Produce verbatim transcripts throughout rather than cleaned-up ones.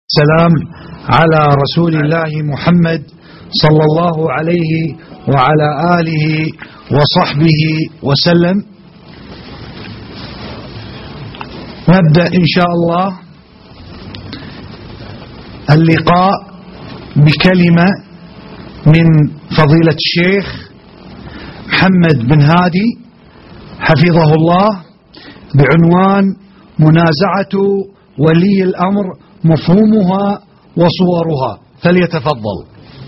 السلام على رسول الله محمد صلى الله عليه وعلى آله وصحبه وسلم. نبدأ إن شاء الله اللقاء بكلمة من فضيلة الشيخ محمد بن هادي حفظه الله بعنوان منازعة ولي الأمر مفهومها وصورها، فليتفضل.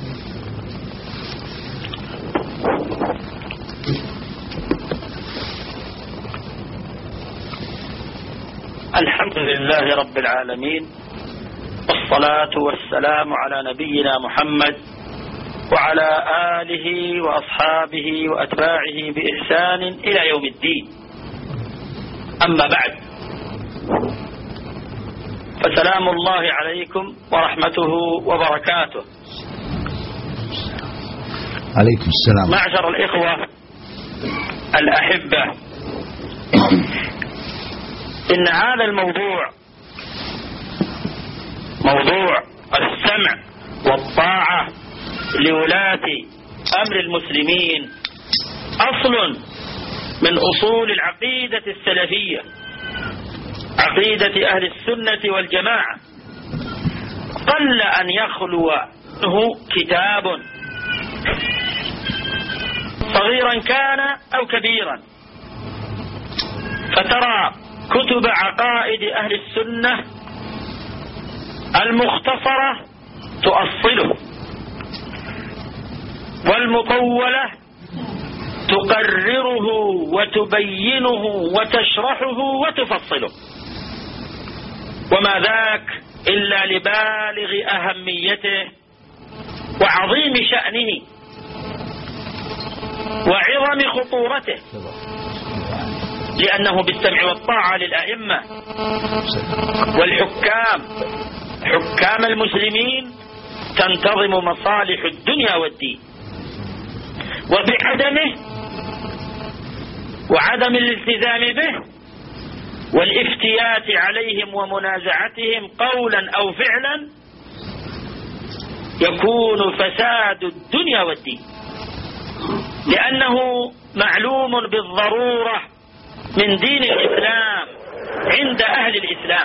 الحمد لله رب العالمين، والصلاة والسلام على نبينا محمد وعلى آله وأصحابه وأتباعه بإحسان إلى يوم الدين. أما بعد، فسلام الله عليكم ورحمته وبركاته. عليكم السلام. معشر الإخوة الأحبة، إن هذا الموضوع موضوع السمع والطاعة لولاة أمر المسلمين أصل من أصول العقيدة السلفية، عقيدة أهل السنة والجماعة. قل أن يخلو عنه كتاب صغيرا كان أو كبيرا، فترى كتب عقائد أهل السنة المختصرة تؤصله، والمطولة تقرره وتبينه وتشرحه وتفصله، وما ذاك إلا لبالغ أهميته وعظيم شأنه وعظم خطورته، لأنه بالسمع والطاعة للأئمة والحكام حكام المسلمين تنتظم مصالح الدنيا والدين، وبعدمه وعدم الالتزام به والافتيات عليهم ومنازعتهم قولا أو فعلا يكون فساد الدنيا والدين، لأنه معلوم بالضرورة من دين الإسلام عند أهل الإسلام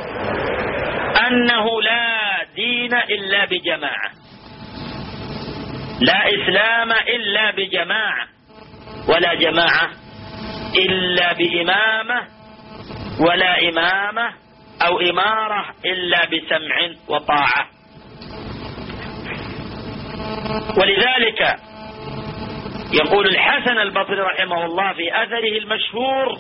أنه لا دين إلا بجماعة، لا إسلام إلا بجماعة، ولا جماعة إلا بإمامة، ولا إمامة أو إمارة إلا بسمع وطاعة. ولذلك يقول الحسن البصري رحمه الله في أثره المشهور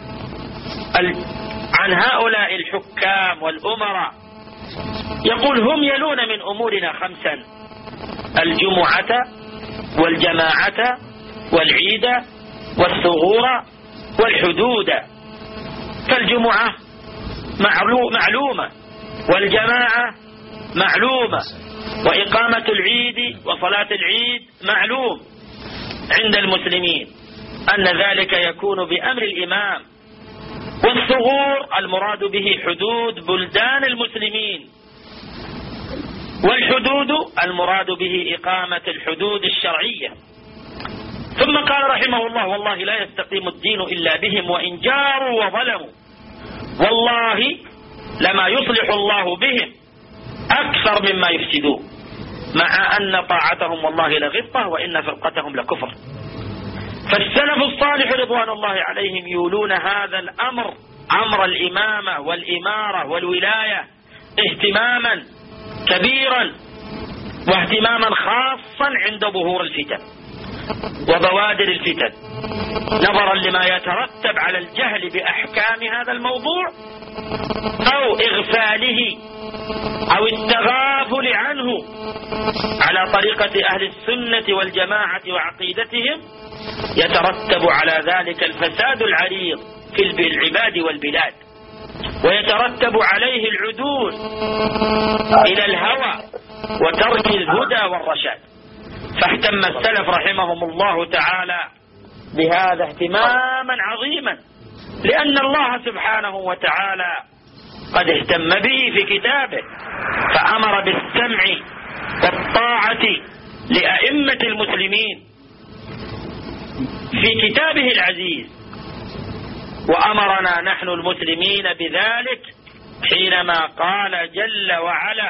عن هؤلاء الحكام والأمراء، يقول: هم يلون من أمورنا خمسا: الجمعة والجماعة والعيد والثغور والحدود. فالجمعة معلومة، والجماعة معلومة، وإقامة العيد وصلاة العيد معلوم عند المسلمين أن ذلك يكون بأمر الإمام. والثغور المراد به حدود بلدان المسلمين، والحدود المراد به إقامة الحدود الشرعية. ثم قال رحمه الله: والله لا يستقيم الدين إلا بهم، وإن جاروا وظلموا والله لما يصلح الله بهم أكثر مما يفسدون، مع أن طاعتهم والله لغبطة وإن فرقتهم لكفر. فالسلف الصالح رضوان الله عليهم يولون هذا الأمر، أمر الإمامة والإمارة والولاية، اهتماما كبيرا واهتماما خاصا عند ظهور الفتن وبوادر الفتن، نظرا لما يترتب على الجهل بأحكام هذا الموضوع أو إغفاله أو التغافل عنه على طريقة أهل السنة والجماعة وعقيدتهم. يترتب على ذلك الفساد العريض في العباد والبلاد، ويترتب عليه العدول إلى الهوى وترك الهدى والرشاد. فاهتم السلف رحمهم الله تعالى بهذا اهتماما عظيما، لأن الله سبحانه وتعالى قد اهتم به في كتابه، أمر بالسمع والطاعة لأئمة المسلمين في كتابه العزيز، وأمرنا نحن المسلمين بذلك حينما قال جل وعلا: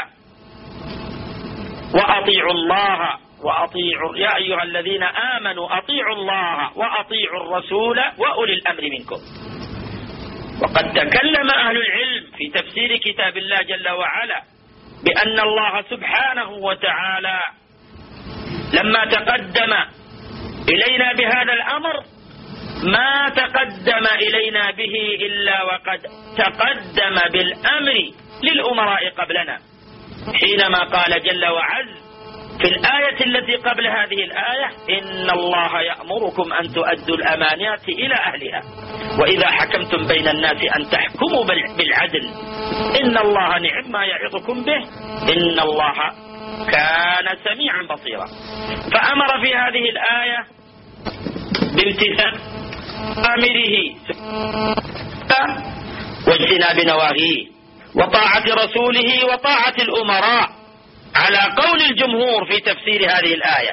وأطيعوا الله وأطيعوا يا أيها الذين آمنوا أطيعوا الله وأطيعوا الرسول وأولي الأمر منكم. وقد تكلم أهل العلم في تفسير كتاب الله جل وعلا بأن الله سبحانه وتعالى لما تقدم إلينا بهذا الأمر ما تقدم إلينا به إلا وقد تقدم بالأمر للأمراء قبلنا، حينما قال جل وعز في الآية التي قبل هذه الآية: إن الله يأمركم أن تؤدوا الأمانات إلى أهلها وإذا حكمتم بين الناس أن تحكموا بالعدل إن الله نعم ما يعظكم به إن الله كان سميعا بصيرا. فأمر في هذه الآية بامتثال أمره واجتناب نواهيه وطاعة رسوله وطاعة الأمراء على قول الجمهور في تفسير هذه الآية.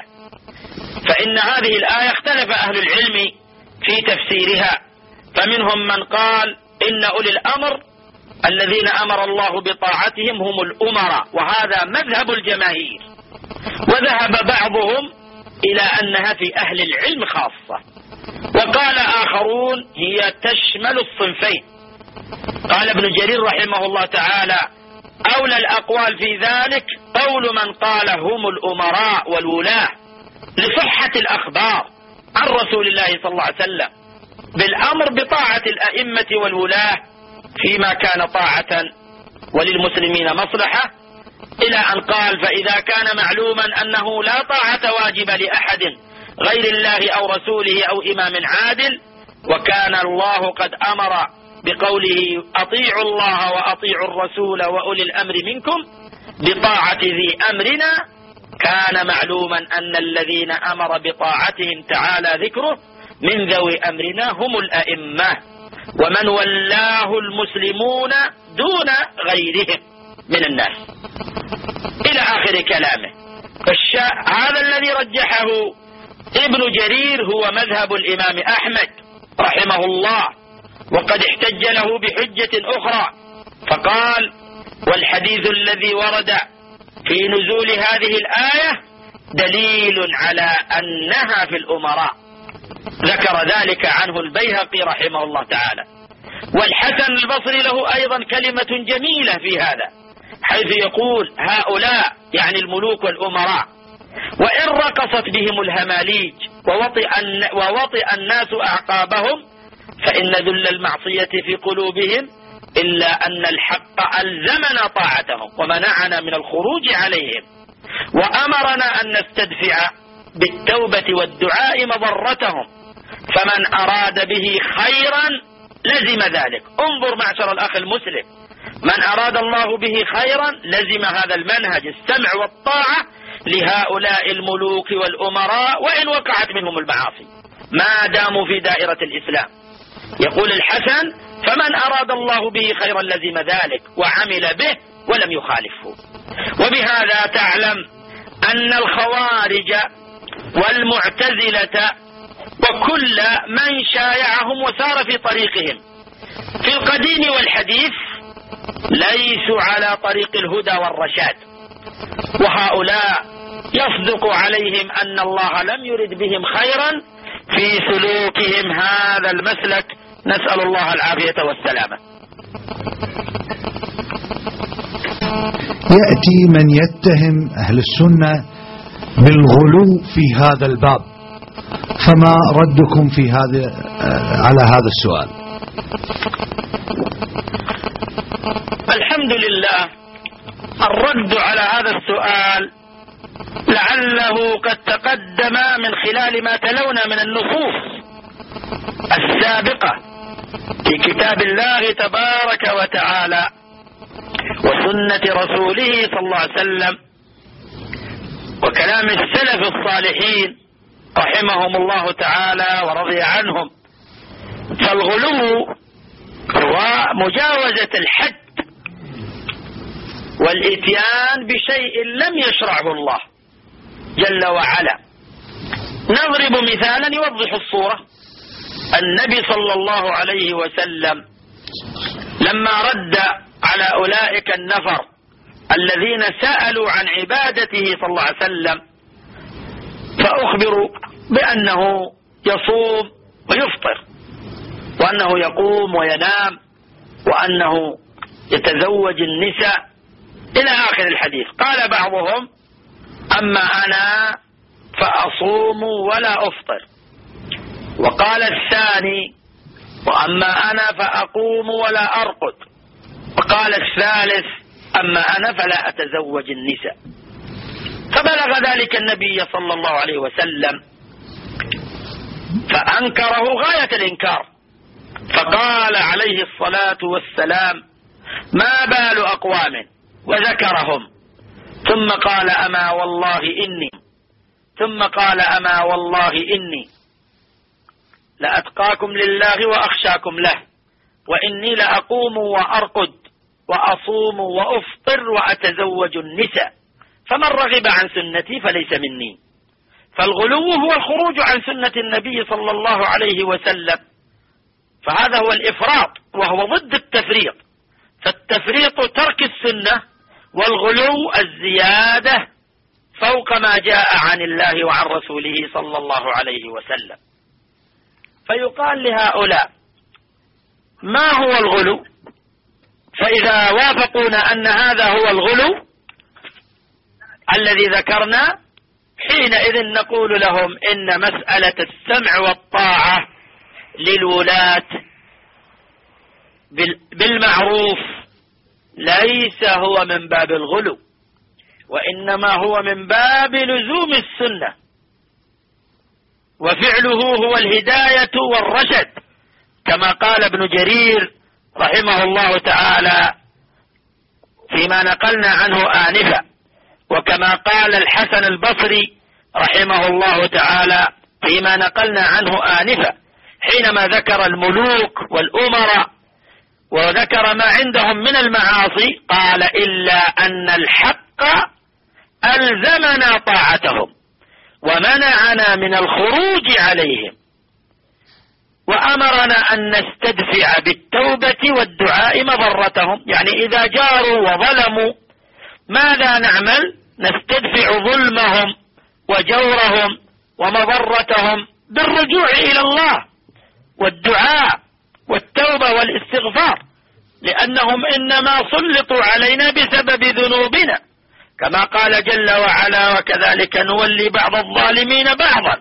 فإن هذه الآية اختلف أهل العلم في تفسيرها، فمنهم من قال إن أولي الأمر الذين أمر الله بطاعتهم هم الأمراء، وهذا مذهب الجماهير، وذهب بعضهم إلى أنها في أهل العلم خاصة، وقال آخرون هي تشمل الصنفين. قال ابن جرير رحمه الله تعالى: أولى الأقوال في ذلك قول من قال هم الأمراء والولاة، لصحة الأخبار عن رسول الله صلى الله عليه وسلم بالأمر بطاعة الأئمة والولاة فيما كان طاعة وللمسلمين مصلحة، إلى أن قال: فإذا كان معلوما أنه لا طاعة واجب لأحد غير الله أو رسوله أو إمام عادل، وكان الله قد أمر بقوله: أطيعوا الله وأطيعوا الرسول وأولي الأمر منكم بطاعة ذي أمرنا، كان معلوما أن الذين أمر بطاعتهم تعالى ذكره من ذوي أمرنا هم الأئمة ومن ولاه المسلمون دون غيرهم من الناس، إلى آخر كلامه. هذا الذي رجحه ابن جرير هو مذهب الإمام أحمد رحمه الله، وقد احتج له بحجة أخرى فقال: والحديث الذي ورد في نزول هذه الآية دليل على أنها في الأمراء. ذكر ذلك عنه البيهقي رحمه الله تعالى. والحسن البصري له أيضا كلمة جميلة في هذا، حيث يقول: هؤلاء يعني الملوك والأمراء وإن رقصت بهم الهماليج ووطئ, ووطئ الناس أعقابهم فإن ذل المعصية في قلوبهم إلا أن الحق ألزمنا طاعتهم ومنعنا من الخروج عليهم وأمرنا أن نستدفع بالتوبة والدعاء مضرتهم، فمن أراد به خيرا لزم ذلك. انظر معشر الأخ المسلم، من أراد الله به خيرا لزم هذا المنهج، السمع والطاعة لهؤلاء الملوك والأمراء وإن وقعت منهم المعاصي ما داموا في دائرة الإسلام. يقول الحسن: فمن أراد الله به خيرا لزم ذلك وعمل به ولم يخالفه. وبهذا تعلم أن الخوارج والمعتزلة وكل من شايعهم وسار في طريقهم في القديم والحديث ليسوا على طريق الهدى والرشاد، وهؤلاء يصدق عليهم أن الله لم يرد بهم خيرا في سلوكهم هذا المسلك، نسأل الله العافية والسلامة. يأتي من يتهم أهل السنة بالغلو في هذا الباب، فما ردكم في هذا على هذا السؤال؟ الحمد لله، الرد على هذا السؤال لعله قد تقدم من خلال ما تلونا من النصوص السابقة في كتاب الله تبارك وتعالى وسنة رسوله صلى الله عليه وسلم وكلام السلف الصالحين رحمهم الله تعالى ورضي عنهم. فالغلو هو مجاوزة الحد والإتيان بشيء لم يشرعه الله جل وعلا. نضرب مثالا يوضح الصورة. النبي صلى الله عليه وسلم لما رد على أولئك النفر الذين سألوا عن عبادته صلى الله عليه وسلم، فأخبروا بأنه يصوم ويفطر، وأنه يقوم وينام، وأنه يتزوج النساء إلى آخر الحديث. قال بعضهم: أما أنا فأصوم ولا أفطر. وقال الثاني: وأما أنا فأقوم ولا أرقد. وقال الثالث: أما أنا فلا أتزوج النساء. فبلغ ذلك النبي صلى الله عليه وسلم فأنكره غاية الإنكار، فقال عليه الصلاة والسلام: ما بال أقوام، وذكرهم، ثم قال: أما والله إني ثم قال أما والله إني لأتقاكم لله وأخشاكم له، وإني لأقوم وأرقد وأصوم وأفطر وأتزوج النساء، فمن رغب عن سنتي فليس مني. فالغلو هو الخروج عن سنة النبي صلى الله عليه وسلم، فهذا هو الإفراط وهو ضد التفريط. فالتفريط ترك السنة، والغلو الزيادة فوق ما جاء عن الله وعن رسوله صلى الله عليه وسلم. فيقال لهؤلاء: ما هو الغلو؟ فإذا وافقونا أن هذا هو الغلو الذي ذكرنا، حينئذ نقول لهم: إن مسألة السمع والطاعة للولاة بالمعروف ليس هو من باب الغلو، وإنما هو من باب لزوم السنة، وفعله هو الهداية والرشد، كما قال ابن جرير رحمه الله تعالى فيما نقلنا عنه آنفا، وكما قال الحسن البصري رحمه الله تعالى فيما نقلنا عنه آنفا، حينما ذكر الملوك والأمراء وذكر ما عندهم من المعاصي، قال: إلا أن الحق ألزمنا طاعتهم ومنعنا من الخروج عليهم، وأمرنا أن نستدفع بالتوبة والدعاء مضرتهم. يعني إذا جاروا وظلموا ماذا نعمل؟ نستدفع ظلمهم وجورهم ومضرتهم بالرجوع إلى الله والدعاء والتوبة والاستغفار، لأنهم إنما سلطوا علينا بسبب ذنوبنا، كما قال جل وعلا: وكذلك نولي بعض الظالمين بعضا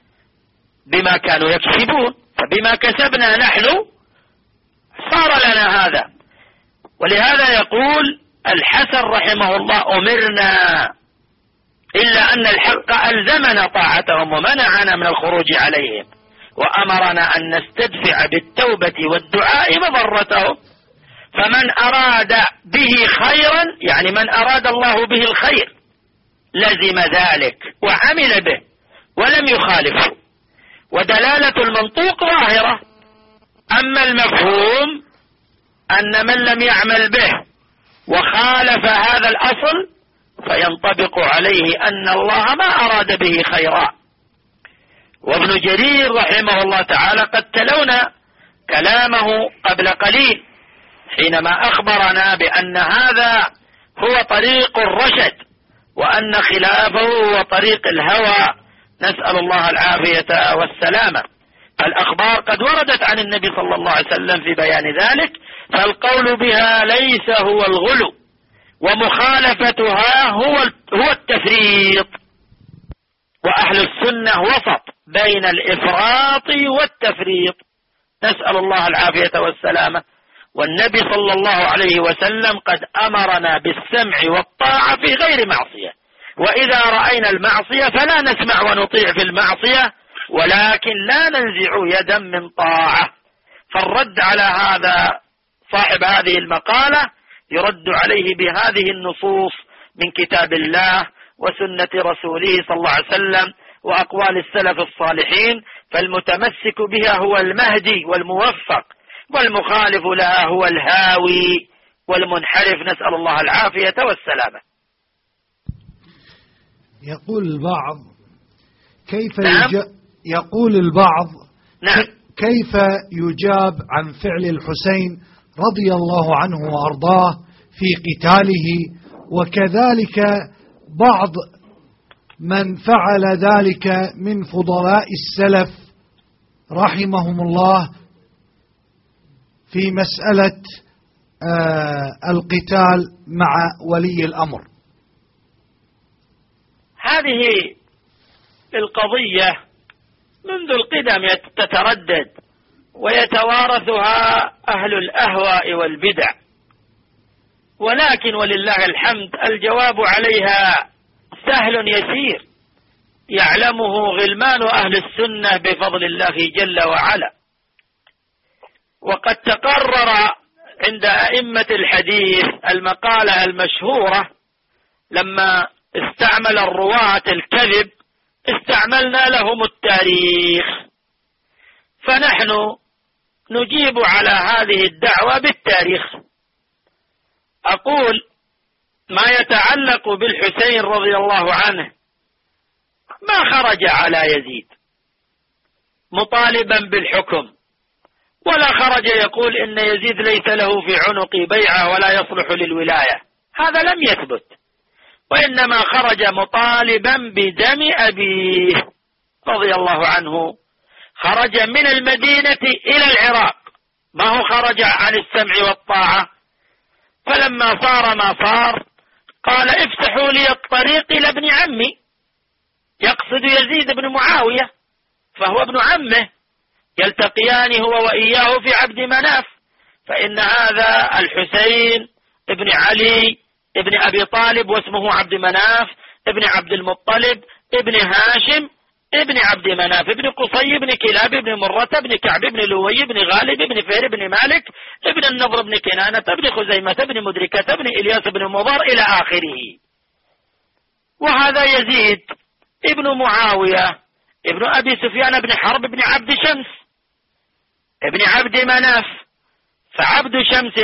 بما كانوا يكسبون، فبما كسبنا نحن صار لنا هذا. ولهذا يقول الحسن رحمه الله: أمرنا إلا أن الحق ألزمنا طاعتهم ومنعنا من الخروج عليهم، وأمرنا أن نستدفع بالتوبة والدعاء مضرتهم. فمن أراد به خيرا، يعني من أراد الله به الخير، لزم ذلك وعمل به ولم يخالفه، ودلالة المنطوق ظاهرة. أما المفهوم أن من لم يعمل به وخالف هذا الأصل فينطبق عليه أن الله ما أراد به خيرا. وابن جرير رحمه الله تعالى قد تلونا كلامه قبل قليل حينما أخبرنا بأن هذا هو طريق الرشد، وأن خلافه هو طريق الهوى، نسأل الله العافية والسلامة. الأخبار قد وردت عن النبي صلى الله عليه وسلم في بيان ذلك، فالقول بها ليس هو الغلو، ومخالفتها هو هو التفريط. وأهل السنة وسط بين الإفراط والتفريط، نسأل الله العافية والسلامة. والنبي صلى الله عليه وسلم قد أمرنا بالسمع والطاعة في غير معصية، وإذا رأينا المعصية فلا نسمع ونطيع في المعصية، ولكن لا ننزع يدا من طاعة. فالرد على هذا صاحب هذه المقالة يرد عليه بهذه النصوص من كتاب الله وسنة رسوله صلى الله عليه وسلم وأقوال السلف الصالحين، فالمتمسك بها هو المهدي والموفق، والمخالف لها هو الهاوي والمنحرف، نسأل الله العافية والسلامة. يقول البعض كيف نعم؟ يج... يقول البعض نعم. كيف يجاب عن فعل الحسين رضي الله عنه وأرضاه في قتاله، وكذلك بعض من فعل ذلك من فضلاء السلف رحمهم الله في مسألة آه القتال مع ولي الأمر؟ هذه القضية منذ القدم تتردد ويتوارثها أهل الأهواء والبدع، ولكن ولله الحمد الجواب عليها سهل يسير يعلمه غلمان أهل السنة بفضل الله جل وعلا. وقد تقرر عند أئمة الحديث المقالة المشهورة لما استعمل الرواة الكذب استعملنا لهم التاريخ، فنحن نجيب على هذه الدعوة بالتاريخ. أقول ما يتعلق بالحسين رضي الله عنه ما خرج على يزيد مطالبا بالحكم، ولا خرج يقول إن يزيد ليس له في عنقي بيعة ولا يصلح للولاية، هذا لم يثبت، وإنما خرج مطالبا بدم أبيه رضي الله عنه. خرج من المدينة إلى العراق، ما هو خرج عن السمع والطاعة. فلما صار ما صار قال افتحوا لي الطريق إلى ابن عمي، يقصد يزيد بن معاوية فهو ابن عمه، يلتقيان هو وإياه في عبد مناف، فإن هذا الحسين ابن علي ابن أبي طالب واسمه عبد مناف ابن عبد المطلب ابن هاشم ابن عبد مناف ابن قصي ابن كلاب ابن مرة ابن كعب ابن لوي ابن غالب ابن فهر ابن مالك ابن النضر ابن كنانة ابن خزيمة ابن مدركة ابن إلياس ابن مضر إلى آخره. وهذا يزيد ابن معاوية ابن أبي سفيان ابن حرب ابن عبد شمس ابن عبد مناف، فعبد شمس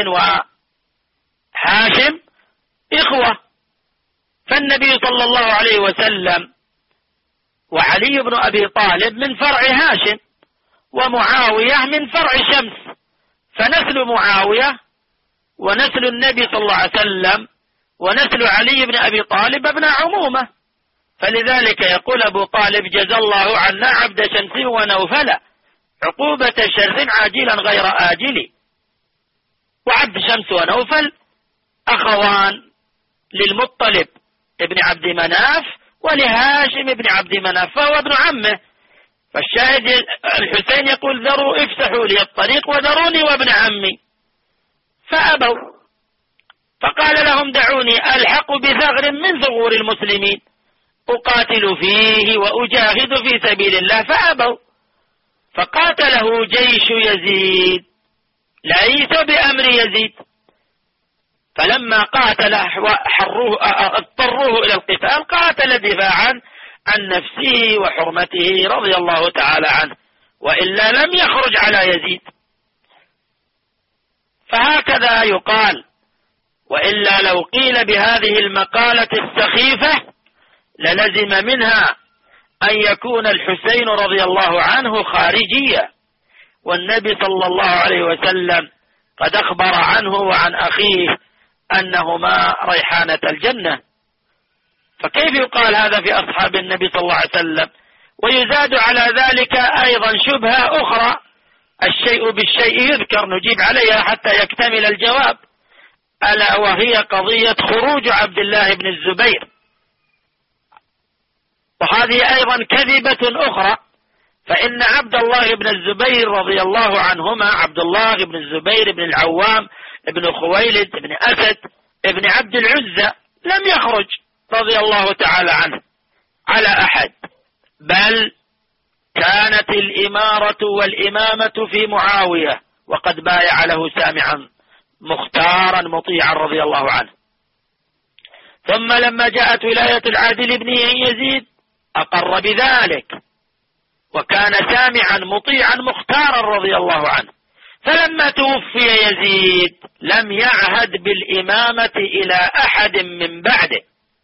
وهاشم إخوة، فالنبي صلى الله عليه وسلم وعلي بن أبي طالب من فرع هاشم ومعاوية من فرع شمس، فنسل معاوية ونسل النبي صلى الله عليه وسلم ونسل علي بن أبي طالب ابن عمومة. فلذلك يقول أبو طالب جزى الله عنا عبد شمس ونوفل عقوبة شر عاجلا غير آجل. وعبد شمس ونوفل أخوان للمطلب ابن عبد مناف ولهاشم ابن عبد مناف، فهو ابن عمه. فالشاهد الحسين يقول ذروا افسحوا لي الطريق وذروني وابن عمي، فأبوا، فقال لهم دعوني ألحق بثغر من ثغور المسلمين أقاتل فيه وأجاهد في سبيل الله، فأبوا، فقاتله جيش يزيد ليس بأمر يزيد. فلما قاتل وحروه اضطروه إلى القتال قاتل دفاعا عن نفسه وحرمته رضي الله تعالى عنه، وإلا لم يخرج على يزيد. فهكذا يقال، وإلا لو قيل بهذه المقالة السخيفة للزم منها أن يكون الحسين رضي الله عنه خارجيا، والنبي صلى الله عليه وسلم قد أخبر عنه وعن أخيه أنهما ريحانة الجنة. فكيف يقال هذا في أصحاب النبي صلى الله عليه وسلم؟ ويزاد على ذلك أيضا شبهة أخرى، الشيء بالشيء يذكر، نجيب عليها حتى يكتمل الجواب، ألا وهي قضية خروج عبد الله بن الزبير. وهذه أيضا كذبة أخرى، فإن عبد الله بن الزبير رضي الله عنهما عبد الله بن الزبير بن العوام ابن خويلد ابن أسد ابن عبد العزة لم يخرج رضي الله تعالى عنه على أحد، بل كانت الإمارة والإمامة في معاوية، وقد بايع له سامعا مختارا مطيعا رضي الله عنه. ثم لما جاءت ولاية العادل بن يزيد أقر بذلك، وكان سامعا مطيعا مختارا رضي الله عنه. فلما توفي يزيد لم يعهد بالإمامة إلى أحد من بعده،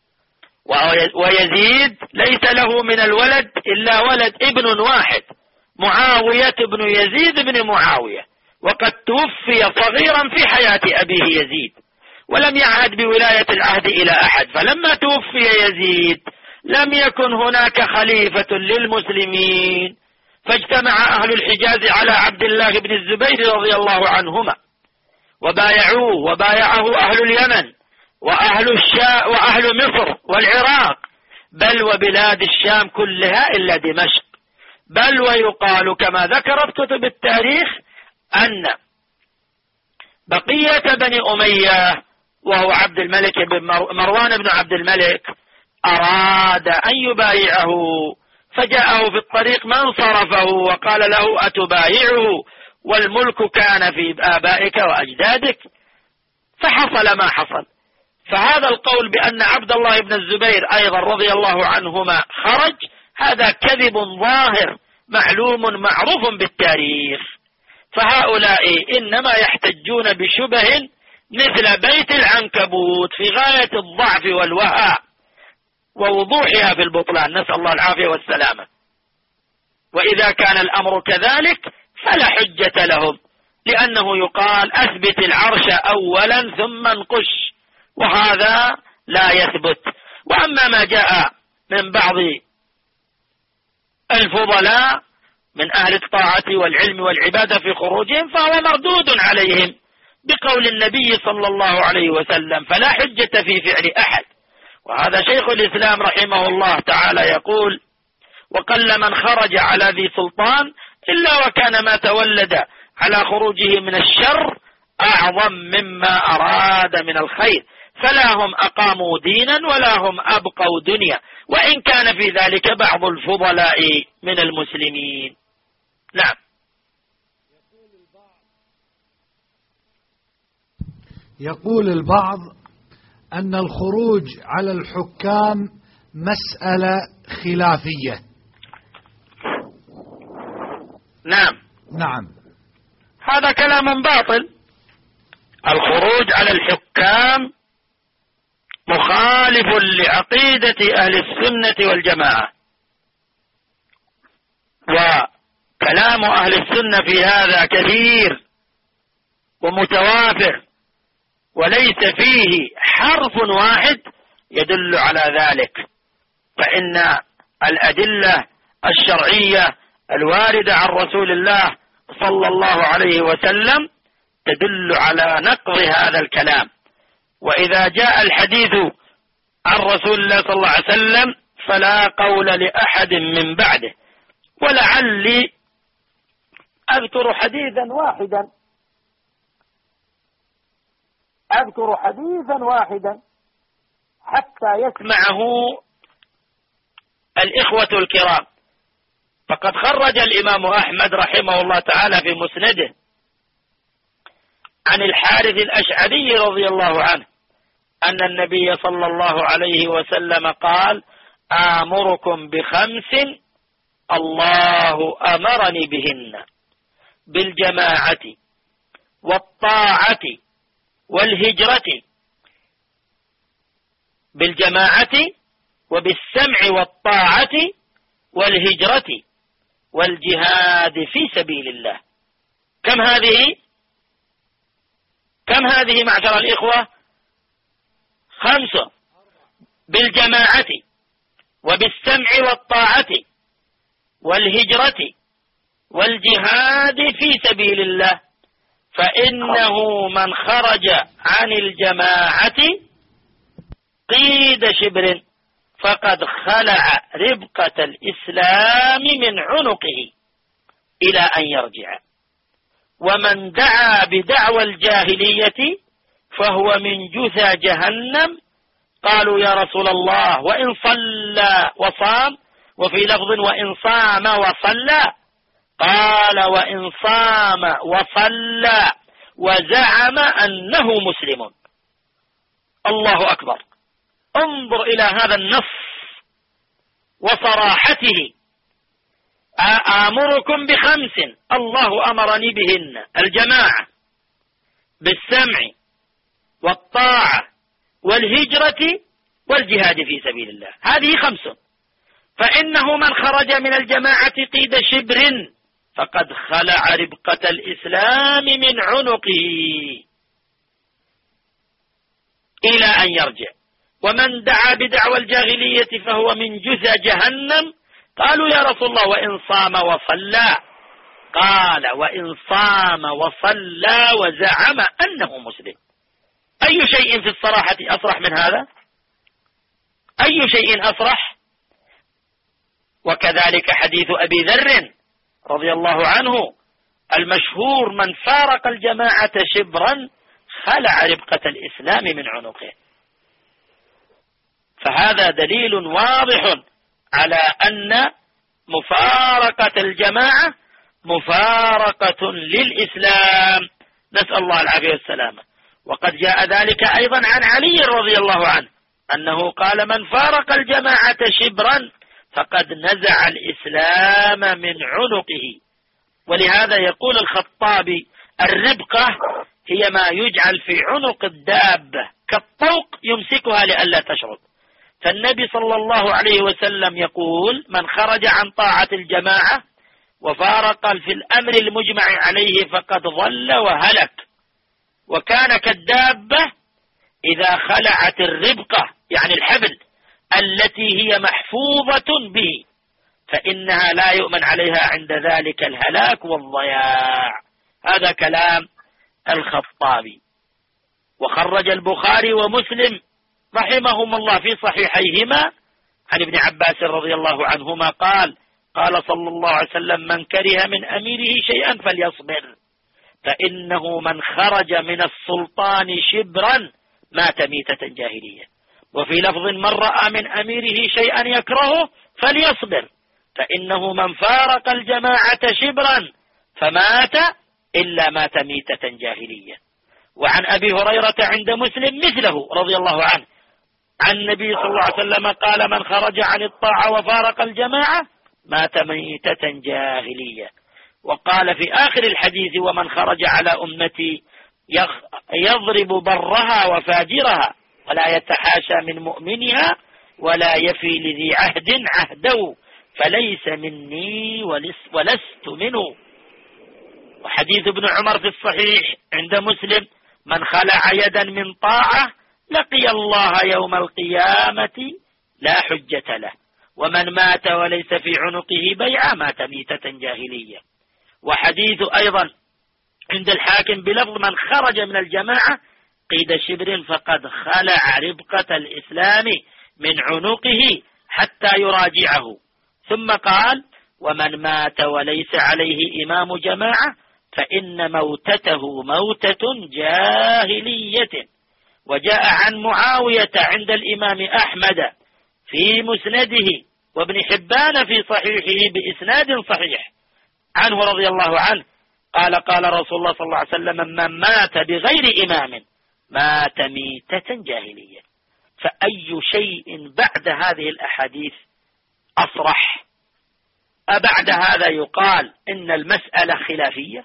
ويزيد ليس له من الولد إلا ولد ابن واحد، معاوية بن يزيد بن معاوية، وقد توفي صغيرا في حياة أبيه يزيد، ولم يعهد بولاية العهد إلى أحد. فلما توفي يزيد لم يكن هناك خليفة للمسلمين، فاجتمع أهل الحجاز على عبد الله بن الزبير رضي الله عنهما وبايعوه، وبايعه أهل اليمن وأهل الشام وأهل مصر والعراق، بل وبلاد الشام كلها إلا دمشق. بل ويقال كما ذكرت كتب التاريخ أن بقية بني أمية وهو عبد الملك بن مروان بن عبد الملك أراد أن يبايعه، فجاءه في الطريق من صرفه وقال له أتبايعه والملك كان في آبائك وأجدادك، فحصل ما حصل. فهذا القول بأن عبد الله بن الزبير أيضا رضي الله عنهما خرج، هذا كذب ظاهر معلوم معروف بالتاريخ. فهؤلاء إنما يحتجون بشبه مثل بيت العنكبوت في غاية الضعف والوهاء ووضوحها في البطلان، نسأل الله العافية والسلامة. وإذا كان الأمر كذلك فلا حجة لهم، لأنه يقال أثبت العرش أولا ثم انقش، وهذا لا يثبت. وأما ما جاء من بعض الفضلاء من أهل الطاعة والعلم والعبادة في خروجهم فهو مردود عليهم بقول النبي صلى الله عليه وسلم، فلا حجة في فعل أحد. وهذا شيخ الإسلام رحمه الله تعالى يقول: وقل من خرج على ذي سلطان إلا وكان ما تولد على خروجه من الشر أعظم مما أراد من الخير، فلا هم أقاموا دينا ولا هم أبقوا دنيا، وإن كان في ذلك بعض الفضلاء من المسلمين. نعم. يقول البعض أن الخروج على الحكام مسألة خلافية. نعم نعم هذا كلام باطل. الخروج على الحكام مخالف لعقيدة أهل السنة والجماعة، وكلام أهل السنة في هذا كثير ومتوافر، وليس فيه حرف واحد يدل على ذلك. فإن الأدلة الشرعية الواردة عن رسول الله صلى الله عليه وسلم تدل على نقض هذا الكلام. وإذا جاء الحديث عن رسول الله صلى الله عليه وسلم فلا قول لأحد من بعده. ولعلي أذكر حديثا واحدا أذكر حديثا واحدا حتى يسمعه الإخوة الكرام. فقد خرج الإمام أحمد رحمه الله تعالى في مسنده عن الحارث الأشعري رضي الله عنه أن النبي صلى الله عليه وسلم قال: آمركم بخمس الله أمرني بهن: بالجماعة والطاعة والهجرة، بالجماعة وبالسمع والطاعة والهجرة والجهاد في سبيل الله. كم هذه كم هذه معشر الإخوة؟ خمسة: بالجماعة وبالسمع والطاعة والهجرة والجهاد في سبيل الله. فإنه من خرج عن الجماعة قيد شبر فقد خلع ربقة الإسلام من عنقه إلى أن يرجع. ومن دعا بدعوى الجاهلية فهو من جثى جهنم. قالوا: يا رسول الله، وإن صلى وصام؟ وفي لفظ: وإن صام وصلى؟ قال: وإن صام وصلى وزعم أنه مسلم. الله أكبر. انظر إلى هذا النص وصراحته. آمركم بخمس الله أمرني بهن: الجماعة بالسمع والطاعة والهجرة والجهاد في سبيل الله. هذه خمس. فإنه من خرج من الجماعة قيد شبر فقد خلع ربقة الإسلام من عنقه إلى أن يرجع. ومن دعا بدعوى الجاهلية فهو من جثى جهنم. قالوا يا رسول الله وإن صام وصلى؟ قال وإن صام وصلى وزعم أنه مسلم. أي شيء في الصراحة أصرح من هذا؟ أي شيء أصرح؟ وكذلك حديث أبي ذر رضي الله عنه المشهور: من فارق الجماعة شبرا خلع ربقة الإسلام من عنقه. فهذا دليل واضح على أن مفارقة الجماعة مفارقة للإسلام، نسأل الله العافية والسلامة. وقد جاء ذلك أيضا عن علي رضي الله عنه أنه قال: من فارق الجماعة شبرا فقد نزع الإسلام من عنقه. ولهذا يقول الخطابي: الربقة هي ما يجعل في عنق الدابة كالطوق يمسكها لئلا تشرب. فالنبي صلى الله عليه وسلم يقول: من خرج عن طاعة الجماعة وفارق في الأمر المجمع عليه فقد ضل وهلك. وكان كالدابة إذا خلعت الربقة يعني الحبل التي هي محفوظة به فإنها لا يؤمن عليها عند ذلك الهلاك والضياع. هذا كلام الخطابي. وخرج البخاري ومسلم رحمهم الله في صحيحيهما عن ابن عباس رضي الله عنهما قال: قال صلى الله عليه وسلم: من كره من أميره شيئا فليصبر فإنه من خرج من السلطان شبرا مات ميتة جاهلية. وفي لفظ: من رأى من أميره شيئا يكرهه فليصبر فإنه من فارق الجماعة شبرا فمات إلا مات ميتة جاهلية. وعن أبي هريرة عند مسلم مثله رضي الله عنه عن النبي صلى الله عليه وسلم قال: من خرج عن الطاعة وفارق الجماعة مات ميتة جاهلية. وقال في آخر الحديث: ومن خرج على أمتي يضرب برها وفاجرها ولا يتحاشى من مؤمنها ولا يفي لذي عهد عهده فليس مني ولست منه. وحديث ابن عمر في الصحيح عند مسلم: من خلع يدا من طاعة لقي الله يوم القيامة لا حجة له، ومن مات وليس في عنقه بيعة مات ميتة جاهلية. وحديث أيضا عند الحاكم بلفظ: من خرج من الجماعة قيد شبر فقد خلع ربقة الإسلام من عنقه حتى يراجعه. ثم قال: ومن مات وليس عليه إمام جماعة فإن موتته موتة جاهلية. وجاء عن معاوية عند الإمام أحمد في مسنده وابن حبان في صحيحه بإسناد صحيح عنه رضي الله عنه قال: قال رسول الله صلى الله عليه وسلم: من مات بغير إمام مات ميتة جاهلية. فأي شيء بعد هذه الأحاديث أصرح؟ أبعد هذا يقال إن المسألة خلافية؟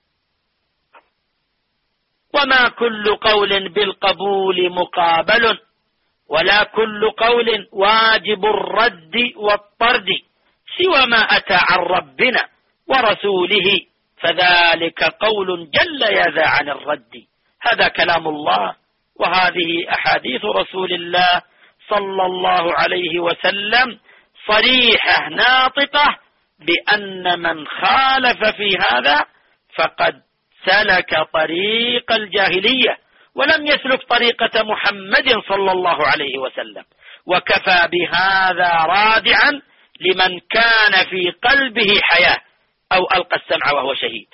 وما كل قول بالقبول مقابل ولا كل قول واجب الرد والطرد سوى ما أتى عن ربنا ورسوله فذلك قول جل يذا عن الرد. هذا كلام الله وهذه أحاديث رسول الله صلى الله عليه وسلم صريحة ناطقة بأن من خالف في هذا فقد سلك طريق الجاهلية ولم يسلك طريقة محمد صلى الله عليه وسلم. وكفى بهذا رادعا لمن كان في قلبه حياة أو ألقى السمع وهو شهيد.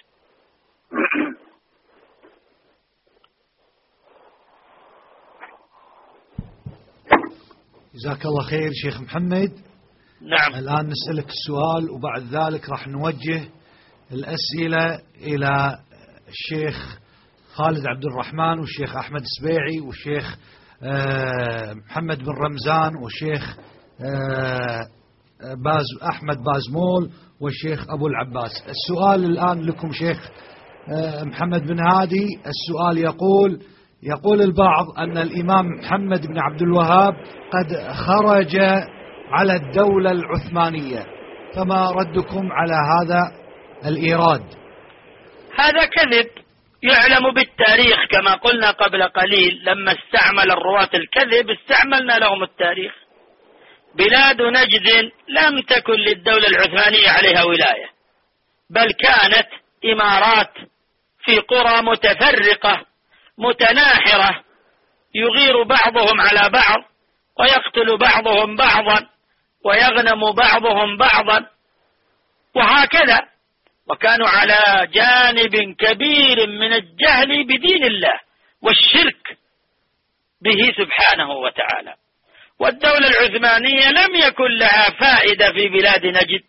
جزاك الله خير شيخ محمد. نعم. الآن نسألك السؤال وبعد ذلك راح نوجه الأسئلة إلى الشيخ خالد عبد الرحمن والشيخ أحمد السبيعي والشيخ محمد بن رمزان والشيخ باز أحمد بازمول والشيخ أبو العباس. السؤال الآن لكم شيخ محمد بن هادي. السؤال يقول يقول البعض أن الإمام محمد بن عبد الوهاب قد خرج على الدولة العثمانية، فما ردكم على هذا الإيراد؟ هذا كذب يعلم بالتاريخ، كما قلنا قبل قليل لما استعمل الرواة الكذب استعملنا لهم التاريخ. بلاد نجد لم تكن للدولة العثمانية عليها ولاية، بل كانت إمارات في قرى متفرقة متناحرة يغير بعضهم على بعض ويقتل بعضهم بعضا ويغنم بعضهم بعضا وهكذا، وكانوا على جانب كبير من الجهل بدين الله والشرك به سبحانه وتعالى. والدولة العثمانية لم يكن لها فائدة في بلاد نجد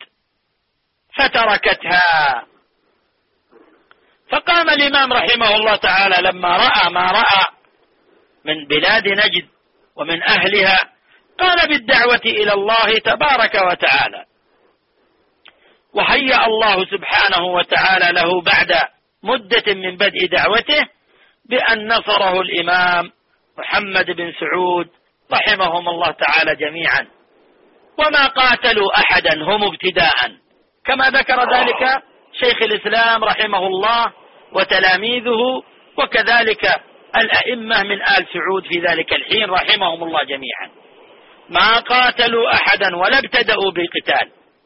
فتركتها. فقام الإمام رحمه الله تعالى لما رأى ما رأى من بلاد نجد ومن أهلها قال بالدعوة إلى الله تبارك وتعالى، وهيأ الله سبحانه وتعالى له بعد مدة من بدء دعوته بأن نصره الإمام محمد بن سعود رحمهم الله تعالى جميعا، وما قاتلوا أحدا هم ابتداء، كما ذكر ذلك شيخ الإسلام رحمه الله وتلاميذه وكذلك الأئمة من آل سعود في ذلك الحين رحمهم الله جميعا. ما قاتلوا أحدا ولا ابتدأوا بقتال،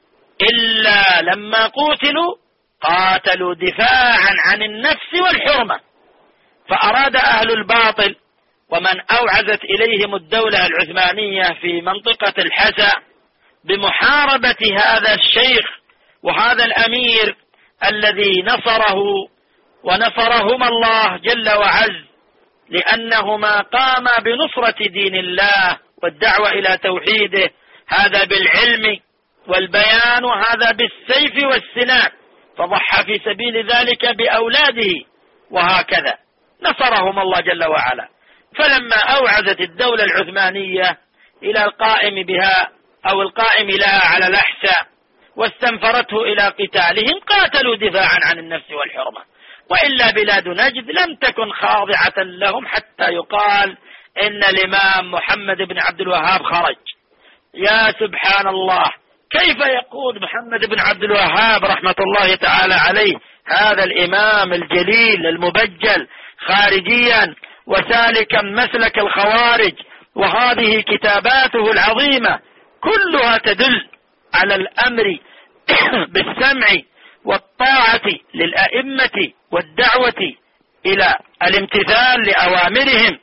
إلا لما قوتلوا قاتلوا دفاعا عن النفس والحرمة. فأراد أهل الباطل ومن أوعزت إليهم الدولة العثمانية في منطقة الحسا بمحاربة هذا الشيخ وهذا الأمير الذي نصره ونصرهما الله جل وعز، لأنهما قاما بنصرة دين الله والدعوة إلى توحيده، هذا بالعلم والبيان وهذا بالسيف والسنان، فضحى في سبيل ذلك بأولاده وهكذا نصرهم الله جل وعلا. فلما أوعزت الدولة العثمانية إلى القائم بها أو القائم لها على الأحساء واستنفرته إلى قتالهم قاتلوا دفاعا عن النفس والحرمة، وإلا بلاد نجد لم تكن خاضعة لهم حتى يقال إن الإمام محمد بن عبد الوهاب خرج. يا سبحان الله، كيف يقول محمد بن عبد الوهاب رحمة الله تعالى عليه هذا الإمام الجليل المبجل خارجيا وسالكا مسلك الخوارج، وهذه كتاباته العظيمة كلها تدل على الأمر بالسمع والطاعة للأئمة والدعوة إلى الامتثال لأوامرهم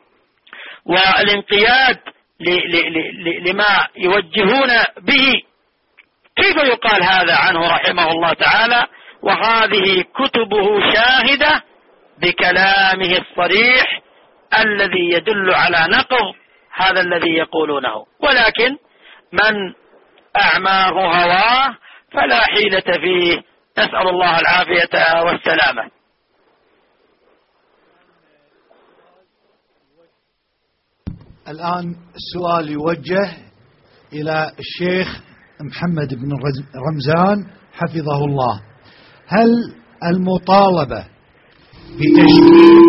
والانقياد لما يوجهون به؟ كيف يقال هذا عنه رحمه الله تعالى وهذه كتبه شاهدة بكلامه الصريح الذي يدل على نقض هذا الذي يقولونه؟ ولكن من أعماه هواه فلا حيلة فيه، نسأل الله العافية والسلامة. الآن السؤال يوجه إلى الشيخ محمد بن رمزان حفظه الله: هل المطالبة بتشكيل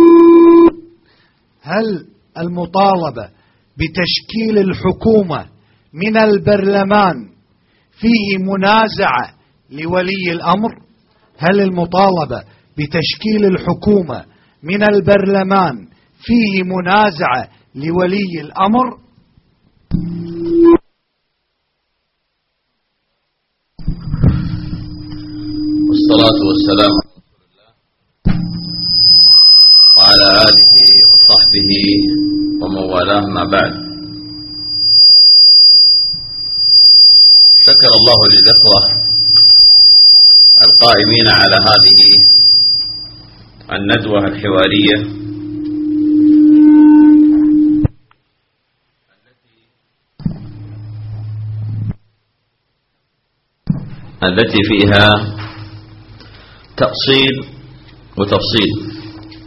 هل المطالبة بتشكيل الحكومة من البرلمان فيه منازعة لولي الأمر؟ هل المطالبة بتشكيل الحكومة من البرلمان فيه منازعة لولي الأمر؟ والصلاة والسلام وعلى آله وصحبه ومن والاه، ما بعد. شكر الله للإخوة القائمين على هذه الندوة الحوارية التي فيها تأصيل وتفصيل.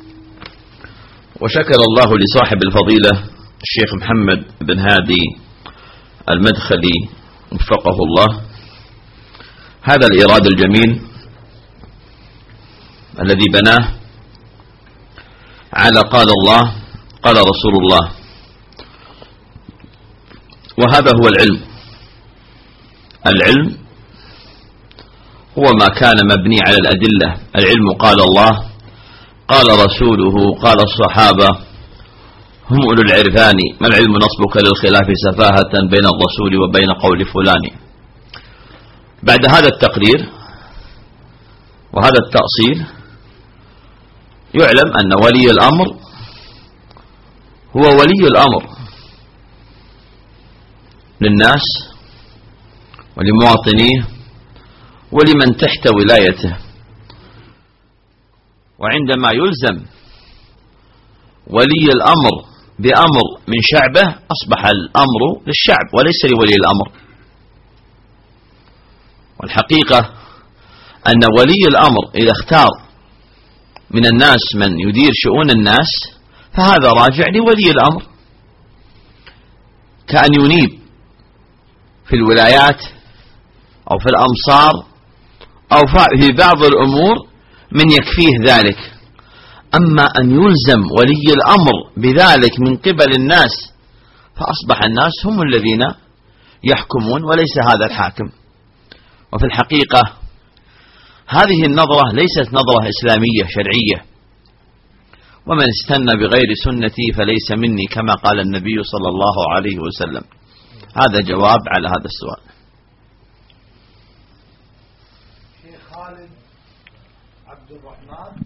وشكر الله لصاحب الفضيلة الشيخ محمد بن هادي المدخلي وفقه الله هذا الإيراد الجميل الذي بناه على قال الله قال رسول الله، وهذا هو العلم. العلم هو ما كان مبني على الأدلة. العلم قال الله قال رسوله قال الصحابة هم أولو العرفان، ما العلم نصبك للخلاف سفاهة بين الرسول وبين قول فلان. بعد هذا التقرير وهذا التأصيل يعلم أن ولي الأمر هو ولي الأمر للناس ولمواطنيه ولمن تحت ولايته. وعندما يلزم ولي الأمر بأمر من شعبه أصبح الأمر للشعب وليس لولي الأمر. والحقيقة أن ولي الأمر إذا اختار من الناس من يدير شؤون الناس فهذا راجع لولي الأمر، كأن ينيب في الولايات أو في الأمصار أو في بعض الأمور من يكفيه ذلك. أما أن يلزم ولي الأمر بذلك من قبل الناس فأصبح الناس هم الذين يحكمون وليس هذا الحاكم. وفي الحقيقة هذه النظرة ليست نظرة إسلامية شرعية، ومن استنى بغير سنتي فليس مني كما قال النبي صلى الله عليه وسلم. هذا جواب على هذا السؤال. شيخ خالد عبد الرحمن.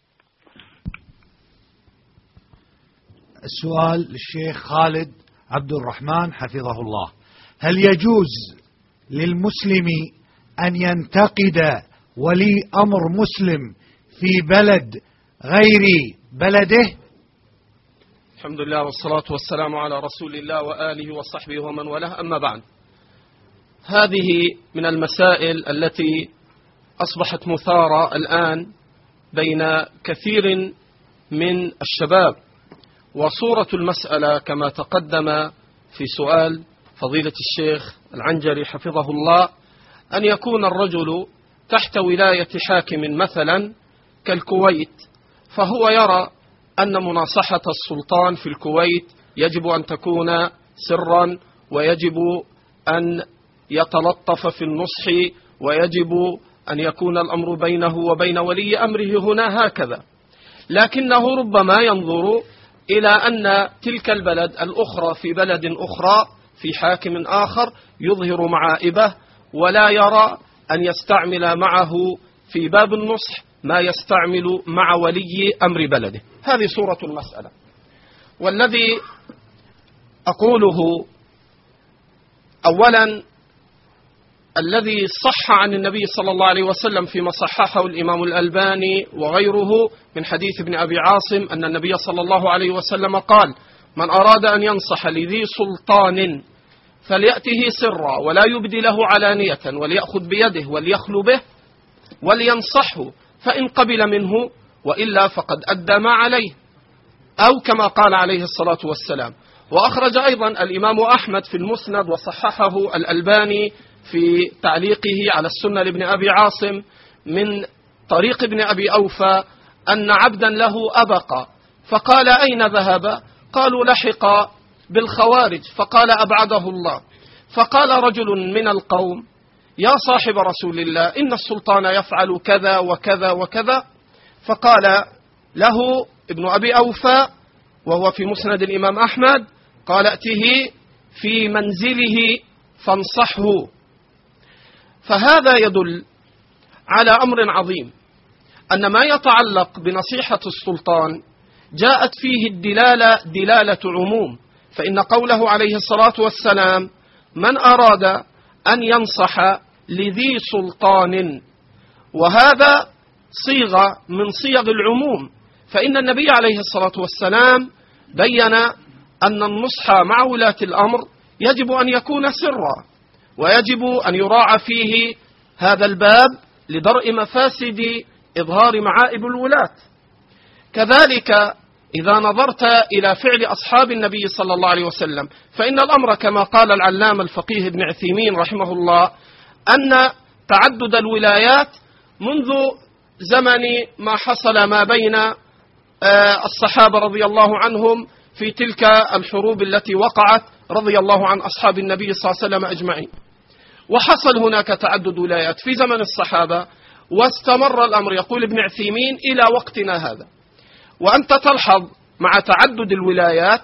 السؤال للشيخ خالد عبد الرحمن حفظه الله: هل يجوز للمسلم أن ينتقد ولي أمر مسلم في بلد غير بلده؟ الحمد لله والصلاة والسلام على رسول الله وآله وصحبه ومن والاه، أما بعد. هذه من المسائل التي أصبحت مثارة الآن بين كثير من الشباب، وصورة المسألة كما تقدم في سؤال فضيلة الشيخ العنجري حفظه الله أن يكون الرجل تحت ولاية حاكم مثلا كالكويت، فهو يرى أن مناصحة السلطان في الكويت يجب أن تكون سرا، ويجب أن يتلطف في النصح، ويجب أن يكون الأمر بينه وبين ولي أمره هنا هكذا. لكنه ربما ينظر إلى أن تلك البلد الأخرى في بلد أخرى في حاكم آخر يظهر معائبه، ولا يرى أن يستعمل معه في باب النصح ما يستعمل مع ولي أمر بلده. هذه صورة المسألة. والذي أقوله أولا الذي صح عن النبي صلى الله عليه وسلم فيما صححه الإمام الألباني وغيره من حديث ابن أبي عاصم أن النبي صلى الله عليه وسلم قال: من أراد أن ينصح لذي سلطان فليأته سرا ولا يبدي له علانية، وليأخذ بيده وليخلو به ولينصحه، فإن قبل منه وإلا فقد أدى ما عليه، أو كما قال عليه الصلاة والسلام. وأخرج أيضا الإمام أحمد في المسند وصححه الألباني في تعليقه على السنة لابن أبي عاصم من طريق ابن أبي أوفى أن عبدا له أبق فقال: أين ذهب؟ قالوا: لحق بالخوارج. فقال: أبعده الله. فقال رجل من القوم: يا صاحب رسول الله، إن السلطان يفعل كذا وكذا وكذا. فقال له ابن أبي أوفى وهو في مسند الإمام أحمد: قال: ائته في منزله فانصحه. فهذا يدل على أمر عظيم، أن ما يتعلق بنصيحة السلطان جاءت فيه الدلالة دلالة عموم، فإن قوله عليه الصلاة والسلام: من أراد أن ينصح لذي سلطان، وهذا صيغة من صيغ العموم، فإن النبي عليه الصلاة والسلام بيّن أن النصح مع ولاة الأمر يجب أن يكون سرا، ويجب أن يراعى فيه هذا الباب لدرء مفاسد إظهار معائب الولاة. كذلك إذا نظرت إلى فعل أصحاب النبي صلى الله عليه وسلم فإن الأمر كما قال العلامة الفقيه ابن عثيمين رحمه الله أن تعدد الولايات منذ زمن ما حصل ما بين الصحابة رضي الله عنهم في تلك الحروب التي وقعت رضي الله عن أصحاب النبي صلى الله عليه وسلم أجمعين، وحصل هناك تعدد ولايات في زمن الصحابة واستمر الأمر يقول ابن عثيمين إلى وقتنا هذا. وأنت تلحظ مع تعدد الولايات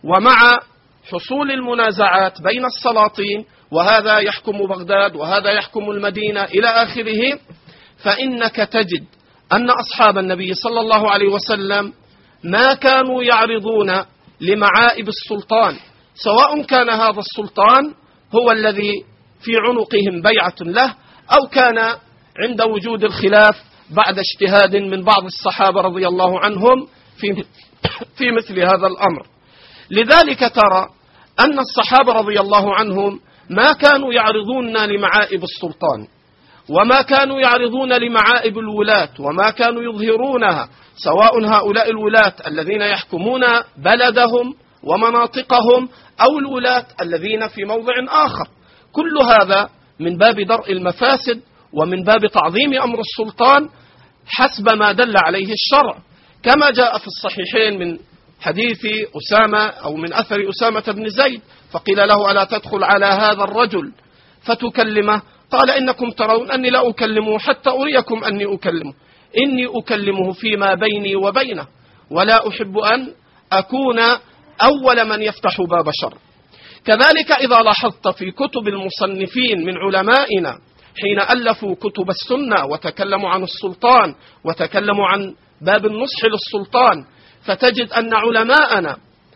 ومع حصول المنازعات بين السلاطين، وهذا يحكم بغداد وهذا يحكم المدينة إلى آخره، فإنك تجد أن أصحاب النبي صلى الله عليه وسلم ما كانوا يعرضون لمعائب السلطان، سواء كان هذا السلطان هو الذي في عنقهم بيعة له أو كان عند وجود الخلاف بعد اجتهاد من بعض الصحابة رضي الله عنهم في في مثل هذا الأمر. لذلك ترى أن الصحابة رضي الله عنهم ما كانوا يعرضون لمعائب السلطان، وما كانوا يعرضون لمعائب الولاة، وما كانوا يظهرونها، سواء هؤلاء الولاة الذين يحكمون بلدهم ومناطقهم أو الولاة الذين في موضع آخر. كل هذا من باب درء المفاسد ومن باب تعظيم أمر السلطان حسب ما دل عليه الشرع، كما جاء في الصحيحين من حديث أسامة أو من أثر أسامة بن زيد، فقيل له ألا تدخل على هذا الرجل فتكلمه؟ قال إنكم ترون أني لا أكلمه حتى أريكم أني أكلمه، إني أكلمه فيما بيني وبينه ولا أحب أن أكون أول من يفتح باب شر. كذلك إذا لاحظت في كتب المصنفين من علمائنا حين ألفوا كتب السنة وتكلموا عن السلطان وتكلموا عن باب النصح للسلطان، فتجد أن علماءنا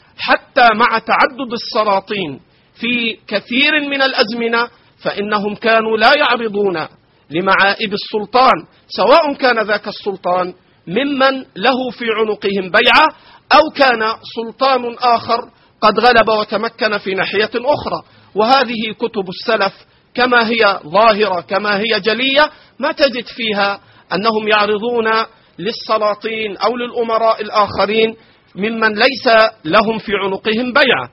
حتى مع تعدد السلاطين في كثير من الأزمنة فإنهم كانوا لا يعرضون لمعائب السلطان، سواء كان ذاك السلطان ممن له في عنقهم بيعة أو كان سلطان آخر قد غلب وتمكن في ناحية أخرى. وهذه كتب السلف كما هي ظاهرة كما هي جلية ما تجد فيها أنهم يعرضون للسلاطين أو للأمراء الآخرين ممن ليس لهم في عنقهم بيعة.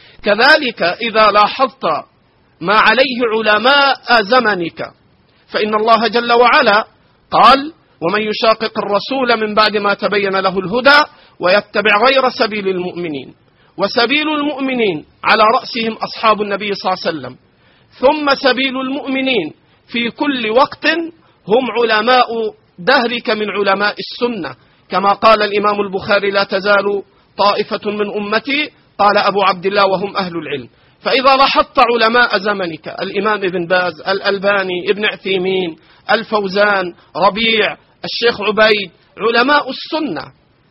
كذلك إذا لاحظت ما عليه علماء زمنك فإن الله جل وعلا قال ومن يشاقق الرسول من بعد ما تبين له الهدى ويتبع غير سبيل المؤمنين، وسبيل المؤمنين على رأسهم أصحاب النبي صلى الله عليه وسلم، ثم سبيل المؤمنين في كل وقت هم علماء دهرك من علماء السنة، كما قال الإمام البخاري لا تزال طائفة من أمتي قال أبو عبد الله وهم أهل العلم. فإذا لاحظت علماء زمنك الإمام ابن باز، الألباني، ابن عثيمين، الفوزان، ربيع، الشيخ عبيد، علماء السنة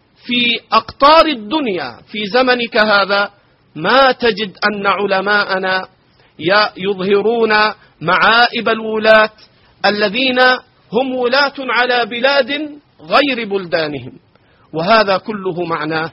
في أقطار الدنيا في زمنك هذا ما تجد أن علماءنا يظهرون معائب الولاة الذين هم ولاة على بلاد غير بلدانهم. وهذا كله معناه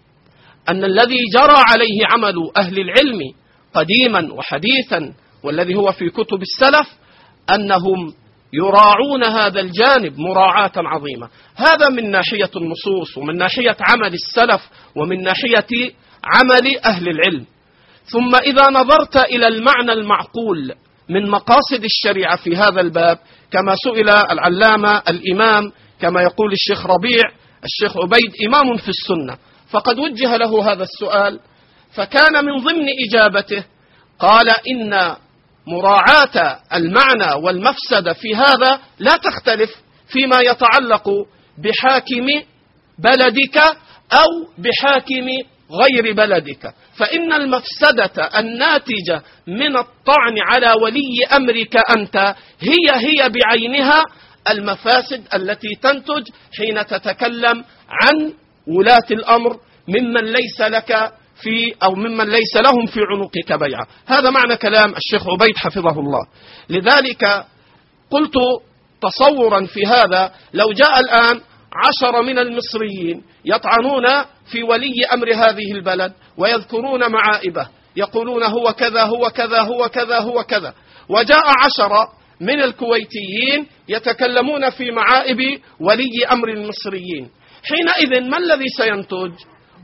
أن الذي جرى عليه عمل أهل العلم قديما وحديثا والذي هو في كتب السلف أنهم يراعون هذا الجانب مراعاة عظيمة. هذا من ناحية النصوص ومن ناحية عمل السلف ومن ناحية عمل أهل العلم. ثم إذا نظرت إلى المعنى المعقول من مقاصد الشريعة في هذا الباب كما سئل العلامة الإمام كما يقول الشيخ ربيع الشيخ عبيد إمام في السنة، فقد وجه له هذا السؤال فكان من ضمن إجابته قال إن مراعاة المعنى والمفسدة في هذا لا تختلف فيما يتعلق بحاكم بلدك أو بحاكم غير بلدك، فإن المفسدة الناتجة من الطعن على ولي أمرك أنت هي هي بعينها المفاسد التي تنتج حين تتكلم عن ولاة الأمر ممن ليس لك في أو ممن ليس لهم في عنقك بيعة. هذا معنى كلام الشيخ عبيد حفظه الله. لذلك قلت تصورا في هذا لو جاء الآن عشر من المصريين يطعنون في ولي أمر هذه البلد ويذكرون معائبه يقولون هو كذا هو كذا هو كذا هو كذا، وجاء عشر من الكويتيين يتكلمون في معائب ولي أمر المصريين، حينئذ ما الذي سينتج؟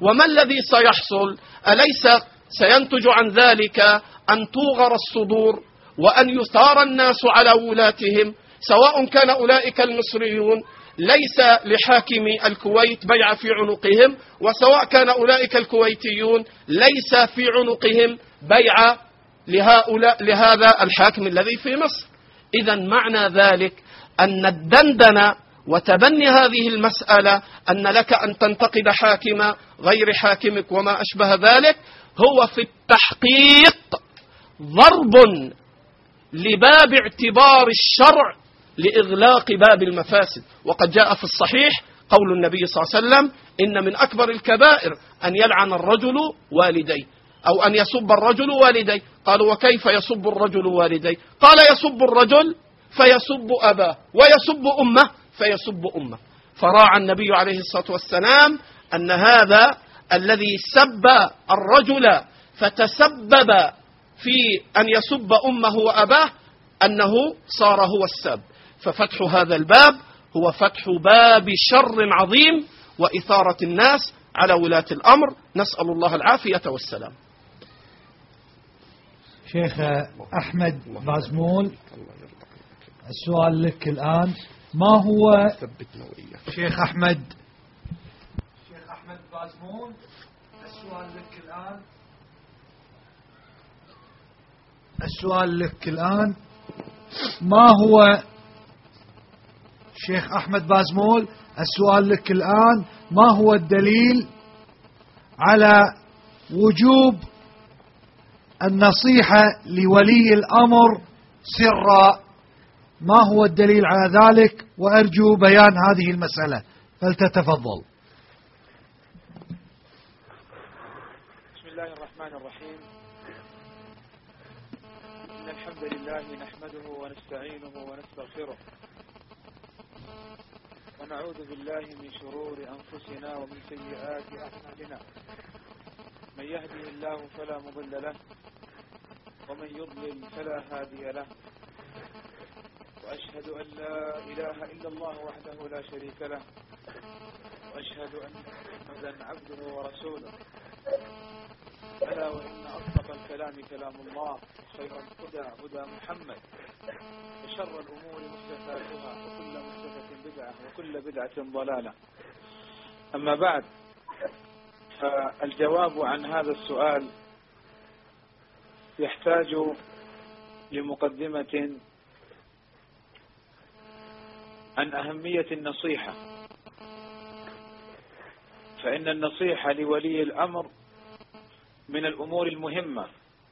وما الذي سيحصل؟ أليس سينتج عن ذلك أن توغر الصدور وأن يثار الناس على ولاتهم، سواء كان أولئك المصريون ليس لحاكم الكويت بيع في عنقهم، وسواء كان أولئك الكويتيون ليس في عنقهم بيع لهؤلاء لهذا الحاكم الذي في مصر. إذا معنى ذلك أن الدندنة وتبني هذه المسألة أن لك أن تنتقد حاكم غير حاكمك وما أشبه ذلك هو في التحقيق ضرب لباب اعتبار الشرع لإغلاق باب المفاسد. وقد جاء في الصحيح قول النبي صلى الله عليه وسلم: إن من أكبر الكبائر أن يلعن الرجل والديه، أو أن يسب الرجل والديه. قالوا: وكيف يسب الرجل والديه؟ قال: يسب الرجل فيسب أباه، ويسب أمه فيسب أمه. فراعى النبي عليه الصلاة والسلام أن هذا الذي سب الرجل فتسبب في أن يسب أمه وأباه أنه صار هو السب. ففتح هذا الباب هو فتح باب شر عظيم وإثارة الناس على ولاة الأمر، نسأل الله العافية والسلام. شيخ أحمد بازمول، السؤال لك الآن: ما هو شيخ أحمد شيخ أحمد بازمول السؤال لك الآن السؤال لك الآن ما هو شيخ أحمد بازمول السؤال لك الآن ما هو الدليل على وجوب النصيحة لولي الأمر سرا؟ ما هو الدليل على ذلك؟ وأرجو بيان هذه المسألة، فلتتفضل. بسم الله الرحمن الرحيم. إن الحمد لله نحمده ونستعينه ونستغفره، ونعوذ بالله من شرور أنفسنا ومن سيئات أعمالنا. من يهده الله فلا مضل له، ومن يضلل فلا هادي له. وأشهد أن لا إله إلا الله وحده لا شريك له، وأشهد أن محمدا عبده ورسوله. ألا وإن أصدق الكلام كلام الله، وخير الهدى هدى محمد، وشر الأمور محدثاتها، وكل محدثة بدعة، وكل بدعة ضلالة. أما بعد، فالجواب عن هذا السؤال يحتاج لمقدمة عن أهمية النصيحة. فإن النصيحة لولي الأمر من الأمور المهمة،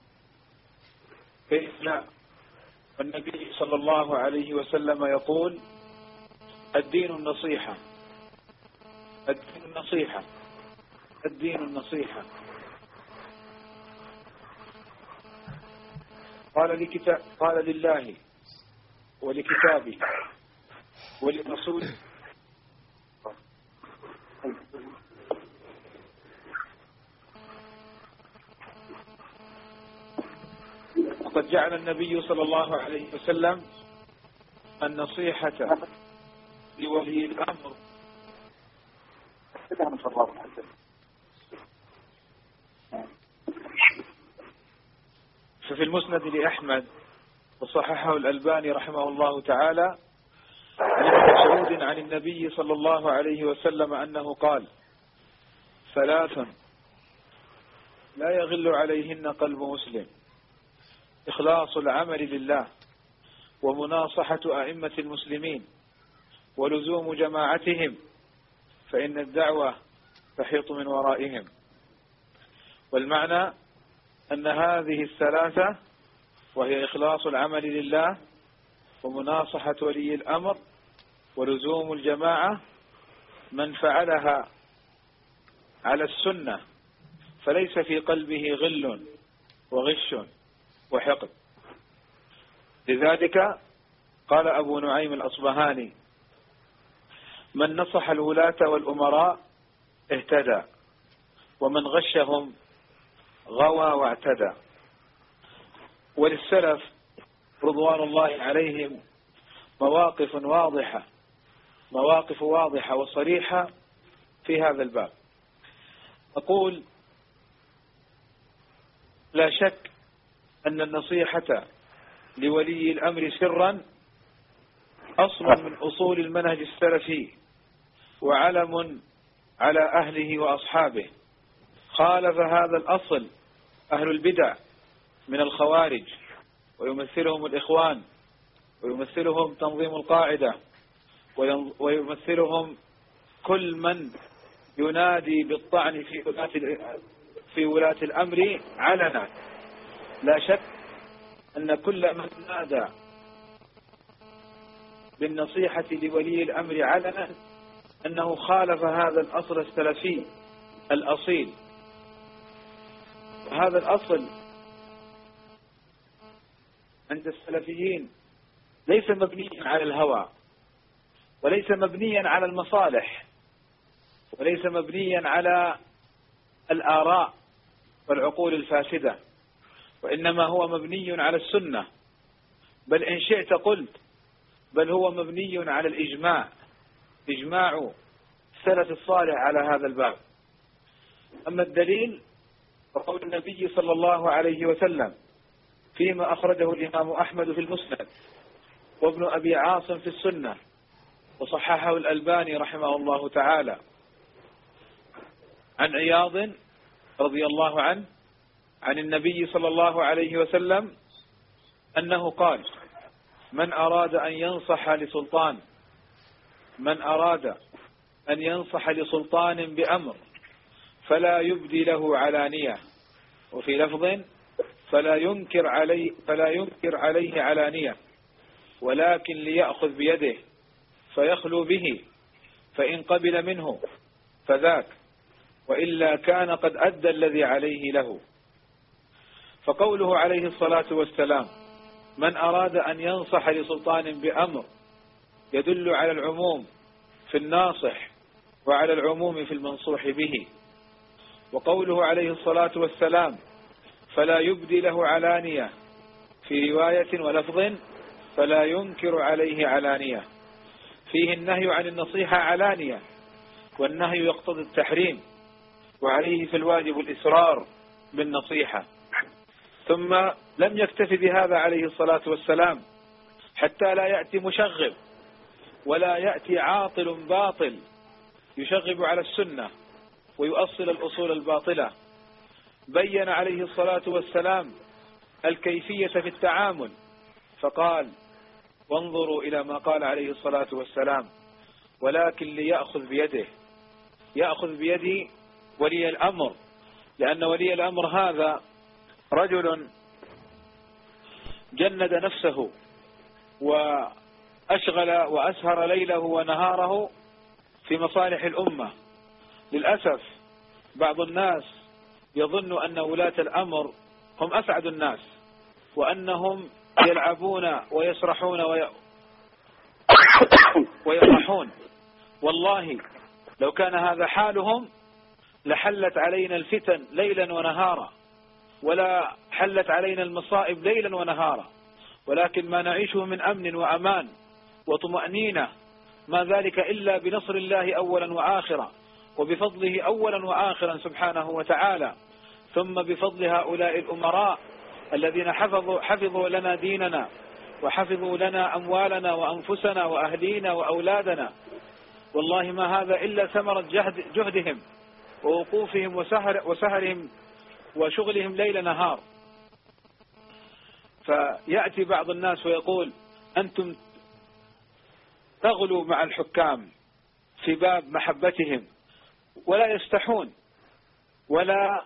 كيف لا؟ والنبي صلى الله عليه وسلم يقول: الدين النصيحة، الدين النصيحة، الدين النصيحة. قال لكتاب قال لله ولكتابه وللرسول. وقد جعل النبي صلى الله عليه وسلم النصيحة لولي الأمر ففي المسند لأحمد وصححه الألباني رحمه الله تعالى عن ابن مسعود عن النبي صلى الله عليه وسلم أنه قال: ثلاث لا يغل عليهن قلب مسلم: إخلاص العمل لله، ومناصحة أئمة المسلمين، ولزوم جماعتهم، فإن الدعوة تحيط من ورائهم. والمعنى أن هذه الثلاثة، وهي إخلاص العمل لله، ومناصحة ولي الأمر، ولزوم الجماعة، من فعلها على السنة فليس في قلبه غل وغش وحقد. لذلك قال أبو نعيم الأصبهاني: من نصح الولاة والأمراء اهتدى، ومن غشهم غوى واعتدى. وللسلف رضوان الله عليهم مواقف واضحة مواقف واضحة وصريحة في هذا الباب. أقول لا شك أن النصيحة لولي الأمر سرا أصل من أصول المنهج السلفي وعلم على أهله وأصحابه. خالف هذا الأصل أهل البدع من الخوارج، ويمثلهم الإخوان، ويمثلهم تنظيم القاعدة، ويمثلهم كل من ينادي بالطعن في ولاة في ولاة الأمر علنا. لا شك أن كل من نادى بالنصيحة لولي الأمر علنا أنه خالف هذا الأصل السلفي الأصيل. وهذا الأصل عند السلفيين ليس مبنيا على الهوى، وليس مبنيا على المصالح، وليس مبنيا على الآراء والعقول الفاسدة، وإنما هو مبني على السنة، بل إن شئت قلت بل هو مبني على الإجماع، إجماع السلف الصالح على هذا الباب. أما الدليل فقول النبي صلى الله عليه وسلم فيما أخرجه الإمام أحمد في المسند، وابن أبي عاصم في السنة، وصححه الألباني رحمه الله تعالى، عن عياض رضي الله عنه عن النبي صلى الله عليه وسلم أنه قال: من أراد أن ينصح لسلطان من أراد أن ينصح لسلطان بأمر فلا يبدي له علانية، وفي لفظ فلا ينكر عليه فلا ينكر عليه علانية، ولكن ليأخذ بيده فيخلو به، فإن قبل منه فذاك، وإلا كان قد أدى الذي عليه له. فقوله عليه الصلاة والسلام من أراد أن ينصح لسلطان بأمر يدل على العموم في الناصح وعلى العموم في المنصوح به. وقوله عليه الصلاة والسلام فلا يبدي له علانية في رواية ولفظ فلا ينكر عليه علانية، فيه النهي عن النصيحة علانية، والنهي يقتضي التحريم، وعليه في الواجب الإسرار بالنصيحة. ثم لم يكتفي بهذا عليه الصلاة والسلام حتى لا يأتي مشغب ولا يأتي عاطل باطل يشغب على السنة ويؤصل الأصول الباطلة. بين عليه الصلاة والسلام الكيفية في التعامل، فقال: وانظروا إلى ما قال عليه الصلاة والسلام ولكن ليأخذ بيده، يأخذ بيد ولي الأمر، لأن ولي الأمر هذا رجل جند نفسه وأشغل وأسهر ليله ونهاره في مصالح الأمة. للأسف بعض الناس يظن أن ولاة الأمر هم أسعد الناس، وأنهم يلعبون ويسرحون وي... ويفرحون. والله لو كان هذا حالهم لحلت علينا الفتن ليلا ونهارا، ولا حلت علينا المصائب ليلا ونهارا، ولكن ما نعيشه من أمن وأمان وطمأنينة ما ذلك إلا بنصر الله أولا وآخرا، وبفضله أولا وآخرا سبحانه وتعالى، ثم بفضل هؤلاء الأمراء الذين حفظوا, حفظوا لنا ديننا، وحفظوا لنا أموالنا وأنفسنا وأهلينا وأولادنا. والله ما هذا إلا ثمرة جهد جهدهم ووقوفهم وسهر وسهرهم وشغلهم ليل نهار. فيأتي بعض الناس ويقول: أنتم تغلوا مع الحكام في باب محبتهم، ولا يستحون ولا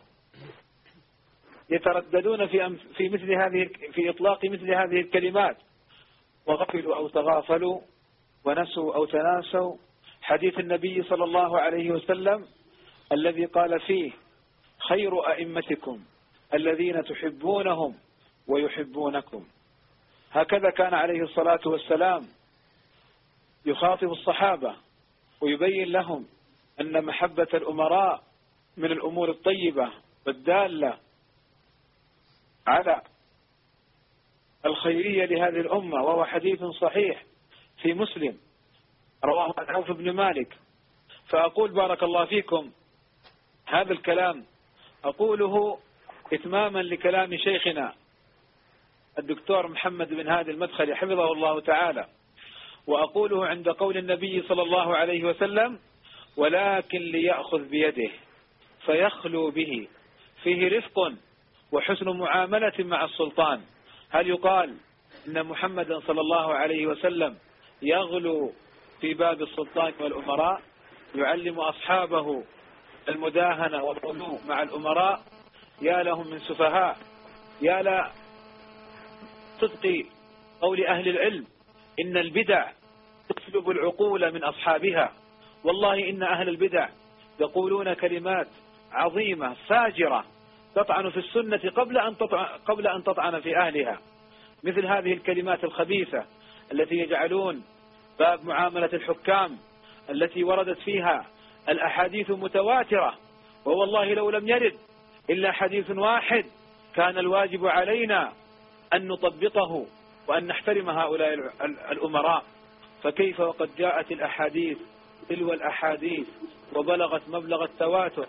يترددون في في مثل هذه في إطلاق مثل هذه الكلمات، وغفلوا أو تغافلوا ونسوا أو تناسوا حديث النبي صلى الله عليه وسلم الذي قال فيه: خير أئمتكم الذين تحبونهم ويحبونكم. هكذا كان عليه الصلاة والسلام يخاطب الصحابة ويبين لهم أن محبة الأمراء من الأمور الطيبة والدالة على الخيرية لهذه الأمة. وهو حديث صحيح في مسلم رواه عن عوف بن مالك. فأقول بارك الله فيكم: هذا الكلام أقوله إتماما لكلام شيخنا الدكتور محمد بن هادي المدخلي حفظه الله تعالى، وأقوله عند قول النبي صلى الله عليه وسلم: ولكن ليأخذ بيده فيخلو به، فيه رفق وحسن معاملة مع السلطان. هل يقال إن محمدا صلى الله عليه وسلم يغلو في باب السلطان والأمراء، يعلم أصحابه المداهنة والغلو مع الأمراء؟ يا لهم من سفهاء، يا لا صدق قول أهل العلم إن البدع تسلب العقول من أصحابها. والله إن أهل البدع يقولون كلمات عظيمة فاجرة تطعن في السنة قبل أن تطعن, قبل أن تطعن في أهلها، مثل هذه الكلمات الخبيثة التي يجعلون باب معاملة الحكام التي وردت فيها الأحاديث متواترة، ووالله لو لم يرد إلا حديث واحد كان الواجب علينا أن نطبقه وأن نحترم هؤلاء الأمراء، فكيف وقد جاءت الأحاديث تلو الأحاديث وبلغت مبلغ التواتر.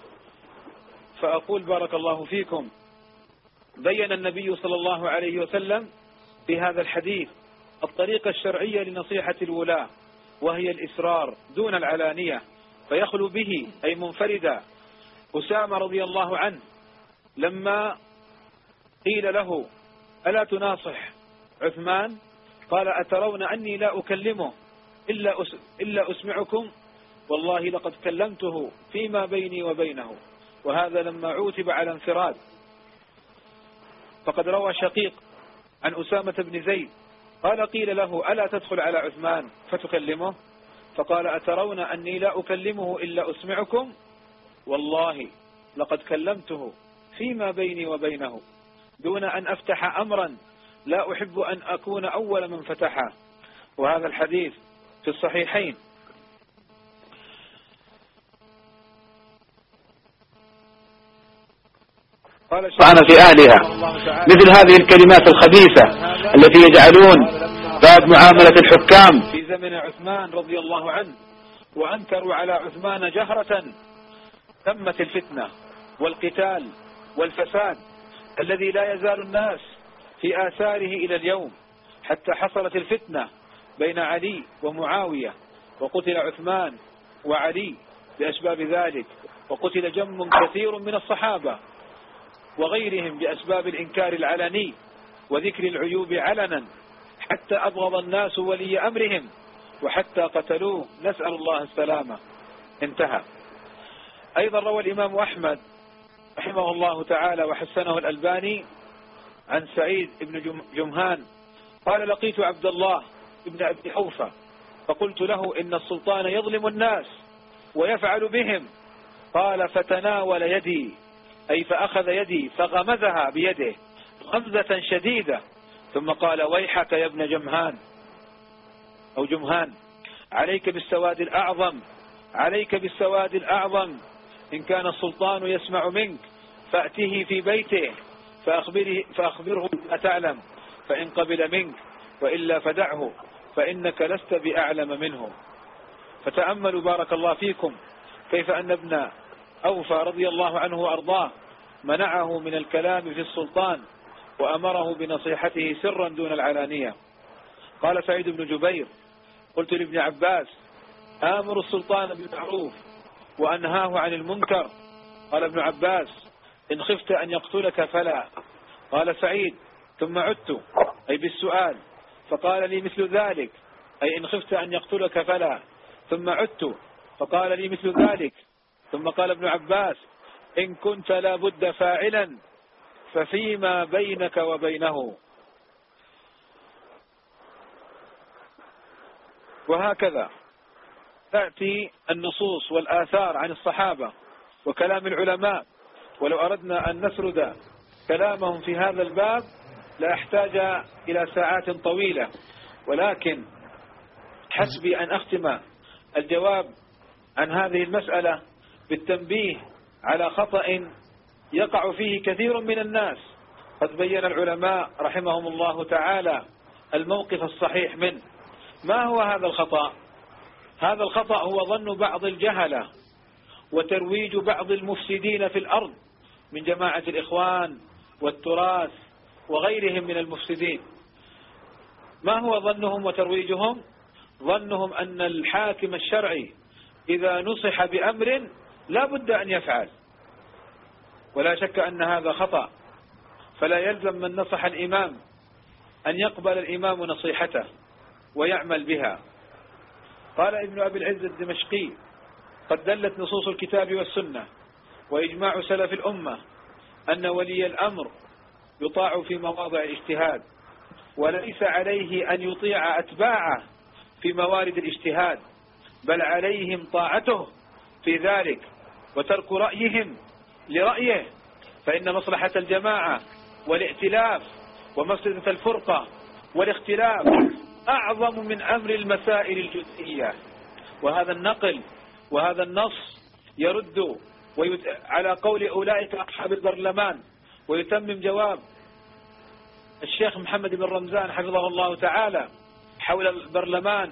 فأقول بارك الله فيكم، بين النبي صلى الله عليه وسلم في هذا الحديث الطريقة الشرعية لنصيحة الولاة، وهي الإسرار دون العلانية، فيخلو به أي منفردا. أسامة رضي الله عنه لما قيل له: ألا تناصح عثمان؟ قال: أترون أني لا أكلمه إلا إلا أسمعكم؟ والله لقد كلمته فيما بيني وبينه. وهذا لما عوتب على انفراد. فقد روى شقيق عن أسامة بن زيد قال: قيل له: ألا تدخل على عثمان فتكلمه؟ فقال: أترون أني لا أكلمه إلا أسمعكم؟ والله لقد كلمته فيما بيني وبينه دون أن أفتح أمرا لا أحب أن أكون أول من فتحه. وهذا الحديث في الصحيحين. طعن في أهلها، مثل هذه الكلمات الخبيثة التي يجعلون باب معاملة الحكام في زمن عثمان رضي الله عنه، وأنكروا على عثمان جهرة. تمت الفتنة والقتال والفساد الذي لا يزال الناس في آثاره إلى اليوم، حتى حصلت الفتنة بين علي ومعاوية، وقتل عثمان وعلي بأسباب ذلك، وقتل جم كثير من الصحابة وغيرهم بأسباب الإنكار العلني وذكر العيوب علنا، حتى أبغض الناس ولي أمرهم وحتى قتلوه، نسأل الله السلامة. انتهى. أيضا روى الإمام أحمد رحمه الله تعالى وحسنه الألباني عن سعيد بن جمهان قال: لقيت عبد الله بن أبي حوفة فقلت له: إن السلطان يظلم الناس ويفعل بهم. قال: فتناول يدي، أي فأخذ يدي فغمزها بيده غمزة شديدة، ثم قال: ويحك يا ابن جمهان أو جمهان، عليك بالسواد الأعظم، عليك بالسواد الأعظم. إن كان السلطان يسمع منك فأته في بيته فأخبره, فأخبره ما تعلم، فإن قبل منك، وإلا فدعه، فإنك لست بأعلم منه. فتأملوا بارك الله فيكم كيف أن ابن أوفى رضي الله عنه وأرضاه منعه من الكلام في السلطان وأمره بنصيحته سرا دون العلانية. قال سعيد بن جبير: قلت لابن عباس: آمر السلطان بالمعروف وأنهاه عن المنكر. قال ابن عباس: إن خفت أن يقتلك فلا. قال سعيد: ثم عدت أي بالسؤال فقال لي مثل ذلك، أي إن خفت أن يقتلك فلا. ثم عدت فقال لي مثل ذلك. ثم قال ابن عباس: إن كنت لا بد فاعلا ففيما بينك وبينه. وهكذا تأتي النصوص والآثار عن الصحابة وكلام العلماء، ولو أردنا أن نسرد كلامهم في هذا الباب لا يحتاج إلى ساعات طويلة، ولكن حسبي أن أختم الجواب عن هذه المسألة بالتنبيه على خطأ يقع فيه كثير من الناس. قد بين العلماء رحمهم الله تعالى الموقف الصحيح منه. ما هو هذا الخطأ؟ هذا الخطأ هو ظن بعض الجهلة وترويج بعض المفسدين في الأرض من جماعة الإخوان والتراث وغيرهم من المفسدين. ما هو ظنهم وترويجهم؟ ظنهم أن الحاكم الشرعي إذا نصح بأمر لا بد أن يفعل، ولا شك أن هذا خطأ. فلا يلزم من نصح الإمام أن يقبل الإمام نصيحته ويعمل بها. قال ابن أبي العز الدمشقي: قد دلت نصوص الكتاب والسنة وإجماع سلف الأمة أن ولي الأمر يطاع في مواضع الاجتهاد، وليس عليه أن يطيع أتباعه في موارد الاجتهاد، بل عليهم طاعته في ذلك وترك رأيهم لرأيه، فإن مصلحة الجماعة والائتلاف ومفسدة الفرقة والاختلاف أعظم من أمر المسائل الجزئية. وهذا النقل وهذا النص يرد ويت... على قول أولئك أصحاب البرلمان، ويتمم جواب الشيخ محمد بن رمزان حفظه الله تعالى حول البرلمان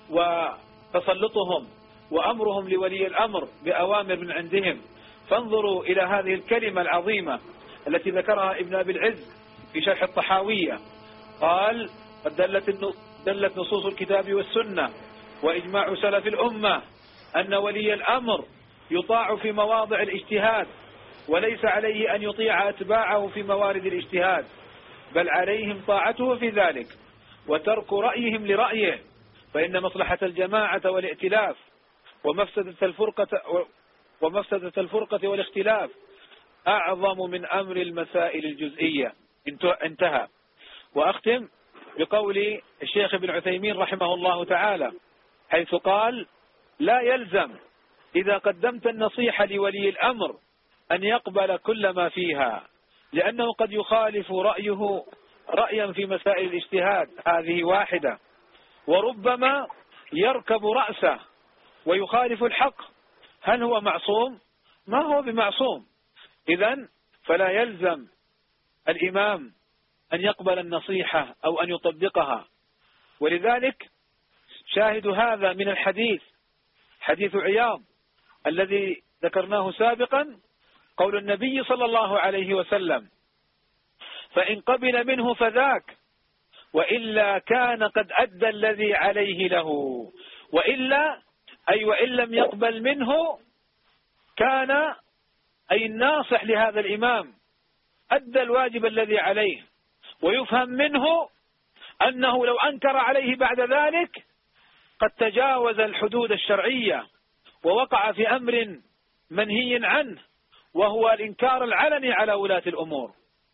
وتسلطهم وأمرهم لولي الأمر بأوامر من عندهم. فانظروا إلى هذه الكلمة العظيمة التي ذكرها ابن أبي العز في شرح الطحاوية. قال: قد دلت دلت نصوص الكتاب والسنة وإجماع سلف الأمة أن ولي الأمر يطاع في مواضع الاجتهاد، وليس عليه أن يطيع أتباعه في موارد الاجتهاد، بل عليهم طاعته في ذلك وترك رأيهم لرأيه، فإن مصلحة الجماعة والائتلاف ومفسدة الفرقة ومفسدة الفرقة والاختلاف أعظم من أمر المسائل الجزئية. انتهى. وأختم بقول الشيخ ابن عثيمين رحمه الله تعالى، حيث قال: لا يلزم إذا قدمت النصيحة لولي الأمر أن يقبل كل ما فيها، لأنه قد يخالف رأيه رأيا في مسائل الاجتهاد، هذه واحدة، وربما يركب رأسه ويخالف الحق. هل هو معصوم؟ ما هو بمعصوم. إذن فلا يلزم الإمام أن يقبل النصيحة أو أن يطبقها. ولذلك شاهد هذا من الحديث، حديث عياض الذي ذكرناه سابقا، قول النبي صلى الله عليه وسلم: فإن قبل منه فذاك، وإلا كان قد أدى الذي عليه له. وإلا أي وإن لم يقبل منه كان أي الناصح لهذا الإمام أدى الواجب الذي عليه. ويفهم منه أنه لو أنكر عليه بعد ذلك قد تجاوز الحدود الشرعية ووقع في أمر منهي عنه، وهو الإنكار العلني على ولاة الأمور.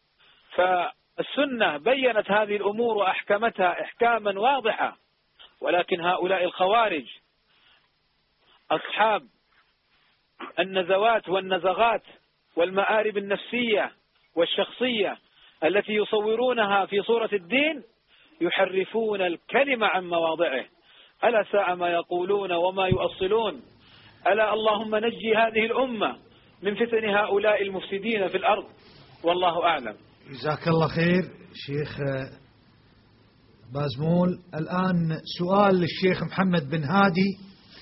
فالسنة بيّنت هذه الأمور وأحكمتها إحكاما واضحة، ولكن هؤلاء الخوارج أصحاب النزوات والنزغات والمآرب النفسية والشخصية التي يصورونها في صورة الدين يحرفون الكلمة عن مواضعه. ألا ساء ما يقولون وما يؤصلون. ألا اللهم نجي هذه الأمة من فتن هؤلاء المفسدين في الأرض، والله أعلم. جزاك الله خير شيخ بازمول. الآن سؤال للشيخ محمد بن هادي،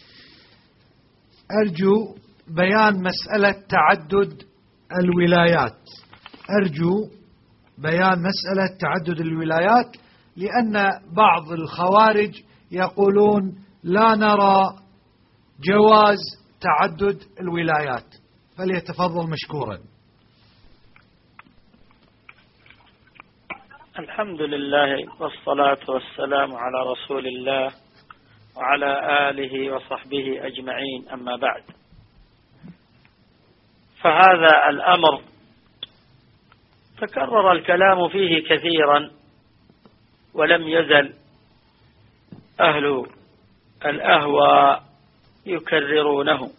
أرجو بيان مسألة تعدد الولايات. أرجو بيان مسألة تعدد الولايات، لأن بعض الخوارج يقولون لا نرى جواز تعدد الولايات، فليتفضل مشكورا. الحمد لله والصلاة والسلام على رسول الله وعلى آله وصحبه أجمعين، أما بعد. فهذا الأمر تكرر الكلام فيه كثيرا، ولم يزل أهل الأهواء يكررونه.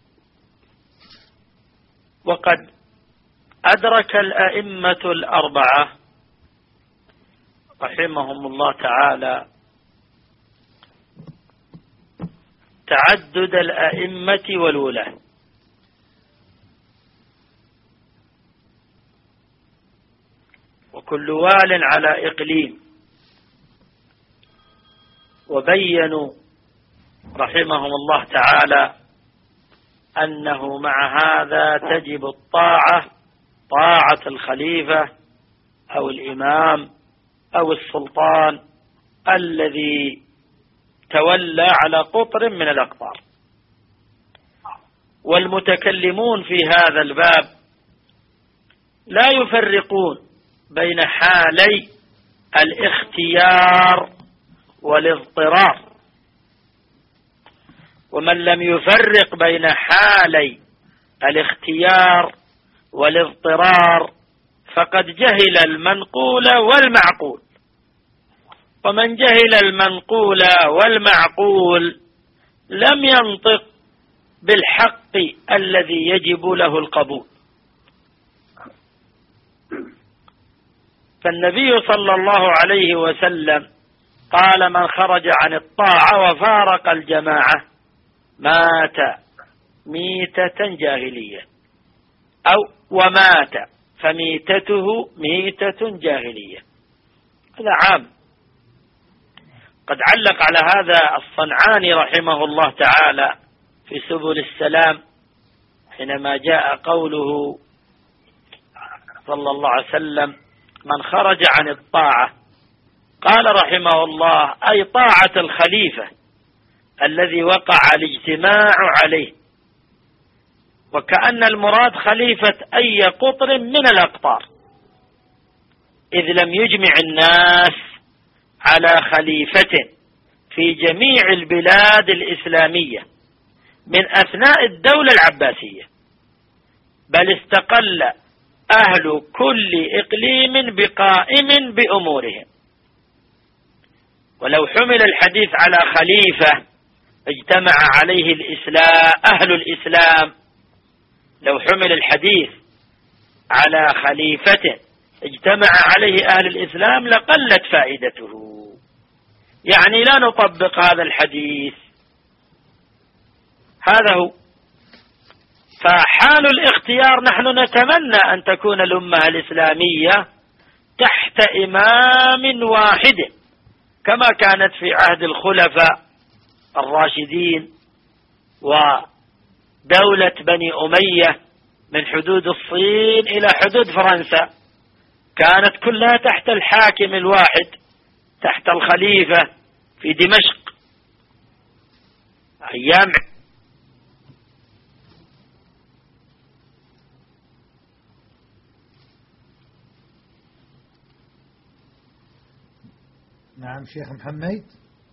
وقد أدرك الأئمة الأربعة رحمهم الله تعالى تعدد الأئمة والولاة، وكل وال على إقليم، وبينوا رحمهم الله تعالى أنه مع هذا تجب الطاعة، طاعة الخليفة أو الإمام أو السلطان الذي تولى على قطر من الأقطار. والمتكلمون في هذا الباب لا يفرقون بين حالي الاختيار والاضطرار، ومن لم يفرق بين حالي الاختيار والاضطرار فقد جهل المنقول والمعقول، ومن جهل المنقول والمعقول لم ينطق بالحق الذي يجب له القبول. فالنبي صلى الله عليه وسلم قال: من خرج عن الطاعة وفارق الجماعة مات ميتة جاهلية، أو ومات فميتته ميتة جاهلية. هذا عام. قد علق على هذا الصنعاني رحمه الله تعالى في سبل السلام حينما جاء قوله صلى الله عليه وسلم: من خرج عن الطاعة، قال رحمه الله: أي طاعة الخليفة الذي وقع الاجتماع عليه، وكأن المراد خليفة أي قطر من الأقطار، إذ لم يجمع الناس على خليفة في جميع البلاد الإسلامية من أثناء الدولة العباسية، بل استقل أهل كل إقليم بقائم بأمورهم. ولو حمل الحديث على خليفة اجتمع عليه الإسلام أهل الإسلام، لو حمل الحديث على خليفة اجتمع عليه أهل الإسلام لقلت فائدته، يعني لا نطبق هذا الحديث. هذا هو. فحال الاختيار نحن نتمنى أن تكون الأمة الإسلامية تحت إمام واحد كما كانت في عهد الخلفاء الراشدين ودولة بني أمية من حدود الصين إلى حدود فرنسا، كانت كلها تحت الحاكم الواحد، تحت الخليفة في دمشق أيام. نعم شيخ محمد.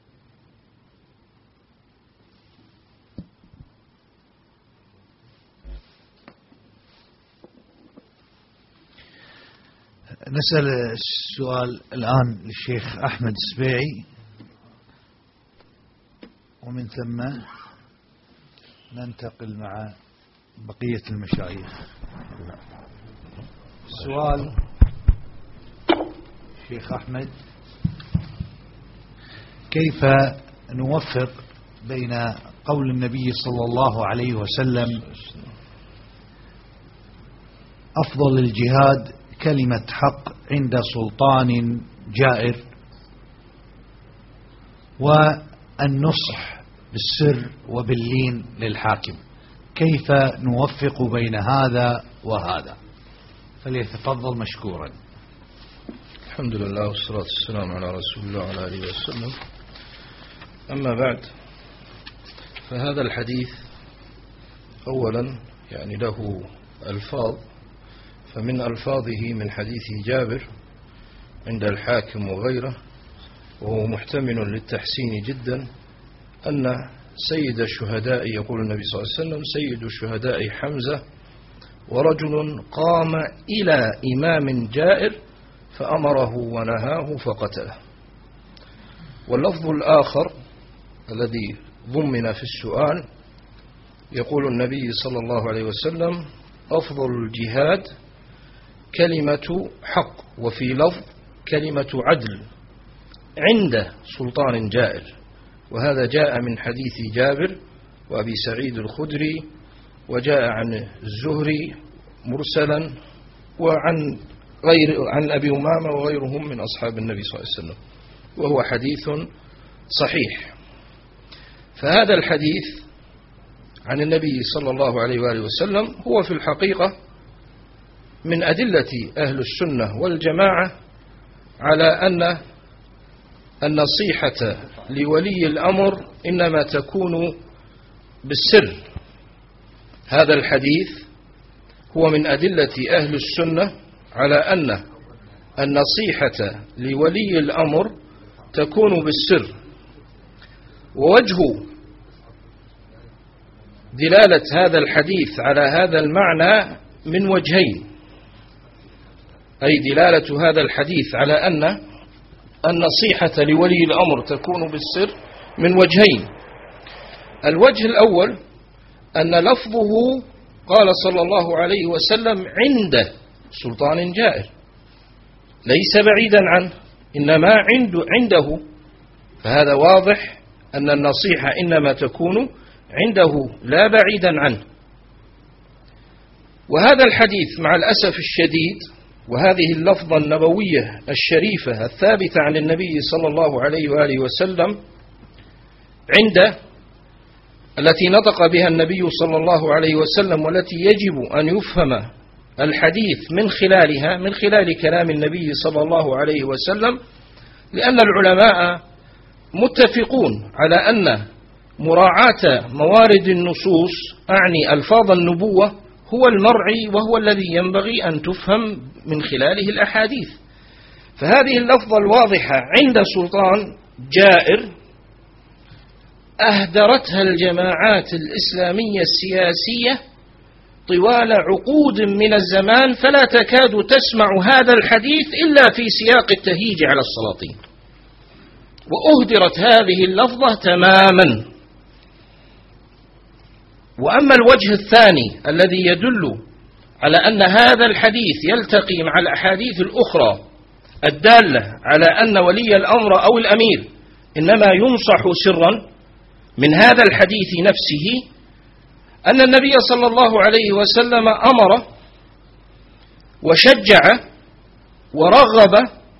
نسأل السؤال الآن للشيخ أحمد السبيعي، ومن ثم ننتقل مع بقية المشايخ. السؤال شيخ أحمد: كيف نوفق بين قول النبي صلى الله عليه وسلم: أفضل الجهاد كلمة حق عند سلطان جائر، والنصح بالسر وباللين للحاكم؟ كيف نوفق بين هذا وهذا؟ فليتفضل مشكورا. الحمد لله والصلاة والسلام على رسول الله وعلى آله وسلم. أما بعد، فهذا الحديث أولا يعني له ألفاظ، فمن ألفاظه من حديث جابر عند الحاكم وغيره، وهو محتمل للتحسين جدا، أن سيد الشهداء، يقول النبي صلى الله عليه وسلم: سيد الشهداء حمزة، ورجل قام إلى إمام جائر فأمره ونهاه فقتله. واللفظ الآخر الذي ضمن في السؤال يقول النبي صلى الله عليه وسلم: أفضل الجهاد كلمة حق، وفي لفظ كلمة عدل عند سلطان جائر. وهذا جاء من حديث جابر وأبي سعيد الخدري، وجاء عن الزهري مرسلا، وعن غير عن أبي أمامة وغيرهم من أصحاب النبي صلى الله عليه وسلم، وهو حديث صحيح. فهذا الحديث عن النبي صلى الله عليه وآله وسلم هو في الحقيقة من أدلة أهل السنة والجماعة على أن النصيحة لولي الأمر إنما تكون بالسر. هذا الحديث هو من أدلة أهل السنة على أن النصيحة لولي الأمر تكون بالسر. ووجه دلالة هذا الحديث على هذا المعنى من وجهين، أي دلالة هذا الحديث على أن النصيحة لولي الأمر تكون بالسر من وجهين. الوجه الأول أن لفظه قال صلى الله عليه وسلم عند سلطان جائر، ليس بعيدا عنه، إنما عنده، فهذا واضح أن النصيحة إنما تكون عنده لا بعيدا عنه. وهذا الحديث مع الأسف الشديد، وهذه اللفظة النبوية الشريفة الثابتة عن النبي صلى الله عليه وآله وسلم عند التي نطق بها النبي صلى الله عليه وسلم، والتي يجب أن يفهم الحديث من خلالها، من خلال كلام النبي صلى الله عليه وسلم، لأن العلماء متفقون على أن مراعاة موارد النصوص أعني ألفاظ النبوة هو المرعي وهو الذي ينبغي أن تفهم من خلاله الأحاديث. فهذه اللفظة الواضحة عند سلطان جائر أهدرتها الجماعات الإسلامية السياسية طوال عقود من الزمان، فلا تكاد تسمع هذا الحديث إلا في سياق التهيج على السلاطين، وأهدرت هذه اللفظة تماما. وأما الوجه الثاني الذي يدل على أن هذا الحديث يلتقي مع الأحاديث الأخرى الدالة على أن ولي الأمر أو الأمير إنما ينصح سرا، من هذا الحديث نفسه أن النبي صلى الله عليه وسلم أمر وشجع ورغب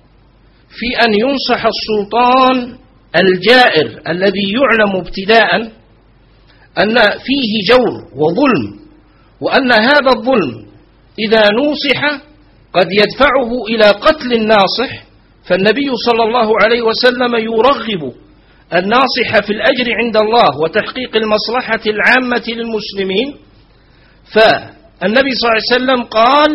في أن ينصح السلطان الجائر الذي يعلم ابتداء أن فيه جور وظلم، وأن هذا الظلم إذا نوصح قد يدفعه إلى قتل الناصح، فالنبي صلى الله عليه وسلم يرغب الناصح في الأجر عند الله وتحقيق المصلحة العامة للمسلمين. فالنبي صلى الله عليه وسلم قال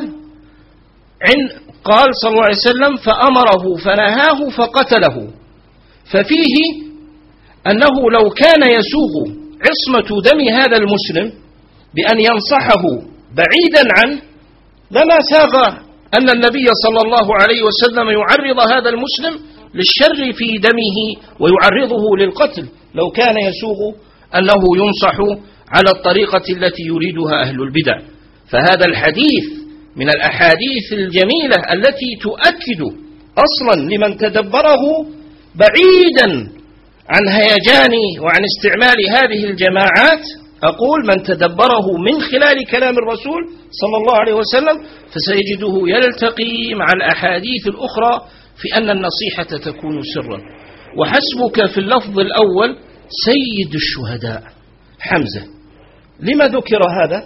عن قال صلى الله عليه وسلم فأمره فنهاه فقتله، ففيه أنه لو كان يسوغ عصمة دم هذا المسلم بأن ينصحه بعيدا عنه لما ساغ أن النبي صلى الله عليه وسلم يعرض هذا المسلم للشر في دمه ويعرضه للقتل، لو كان يسوغ أنه ينصح على الطريقة التي يريدها أهل البدع. فهذا الحديث من الأحاديث الجميلة التي تؤكد أصلا لمن تدبره بعيدا عن هيجان وعن استعمال هذه الجماعات، أقول من تدبره من خلال كلام الرسول صلى الله عليه وسلم فسيجده يلتقي مع الأحاديث الأخرى في أن النصيحة تكون سرا. وحسبك في اللفظ الأول سيد الشهداء حمزة، لما ذكر هذا؟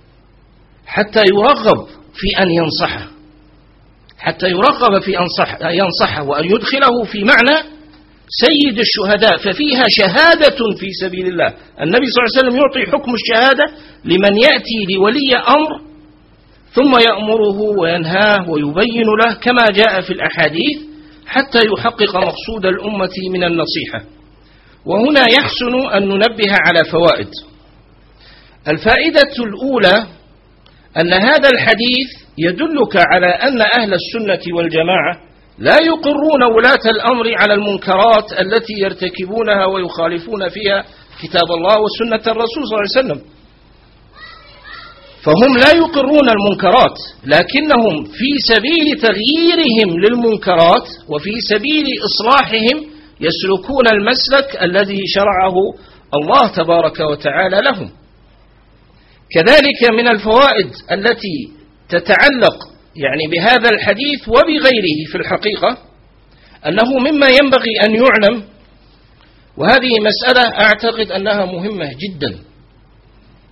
حتى يرغب في أن ينصحه، حتى يرغب في أن ينصحه وأن يدخله في معنى سيد الشهداء، ففيها شهادة في سبيل الله. النبي صلى الله عليه وسلم يعطي حكم الشهادة لمن يأتي لولي أمر ثم يأمره وينهاه ويبين له كما جاء في الأحاديث حتى يحقق مقصود الأمة من النصيحة. وهنا يحسن أن ننبه على فوائد. الفائدة الأولى أن هذا الحديث يدلك على أن أهل السنة والجماعة لا يقرون ولاة الأمر على المنكرات التي يرتكبونها ويخالفون فيها كتاب الله وسنة الرسول صلى الله عليه وسلم، فهم لا يقرون المنكرات، لكنهم في سبيل تغييرهم للمنكرات وفي سبيل إصلاحهم يسلكون المسلك الذي شرعه الله تبارك وتعالى لهم. كذلك من الفوائد التي تتعلق يعني بهذا الحديث وبغيره في الحقيقة أنه مما ينبغي أن يعلم، وهذه مسألة أعتقد أنها مهمة جدا،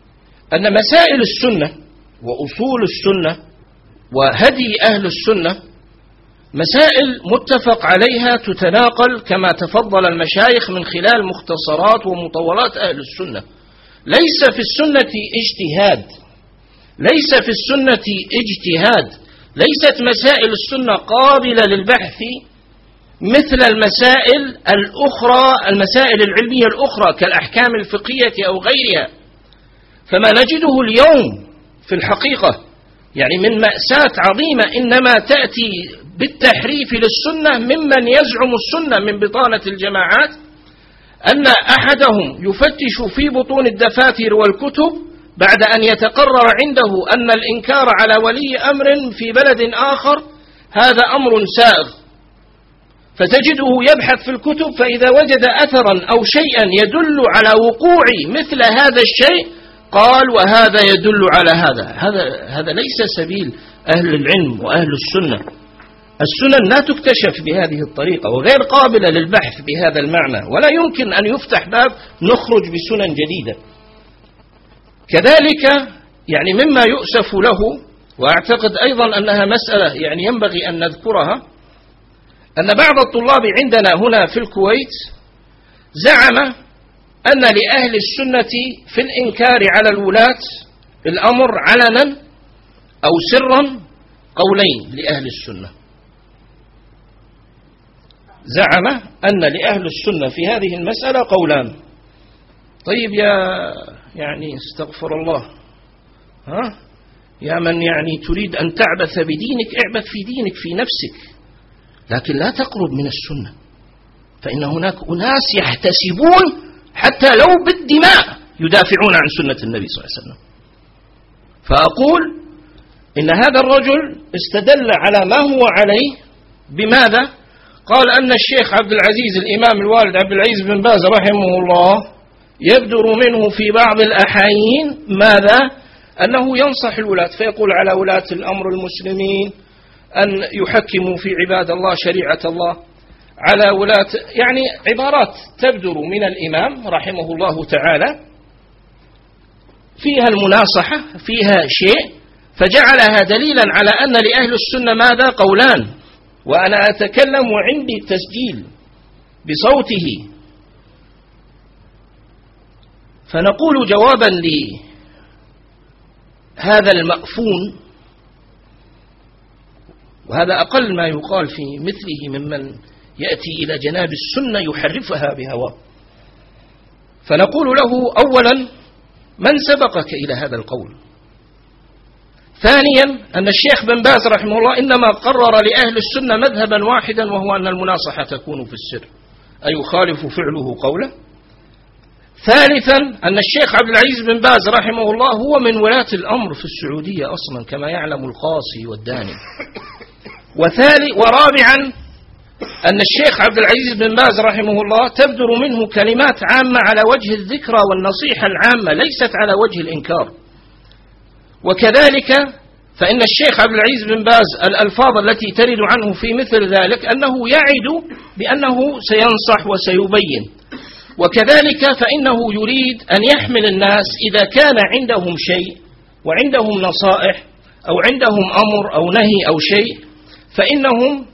أن مسائل السنة وأصول السنة وهدي أهل السنة مسائل متفق عليها تتناقل كما تفضل المشايخ من خلال مختصرات ومطولات أهل السنة. ليس في السنة اجتهاد، ليس في السنة اجتهاد، ليست مسائل السنة قابلة للبحث مثل المسائل الأخرى، المسائل العلمية الأخرى كالأحكام الفقهية أو غيرها. فما نجده اليوم في الحقيقة يعني من مأساة عظيمة إنما تأتي بالتحريف للسنة ممن يزعم السنة من بطانة الجماعات، أن أحدهم يفتش في بطون الدفاتر والكتب بعد أن يتقرر عنده أن الإنكار على ولي أمر في بلد آخر هذا أمر سائغ، فتجده يبحث في الكتب فإذا وجد أثرا أو شيئا يدل على وقوع مثل هذا الشيء قال وهذا يدل على هذا. هذا هذا ليس سبيل أهل العلم وأهل السنة. السنن لا تكتشف بهذه الطريقة وغير قابلة للبحث بهذا المعنى، ولا يمكن أن يفتح باب نخرج بسنن جديدة. كذلك يعني مما يؤسف له، وأعتقد أيضا أنها مسألة يعني ينبغي أن نذكرها، أن بعض الطلاب عندنا هنا في الكويت زعم أن لأهل السنة في الإنكار على الولاة الأمر علنا أو سرا قولين لأهل السنة. زعم أن لأهل السنة في هذه المسألة قولان. طيب يا يعني استغفر الله، ها يا من يعني تريد أن تعبث بدينك اعبث في دينك في نفسك، لكن لا تقرب من السنة، فإن هناك أناس يحتسبون حتى لو بالدماء يدافعون عن سنة النبي صلى الله عليه وسلم. فأقول إن هذا الرجل استدل على ما هو عليه بماذا؟ قال أن الشيخ عبد العزيز الإمام الوالد عبد العزيز بن باز رحمه الله يبدر منه في بعض الأحايين ماذا؟ أنه ينصح الولاة، فيقول على ولاة الأمر المسلمين أن يحكموا في عباد الله شريعة الله، على ولاة يعني عبارات تبدر من الإمام رحمه الله تعالى فيها المناصحة فيها شيء، فجعلها دليلا على أن لأهل السنة ماذا؟ قولان. وأنا أتكلم وعندي تسجيل بصوته. فنقول جوابا لهذا المأفون، وهذا أقل ما يقال في مثله ممن يأتي إلى جناب السنة يحرفها بهواه، فنقول له أولا من سبقك إلى هذا القول؟ ثانيا أن الشيخ بن باز رحمه الله إنما قرر لأهل السنة مذهبا واحدا، وهو أن المناصحة تكون في السر، أيخالف فعله قوله؟ ثالثا أن الشيخ عبد العزيز بن باز رحمه الله هو من ولاة الأمر في السعودية أصلا كما يعلم القاصي والداني. وثالث ورابعا أن الشيخ عبد العزيز بن باز رحمه الله تبدر منه كلمات عامة على وجه الذكرى والنصيحة العامة ليست على وجه الإنكار. وكذلك فإن الشيخ عبد العزيز بن باز الألفاظ التي ترد عنه في مثل ذلك أنه يعد بأنه سينصح وسيبين، وكذلك فإنه يريد أن يحمل الناس إذا كان عندهم شيء وعندهم نصائح أو عندهم أمر أو نهي أو شيء، فإنهم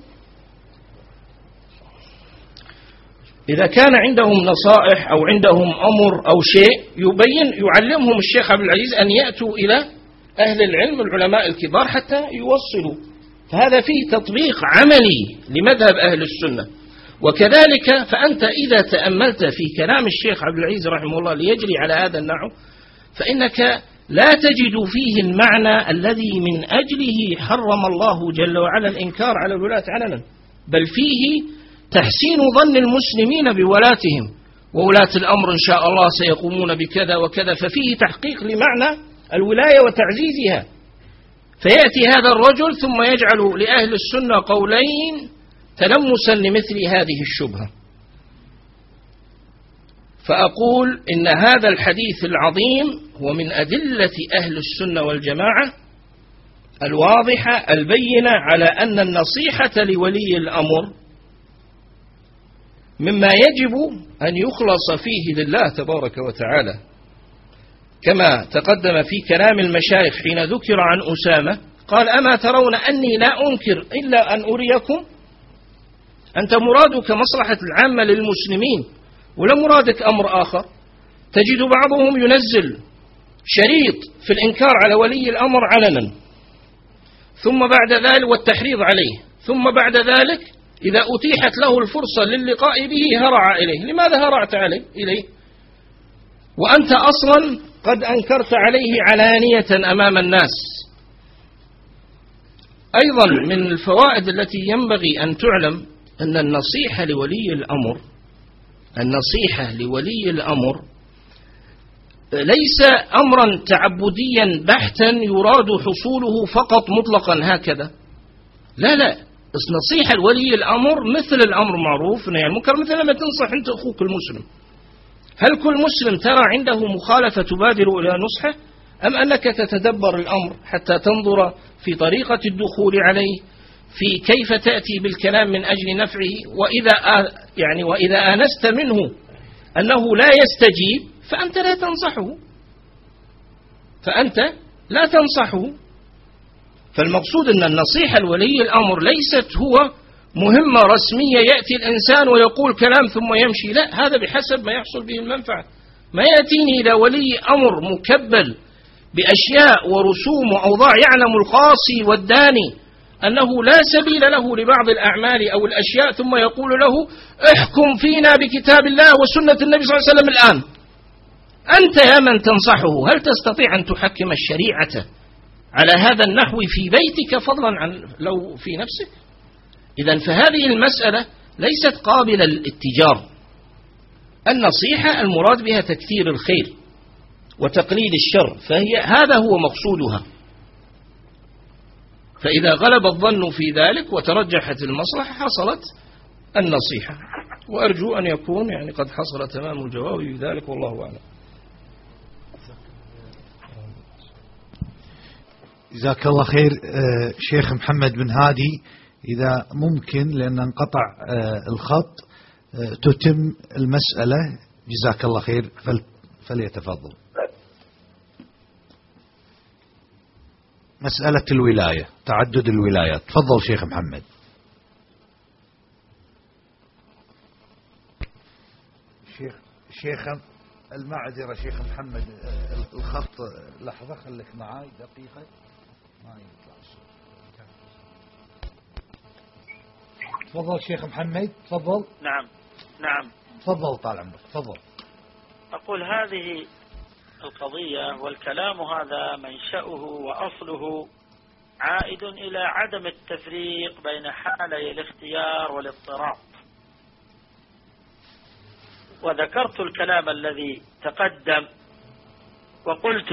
إذا كان عندهم نصائح أو عندهم أمر أو شيء يبين يعلمهم الشيخ عبد العزيز أن يأتوا إلى أهل العلم العلماء الكبار حتى يوصلوا. فهذا فيه تطبيق عملي لمذهب أهل السنة. وكذلك فأنت إذا تأملت في كلام الشيخ عبد العزيز رحمه الله ليجري على هذا النحو فإنك لا تجد فيه المعنى الذي من أجله حرم الله جل وعلا الإنكار على الولاة علنا، بل فيه تحسين ظن المسلمين بولاتهم، وولاة الأمر إن شاء الله سيقومون بكذا وكذا، ففيه تحقيق لمعنى الولاية وتعزيزها. فيأتي هذا الرجل ثم يجعل لأهل السنة قولين تلمسا لمثل هذه الشبهة. فأقول إن هذا الحديث العظيم هو من أدلة أهل السنة والجماعة الواضحة البينة على أن النصيحة لولي الأمر مما يجب أن يخلص فيه لله تبارك وتعالى، كما تقدم في كلام المشايخ حين ذكر عن أسامة قال أما ترون أني لا أنكر إلا أن أريكم. أنت مرادك مصلحة العامة للمسلمين ولا مرادك أمر آخر. تجد بعضهم ينزل شريط في الإنكار على ولي الأمر علنا ثم بعد ذلك والتحريض عليه، ثم بعد ذلك إذا أتيحت له الفرصة للقاء به هرع إليه. لماذا هرعت عليه إليه وأنت أصلا قد أنكرت عليه علانية أمام الناس؟ أيضا من الفوائد التي ينبغي أن تعلم أن النصيحة لولي الأمر النصيحة لولي الأمر ليس أمرا تعبديا بحتا يراد حصوله فقط مطلقا هكذا. لا لا نصيحة لولي الأمر مثل الأمر معروف نهي عن المنكر، مثل ما تنصح أنت أخوك المسلم. هل كل مسلم ترى عنده مخالفة تبادر إلى نصحه، أم أنك تتدبر الأمر حتى تنظر في طريقة الدخول عليه، في كيف تأتي بالكلام من أجل نفعه، وإذا يعني وإذا آنست منه أنه لا يستجيب فأنت لا تنصحه فأنت لا تنصحه. فالمقصود أن النصيحة لولي الأمر ليست هو مهمة رسمية يأتي الإنسان ويقول كلام ثم يمشي، لا، هذا بحسب ما يحصل به المنفعة. ما يأتيني إلى ولي أمر مكبل بأشياء ورسوم وأوضاع يعلم القاصي والداني أنه لا سبيل له لبعض الأعمال أو الأشياء ثم يقول له احكم فينا بكتاب الله وسنة النبي صلى الله عليه وسلم الآن. أنت يا من تنصحه هل تستطيع أن تحكم الشريعة على هذا النحو في بيتك فضلا عن لو في نفسك؟ إذن فهذه المسألة ليست قابلة للاتجار. النصيحة المراد بها تكثير الخير وتقليل الشر، فهي هذا هو مقصودها. فإذا غلب الظن في ذلك وترجحت المصلحة حصلت النصيحة. وأرجو أن يكون يعني قد حصل تمام الجواب بذلك، والله أعلم. جزاك الله خير شيخ محمد بن هادي، إذا ممكن لأن انقطع الخط تتم المسألة جزاك الله خير فليتفضل. مسألة الولاية، تعدد الولايات. تفضل شيخ محمد. شيخ شيخ المعذرة شيخ محمد، الخط لحظة خليك معاي دقيقة ما يطلع الصوت. تفضل شيخ محمد تفضل. نعم نعم تفضل طال عمرك تفضل. أقول هذه القضية والكلام هذا منشأه وأصله عائد إلى عدم التفريق بين حالي الاختيار والاضطراب. وذكرت الكلام الذي تقدم وقلت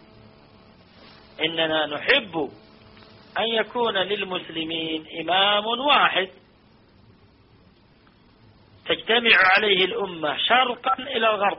إننا نحب أن يكون للمسلمين إمام واحد تجتمع عليه الأمة شرقا إلى الغرب،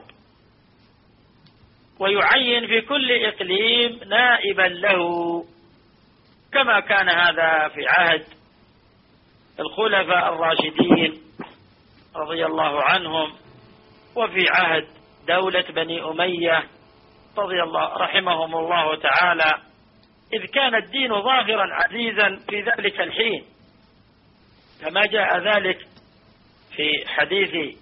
ويعين في كل إقليم نائبا له، كما كان هذا في عهد الخلفاء الراشدين رضي الله عنهم، وفي عهد دولة بني أمية رضي الله رحمهم الله تعالى، إذ كان الدين ظاهرا عزيزا في ذلك الحين، كما جاء ذلك في حديث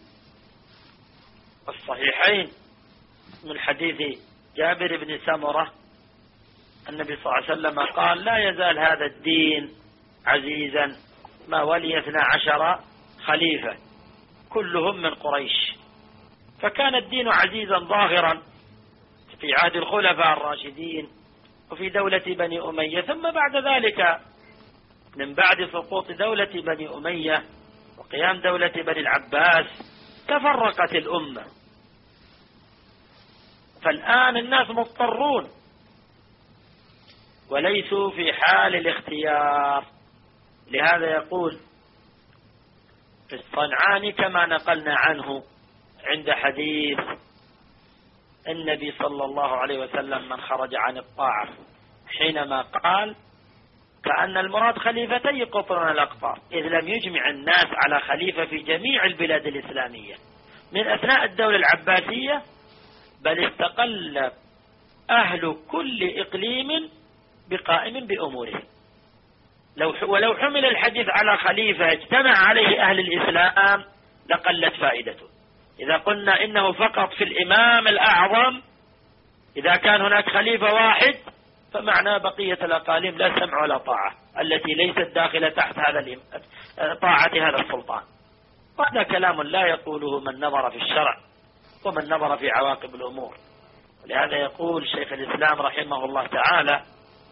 الصحيحين من حديث جابر بن سمرة النبي صلى الله عليه وسلم قال: لا يزال هذا الدين عزيزا ما ولي اثنا عشر خليفة كلهم من قريش. فكان الدين عزيزا ظاهرا في عهد الخلفاء الراشدين وفي دولة بني أمية. ثم بعد ذلك من بعد سقوط دولة بني أمية وقيام دولة بني العباس تفرقت الأمة، فالآن الناس مضطرون وليسوا في حال الاختيار. لهذا يقول في الصنعاني كما نقلنا عنه عند حديث النبي صلى الله عليه وسلم: من خرج عن الطاعة، حينما قال: كأن المراد خليفتي قطرنا الأقطار، إذ لم يجمع الناس على خليفة في جميع البلاد الإسلامية من أثناء الدولة العباسية، بل استقل أهل كل إقليم بقائم بأموره. لو ولو حمل الحديث على خليفة اجتمع عليه أهل الإسلام لقلت فائدته. إذا قلنا إنه فقط في الإمام الأعظم، إذا كان هناك خليفة واحد فمعنى بقية الأقاليم لا سمع ولا طاعة التي ليست داخلة تحت هذا طاعة هذا السلطان. وهذا كلام لا يقوله من نظر في الشرع ومن نظر في عواقب الأمور. ولهذا يقول شيخ الإسلام رحمه الله تعالى: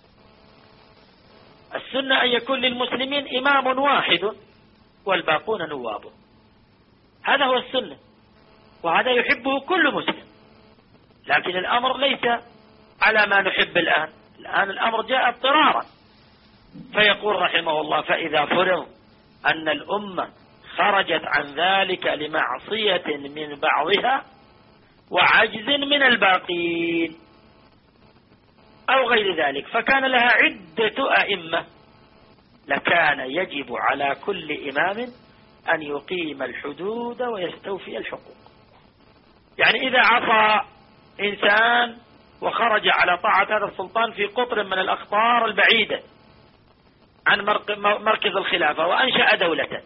السنة أن يكون للمسلمين إمام واحد والباقون نواب. هذا هو السنة، وهذا يحبه كل مسلم. لكن الأمر ليس على ما نحب الآن. الآن الأمر جاء اضطرارا. فيقول رحمه الله: فإذا فرض أن الأمة خرجت عن ذلك لمعصية من بعضها وعجز من الباقين أو غير ذلك، فكان لها عدة أئمة، لكان يجب على كل إمام أن يقيم الحدود ويستوفي الحقوق. يعني إذا عصى إنسان وخرج على طاعة هذا السلطان في قطر من الأقطار البعيدة عن مركز الخلافة وأنشأ دولة،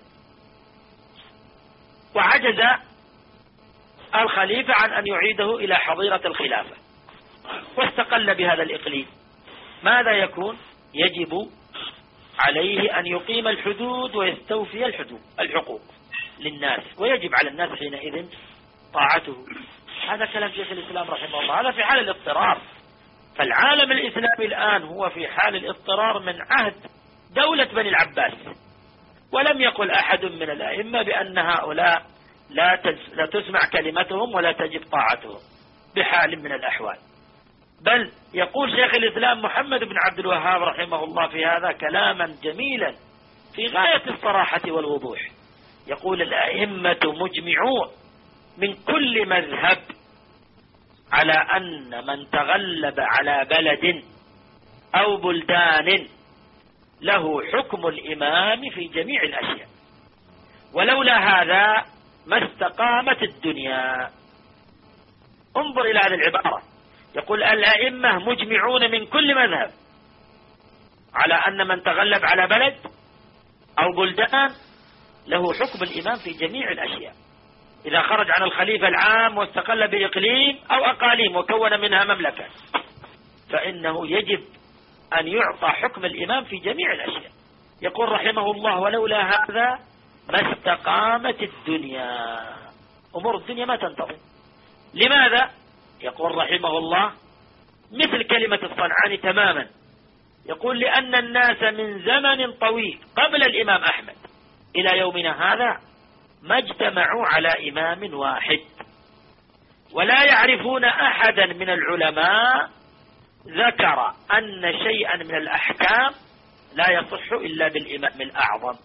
وعجز الخليفة عن أن يعيده إلى حظيرة الخلافة واستقل بهذا الإقليم، ماذا يكون؟ يجب عليه أن يقيم الحدود ويستوفي الحدود الحقوق للناس، ويجب على الناس حينئذ طاعته. هذا كلام شيخ الإسلام رحمه الله. هذا في حال الاضطرار. فالعالم الإسلامي الآن هو في حال الاضطرار من عهد دولة بني العباس، ولم يقل أحد من الأئمة بأن هؤلاء لا لا تسمع كلمتهم ولا تجب طاعتهم بحال من الأحوال. بل يقول شيخ الإسلام محمد بن عبد الوهاب رحمه الله في هذا كلاما جميلا في غاية الصراحة والوضوح. يقول: الأئمة مجمعون من كل مذهب على أن من تغلب على بلد أو بلدان له حكم الإمام في جميع الأشياء، ولولا هذا ما استقامت الدنيا. انظر إلى هذه العبارة. يقول: الأئمة مجمعون من كل مذهب على أن من تغلب على بلد أو بلدان له حكم الإمام في جميع الأشياء. إذا خرج عن الخليفة العام واستقل بإقليم أو أقاليم وكون منها مملكة، فإنه يجب أن يعطى حكم الإمام في جميع الأشياء. يقول رحمه الله: ولولا هذا ما استقامت الدنيا. أمور الدنيا ما تنتظم. لماذا؟ يقول رحمه الله مثل كلمة الصنعاني تماما. يقول: لأن الناس من زمن طويل قبل الإمام أحمد إلى يومنا هذا ما اجتمعوا على إمام واحد، ولا يعرفون أحدا من العلماء ذكر أن شيئا من الأحكام لا يصح إلا بالإمام الأعظم.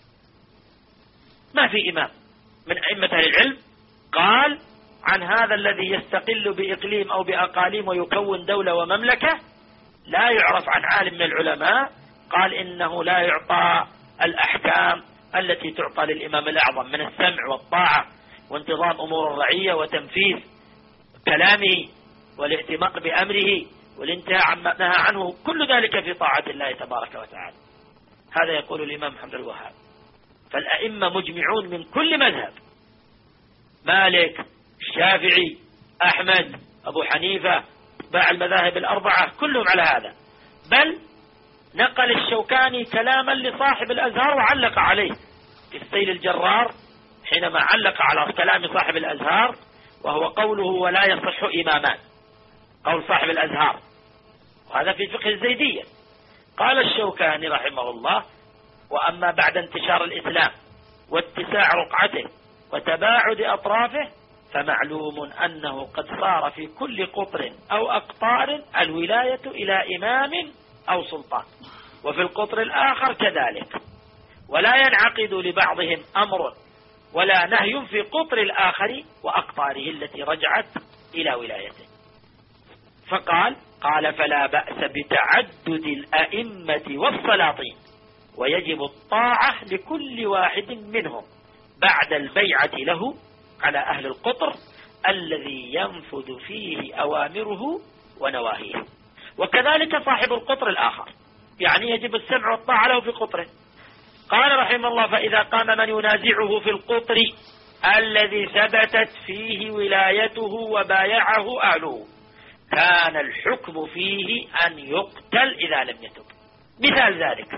ما في إمام من أئمة أهل العلم قال عن هذا الذي يستقل بإقليم أو بأقاليم ويكون دولة ومملكة، لا يعرف عن عالم من العلماء قال إنه لا يعطى الأحكام التي تعطى للإمام الأعظم من السمع والطاعة وانتظام أمور الرعية وتنفيذ كلامه والاهتمام بأمره والانتهاء عما نهى عنه، كل ذلك في طاعة الله تبارك وتعالى. هذا يقول الإمام محمد الوهاب. فالأئمة مجمعون من كل مذهب، مالك، الشافعي، أحمد، أبو حنيفة، باع المذاهب الأربعة، كلهم على هذا. بل نقل الشوكاني كلاما لصاحب الأزهار وعلق عليه في السيل الجرار حينما علق على كلام صاحب الأزهار، وهو قوله: ولا يصح إمامان، قول صاحب الأزهار، وهذا في فقه الزيدية. قال الشوكاني رحمه الله: وأما بعد انتشار الإسلام واتساع رقعته وتباعد أطرافه فمعلوم أنه قد صار في كل قطر أو أقطار الولاية إلى إمام أو سلطان، وفي القطر الآخر كذلك، ولا ينعقد لبعضهم أمر ولا نهي في قطر الآخر وأقطاره التي رجعت إلى ولايته. فقال قال فلا بأس بتعدد الأئمة والسلاطين، ويجب الطاعة لكل واحد منهم بعد البيعة له على أهل القطر الذي ينفذ فيه أوامره ونواهيه. وكذلك صاحب القطر الآخر، يعني يجب السمع والطاعة له في قطره. قال رحمه الله: فإذا قام من ينازعه في القطر الذي ثبتت فيه ولايته وبايعه أهله كان الحكم فيه أن يقتل إذا لم يتب. مثال ذلك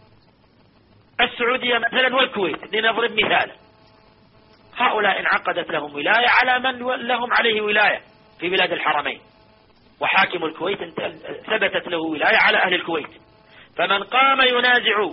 السعودية مثلا والكويت، لنضرب مثالا. هؤلاء انعقدت لهم ولاية على من لهم عليه ولاية في بلاد الحرمين، وحاكم الكويت ثبتت له ولاية على أهل الكويت، فمن قام ينازع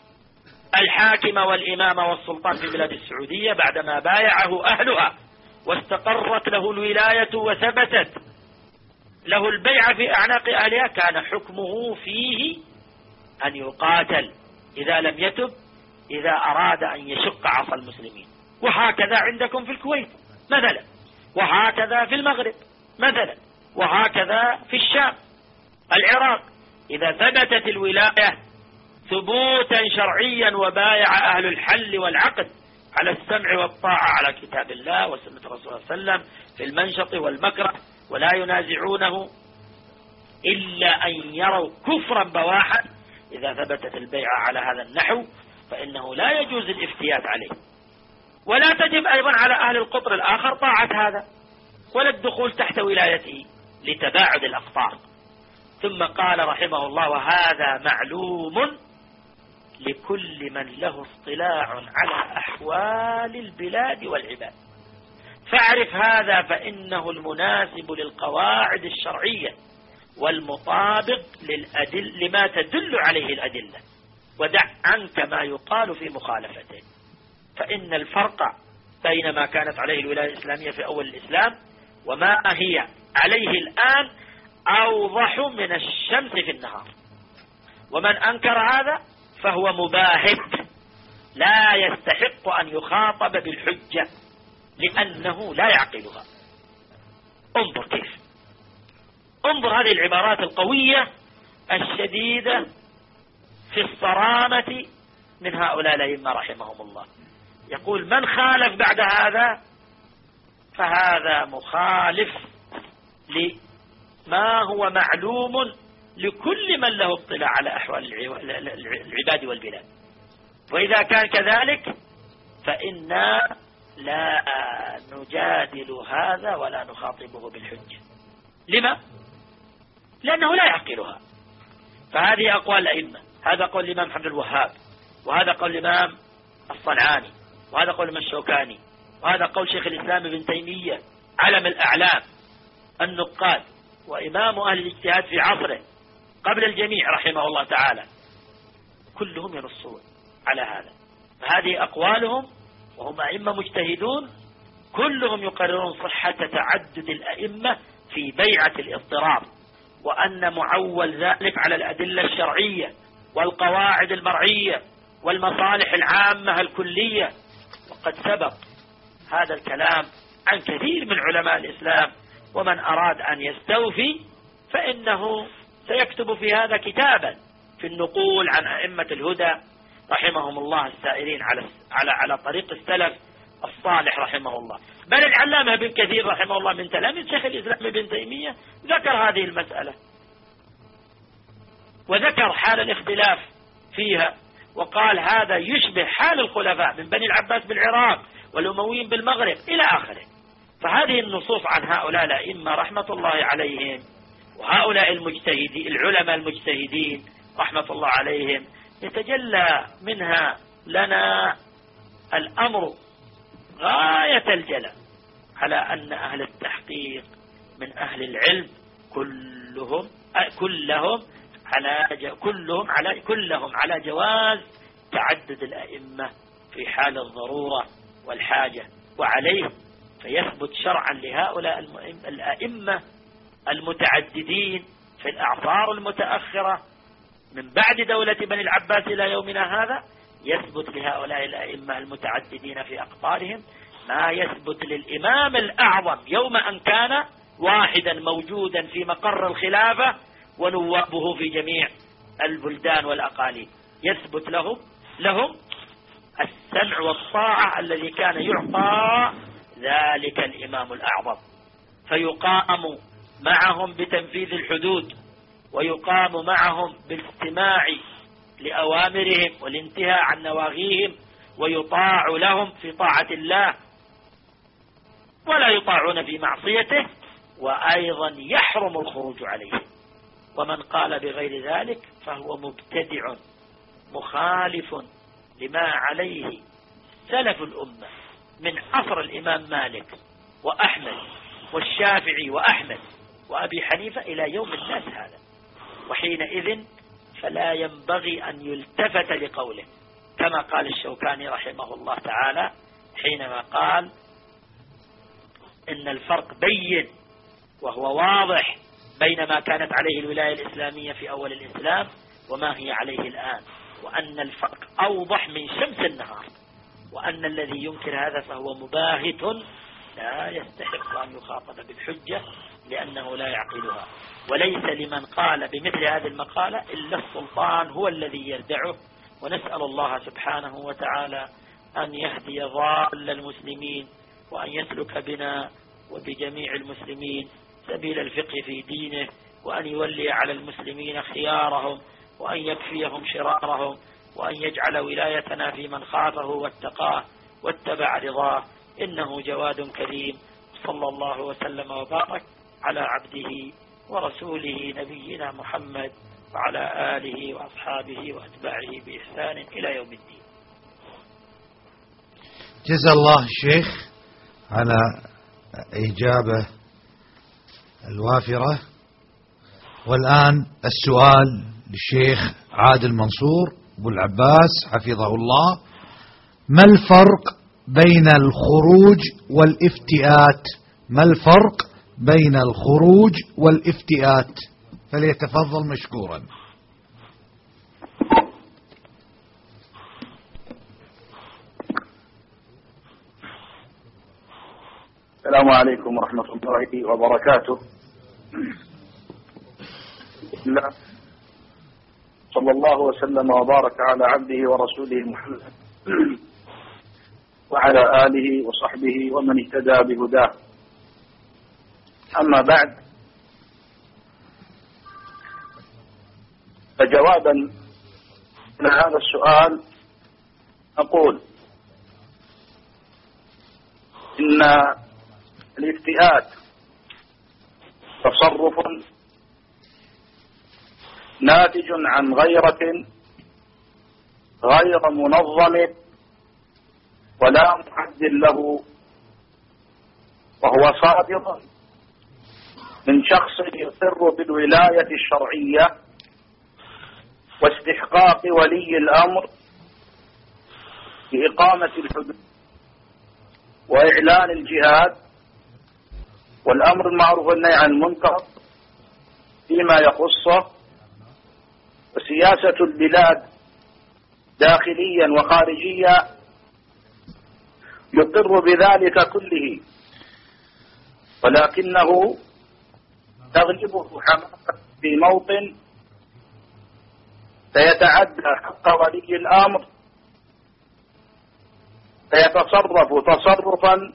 الحاكم والإمام والسلطان في بلاد السعودية بعدما بايعه أهلها واستقرت له الولاية وثبتت له البيعة في أعناق أهلها، كان حكمه فيه أن يقاتل إذا لم يتب، إذا أراد أن يشق عصا المسلمين. وهكذا عندكم في الكويت مثلا، وهكذا في المغرب مثلا، وهكذا في الشام، العراق. إذا ثبتت الولاية ثبوتا شرعيا وبايع أهل الحل والعقد على السمع والطاعة على كتاب الله وسنة رسول الله صلى الله عليه وسلم في المنشط والمكره، ولا ينازعونه إلا أن يروا كفرا بواحا، إذا ثبتت البيعة على هذا النحو فإنه لا يجوز الافتيات عليه، ولا تجب أيضا على أهل القطر الآخر طاعة هذا ولا الدخول تحت ولايته لتباعد الأقطار. ثم قال رحمه الله: وهذا معلوم لكل من له اطلاع على أحوال البلاد والعباد، فاعرف هذا فإنه المناسب للقواعد الشرعية والمطابق للأدل لما تدل عليه الأدلة، ودع عنك ما يقال في مخالفته، فإن الفرق بين ما كانت عليه الولاية الإسلامية في أول الإسلام وما هي عليه الآن أوضح من الشمس في النهار. ومن أنكر هذا فهو مباهت لا يستحق أن يخاطب بالحجة لأنه لا يعقلها. انظر كيف، انظر هذه العبارات القوية الشديدة في الصرامة من هؤلاء الأئمة رحمهم الله. يقول: من خالف بعد هذا فهذا مخالف لما هو معلوم لكل من له اطلاع على أحوال العباد والبلاد، وإذا كان كذلك فإنا لا نجادل هذا ولا نخاطبه بالحجة. لما؟ لأنه لا يعقلها. فهذه أقوال الأئمة، هذا قول الإمام محمد الوهاب، وهذا قول الإمام الصنعاني، وهذا قول الإمام الشوكاني، وهذا قول شيخ الإسلام ابن تيمية علم الأعلام النقاد وإمام أهل الاجتهاد في عصره قبل الجميع رحمه الله تعالى، كلهم ينصون على هذا. فهذه أقوالهم وهم أئمة مجتهدون، كلهم يقررون صحة تعدد الأئمة في بيعة الاضطراب، وأن معول ذلك على الأدلة الشرعية والقواعد المرعية والمصالح العامة الكلية. وقد سبق هذا الكلام عن كثير من علماء الإسلام، ومن أراد أن يستوفي فإنه سيكتب في هذا كتابا في النقول عن أئمة الهدى رحمهم الله السائرين على على على طريق السلف الصالح رحمه الله. بل العلامة ابن كثير رحمه الله من تلاميذ شيخ الإسلام ابن تيمية ذكر هذه المسألة وذكر حال الاختلاف فيها، وقال هذا يشبه حال الخلفاء من بني العباس بالعراق والأمويين بالمغرب إلى آخره. فهذه النصوص عن هؤلاء الأئمة رحمة الله عليهم وهؤلاء المجتهدين العلماء المجتهدين رحمة الله عليهم يتجلى منها لنا الأمر غاية الجلى على أن أهل التحقيق من أهل العلم كلهم كلهم على كلهم على كلهم على جواز تعدد الأئمة في حال الضرورة والحاجة، وعليه فيثبت شرعا لهؤلاء الأئمة المتعددين في الأعصار المتأخرة من بعد دولة بني العباس إلى يومنا هذا، يثبت لهؤلاء الأئمة المتعددين في أقطارهم ما يثبت للإمام الأعظم يوم أن كان واحدا موجودا في مقر الخلافة ونوابه في جميع البلدان والأقاليم. يثبت لهم لهم السمع والطاعة الذي كان يعطى ذلك الإمام الأعظم، فيقام معهم بتنفيذ الحدود، ويقام معهم بالاستماع لأوامرهم والانتهاء عن نواهيهم، ويطاع لهم في طاعة الله ولا يطاعون في معصيته، وأيضا يحرم الخروج عليهم. ومن قال بغير ذلك فهو مبتدع مخالف لما عليه سلف الأمة من عصر الإمام مالك وأحمد والشافعي وأحمد وأبي حنيفة إلى يوم الناس هذا. وحينئذ فلا ينبغي أن يلتفت لقوله، كما قال الشوكاني رحمه الله تعالى حينما قال إن الفرق بين وهو واضح بين ما كانت عليه الولاية الإسلامية في أول الإسلام وما هي عليه الآن، وأن الفرق أوضح من شمس النهار، وأن الذي ينكر هذا فهو مباهت لا يستحق أن يخاطب بالحجة لأنه لا يعقلها. وليس لمن قال بمثل هذه المقالة إلا السلطان هو الذي يردعه. ونسأل الله سبحانه وتعالى أن يهدي ضال المسلمين، وأن يسلك بنا وبجميع المسلمين سبيل الفقه في دينه، وأن يولي على المسلمين خيارهم، وأن يكفيهم شرارهم، وأن يجعل ولايتنا في من خافه واتقاه واتبع رضاه، إنه جواد كريم. صلى الله وسلم وبارك على عبده ورسوله نبينا محمد وعلى آله وأصحابه وأتباعه بإحسان إلى يوم الدين. جزا الله الشيخ على إجابة الوافرة. والآن السؤال للشيخ عادل منصور أبو العباس حفظه الله: ما الفرق بين الخروج والافتئات؟ ما الفرق بين الخروج والافتئات؟ فليتفضل مشكورا. السلام عليكم ورحمة الله وبركاته. بسم الله، صلى الله وسلم وبارك على عبده ورسوله محمد وعلى آله وصحبه ومن اهتدى بهداه. أما بعد، فجوابا لهذا السؤال أقول إن الافتئات تصرف ناتج عن غيرة غير منظم ولا محد له، وهو صادر من شخص يقر بالولاية الشرعية واستحقاق ولي الأمر بإقامة الحدود وإعلان الجهاد والأمر المعروف والنهي عن المنكر فيما يخصه، وسياسة البلاد داخليا وخارجيا يقر بذلك كله، ولكنه تغلبه حماسة في موطن سيتعدى حق ولي الأمر، فيتصرف تصرفا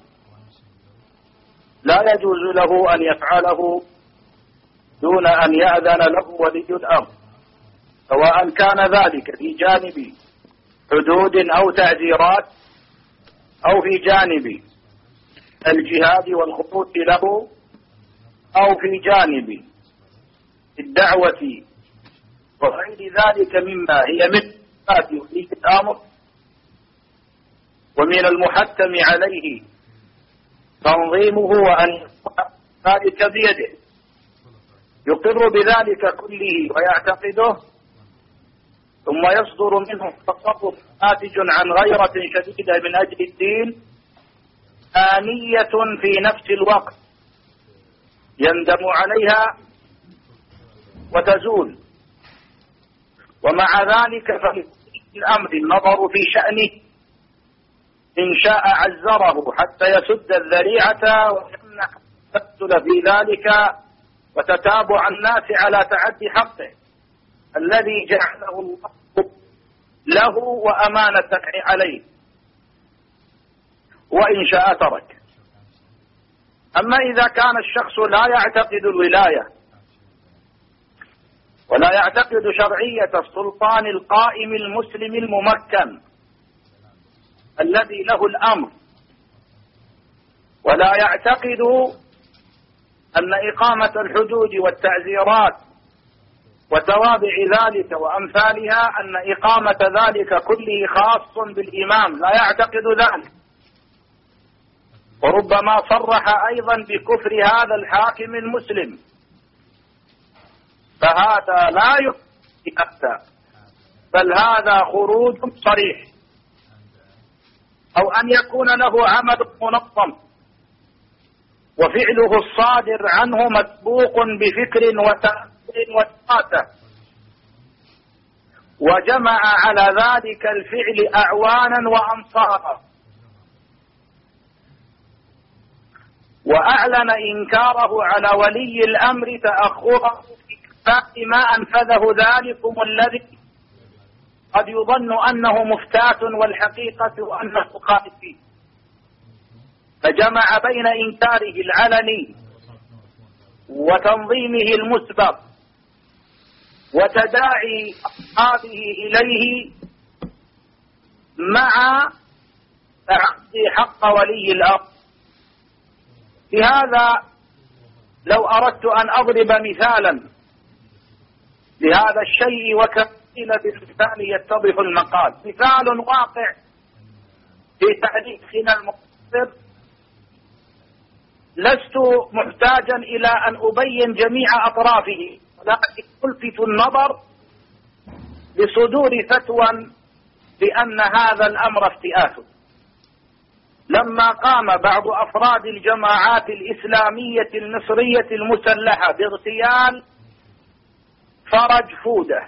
لا يجوز له أن يفعله دون أن يأذن له ولي الأمر، سواء كان ذلك في جانب حدود أو تعزيرات أو في جانب الجهاد والخطوط له أو في جانب الدعوة وغير ذلك مما هي مثل صفات ولي الأمر. ومن المحتم عليه تنظيمه وأن ذلك بيده، يقر بذلك كله ويعتقده، ثم يصدر منه تصرف ناتج عن غيرة شديدة من أجل الدين آنية في نفس الوقت يندم عليها وتزول. ومع ذلك فالأمر النظر في شأنه، إن شاء عزره حتى يسد الذريعة ويمنع التبتل في ذلك وتتابع الناس على تعدي حقه الذي جعله الله له وأمانة عليه، وإن شاء ترك. أما إذا كان الشخص لا يعتقد الولاية ولا يعتقد شرعية السلطان القائم المسلم الممكن الذي له الأمر، ولا يعتقد أن إقامة الحدود والتعزيرات وتوابع ذلك وأمثالها أن إقامة ذلك كله خاص بالإمام، لا يعتقد ذلك، وربما صرح أيضا بكفر هذا الحاكم المسلم، فهذا لا يفتى، بل هذا خروج صريح، أو أن يكون له عمل منظم وفعله الصادر عنه مسبوق بفكر وتأثير وإرادة، وجمع على ذلك الفعل أعوانا وأنصارا، وأعلن إنكاره على ولي الأمر تأخره في كفاء ما أنفذه ذلكم الذي قد يظن أنه مفتاة والحقيقة أنه خالف فيه، فجمع بين إنكاره العلني وتنظيمه المسبق وتداعي أصحابه إليه مع تعطي حق ولي الأمر. لهذا لو أردت أن أضرب مثالا لهذا الشيء وكفيل بالمثال يتضح المقال، مثال واقع في تحديثنا المقصر، لست محتاجا إلى أن أبين جميع أطرافه، ولكن ألفت النظر لصدور فتوى بأن هذا الأمر افتئات. لما قام بعض أفراد الجماعات الإسلامية المصرية المسلحة باغتيال فرج فودة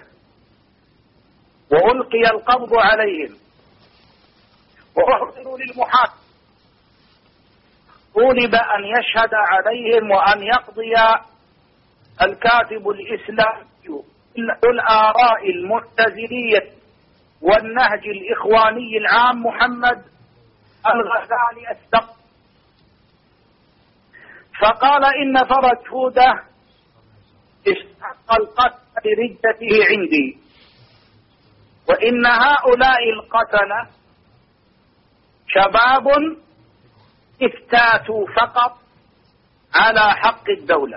وألقي القبض عليهم وأحضروا للمحاكمة، طولب أن يشهد عليهم وأن يقضي الكاتب الإسلامي الآراء المعتزلية والنهج الإخواني العام محمد الغزالي السقف، فقال إن فرج فودة استحق القتل لردته عندي، وإن هؤلاء القتلة شباب افتاتوا فقط على حق الدولة.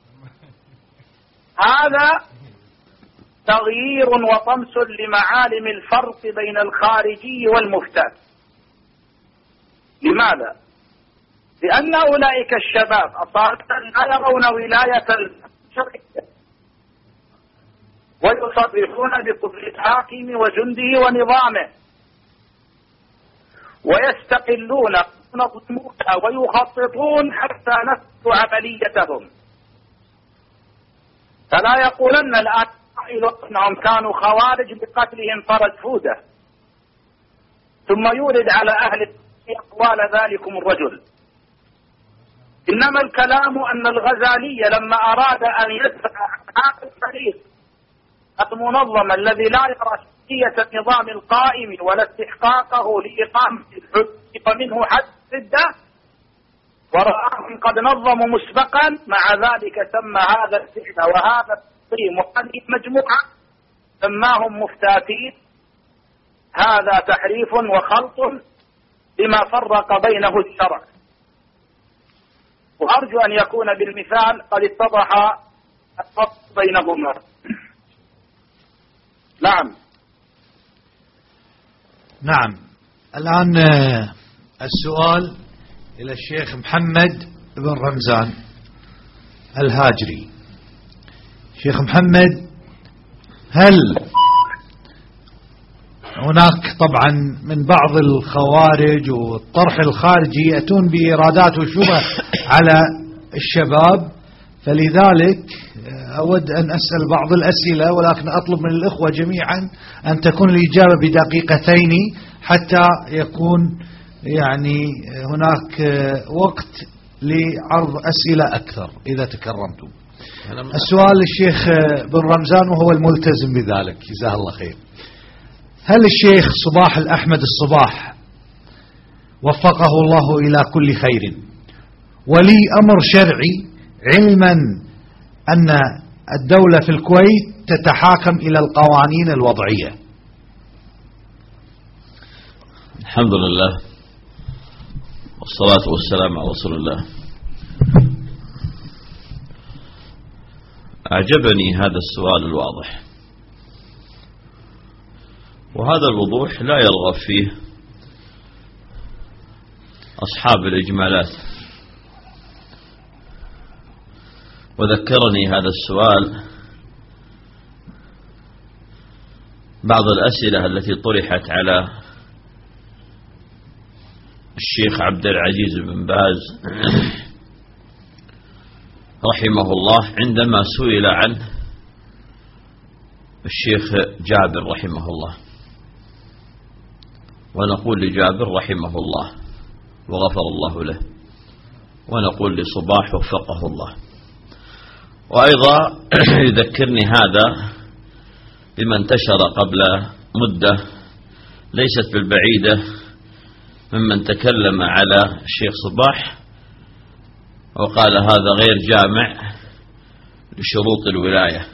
هذا تغيير وطمس لمعالم الفرق بين الخارجي والمفتات. لماذا؟ لأن أولئك الشباب أصالة لا يرون ولاية الشرعية ويصرحون بكفر الحاكم وجنده ونظامه، ويستقلون نظموها ويخططون حتى نفذوا عمليتهم. فلا يقولن الآن أنهم كانوا خوارج بقتلهم فرج فودة ثم يورد على أهل أقوال ذلكم الرجل. إنما الكلام أن الغزالي لما أراد أن يدفع هذا الفريق المنظم الذي لا يرى شرعية النظام القائم ولا استحقاقه لإقامة الحد ومنه حد الردة، ورآهم قد نظموا مسبقا، مع ذلك سمى هذا الفعل وهذا التنظيم وهذه المجموعة سماهم مفتاتين. هذا تحريف وخلط بما فرق بينه الشرع، وأرجو أن يكون بالمثال قد اتضح الفرق بينهما. نعم نعم. الآن السؤال إلى الشيخ محمد بن رمزان الهاجري. شيخ محمد، هل هناك طبعا من بعض الخوارج والطرح الخارجي يأتون بإيرادات وشبه على الشباب، فلذلك أود أن أسأل بعض الأسئلة، ولكن أطلب من الإخوة جميعا أن تكون الإجابة بدقيقتين حتى يكون يعني هناك وقت لعرض أسئلة أكثر إذا تكرمتم. السؤال للشيخ بن رمزان وهو الملتزم بذلك جزاه الله خير. هل الشيخ صباح الأحمد الصباح وفقه الله إلى كل خير ولي أمر شرعي، علما أن الدولة في الكويت تتحاكم إلى القوانين الوضعية. الحمد لله والصلاة والسلام على رسول الله. أعجبني هذا السؤال الواضح، وهذا الوضوح لا يرغب فيه أصحاب الإجمالات. وذكرني هذا السؤال بعض الأسئلة التي طرحت على الشيخ عبد العزيز بن باز رحمه الله عندما سئل عنه الشيخ جابر رحمه الله، ونقول لجابر رحمه الله وغفر الله له، ونقول لصباح وفقه الله. وأيضا يذكرني هذا بما انتشر قبل مدة ليست بالبعيدة ممن تكلم على الشيخ صباح وقال هذا غير جامع لشروط الولاية.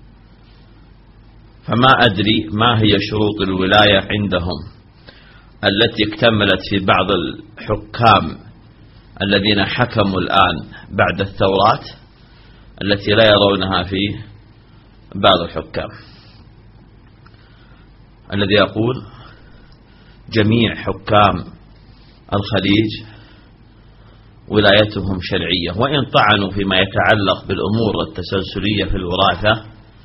فما أدري ما هي شروط الولاية عندهم التي اكتملت في بعض الحكام الذين حكموا الآن بعد الثورات التي لا يرونها في بعض الحكام، الذي يقول جميع حكام الخليج ولايتهم شرعية، وإن طعنوا فيما يتعلق بالأمور التسلسلية في الوراثة.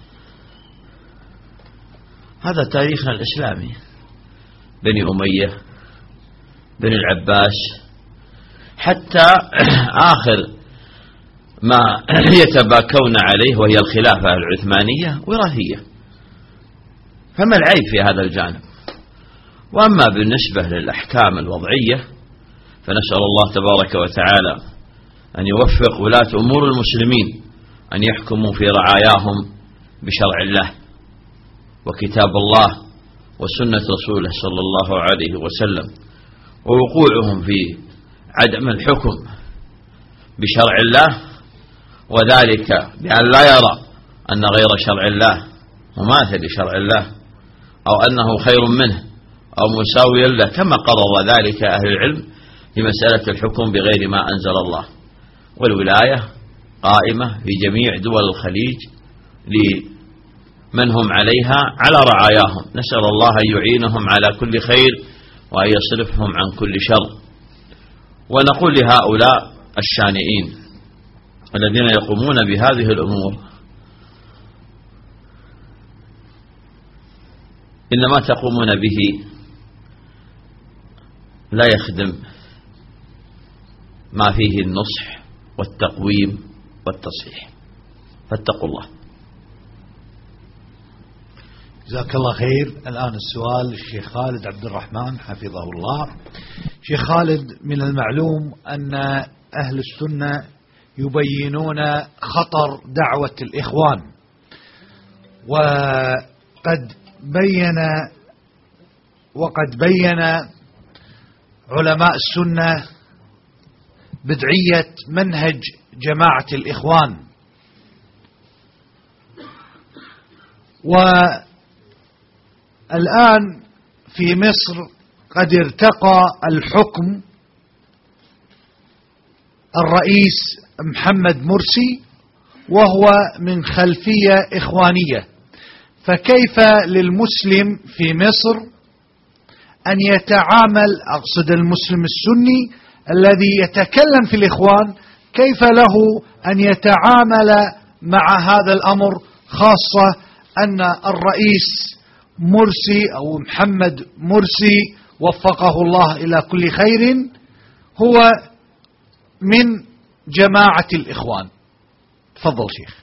هذا تاريخنا الإسلامي، بني أمية، بني العباس، حتى آخر ما يتباكون عليه وهي الخلافة العثمانية وراثية. فما العيب في هذا الجانب؟ وأما بالنسبة للأحكام الوضعية فنسأل الله تبارك وتعالى أن يوفق ولاة أمور المسلمين أن يحكموا في رعاياهم بشرع الله وكتاب الله وسنة رسوله صلى الله عليه وسلم، ووقوعهم في عدم الحكم بشرع الله، وذلك بأن لا يرى أن غير شرع الله مماثل لشرع الله أو أنه خير منه أو مساوي له، كما قرر ذلك أهل العلم في مسألة الحكم بغير ما أنزل الله. والولاية قائمة في جميع دول الخليج لمن هم عليها على رعاياهم. نسأل الله أن يعينهم على كل خير وأن يصرفهم عن كل شر. ونقول لهؤلاء الشانئين الذين يقومون بهذه الأمور إن ما تقومون به لا يخدم ما فيه النصح والتقويم والتصحيح، فاتقوا الله. جزاك الله خير. الآن السؤال للشيخ خالد عبد الرحمن حفظه الله. شيخ خالد، من المعلوم أن أهل السنة يبينون خطر دعوة الإخوان، وقد بين وقد بين علماء السنة بدعية منهج جماعة الإخوان، والآن في مصر قد ارتقى الحكم الرئيس محمد مرسي وهو من خلفية إخوانية، فكيف للمسلم في مصر أن يتعامل، أقصد المسلم السني الذي يتكلم في الإخوان، كيف له أن يتعامل مع هذا الأمر، خاصة أن الرئيس مرسي أو محمد مرسي وفقه الله إلى كل خير هو من جماعة الإخوان؟ تفضل شيخ.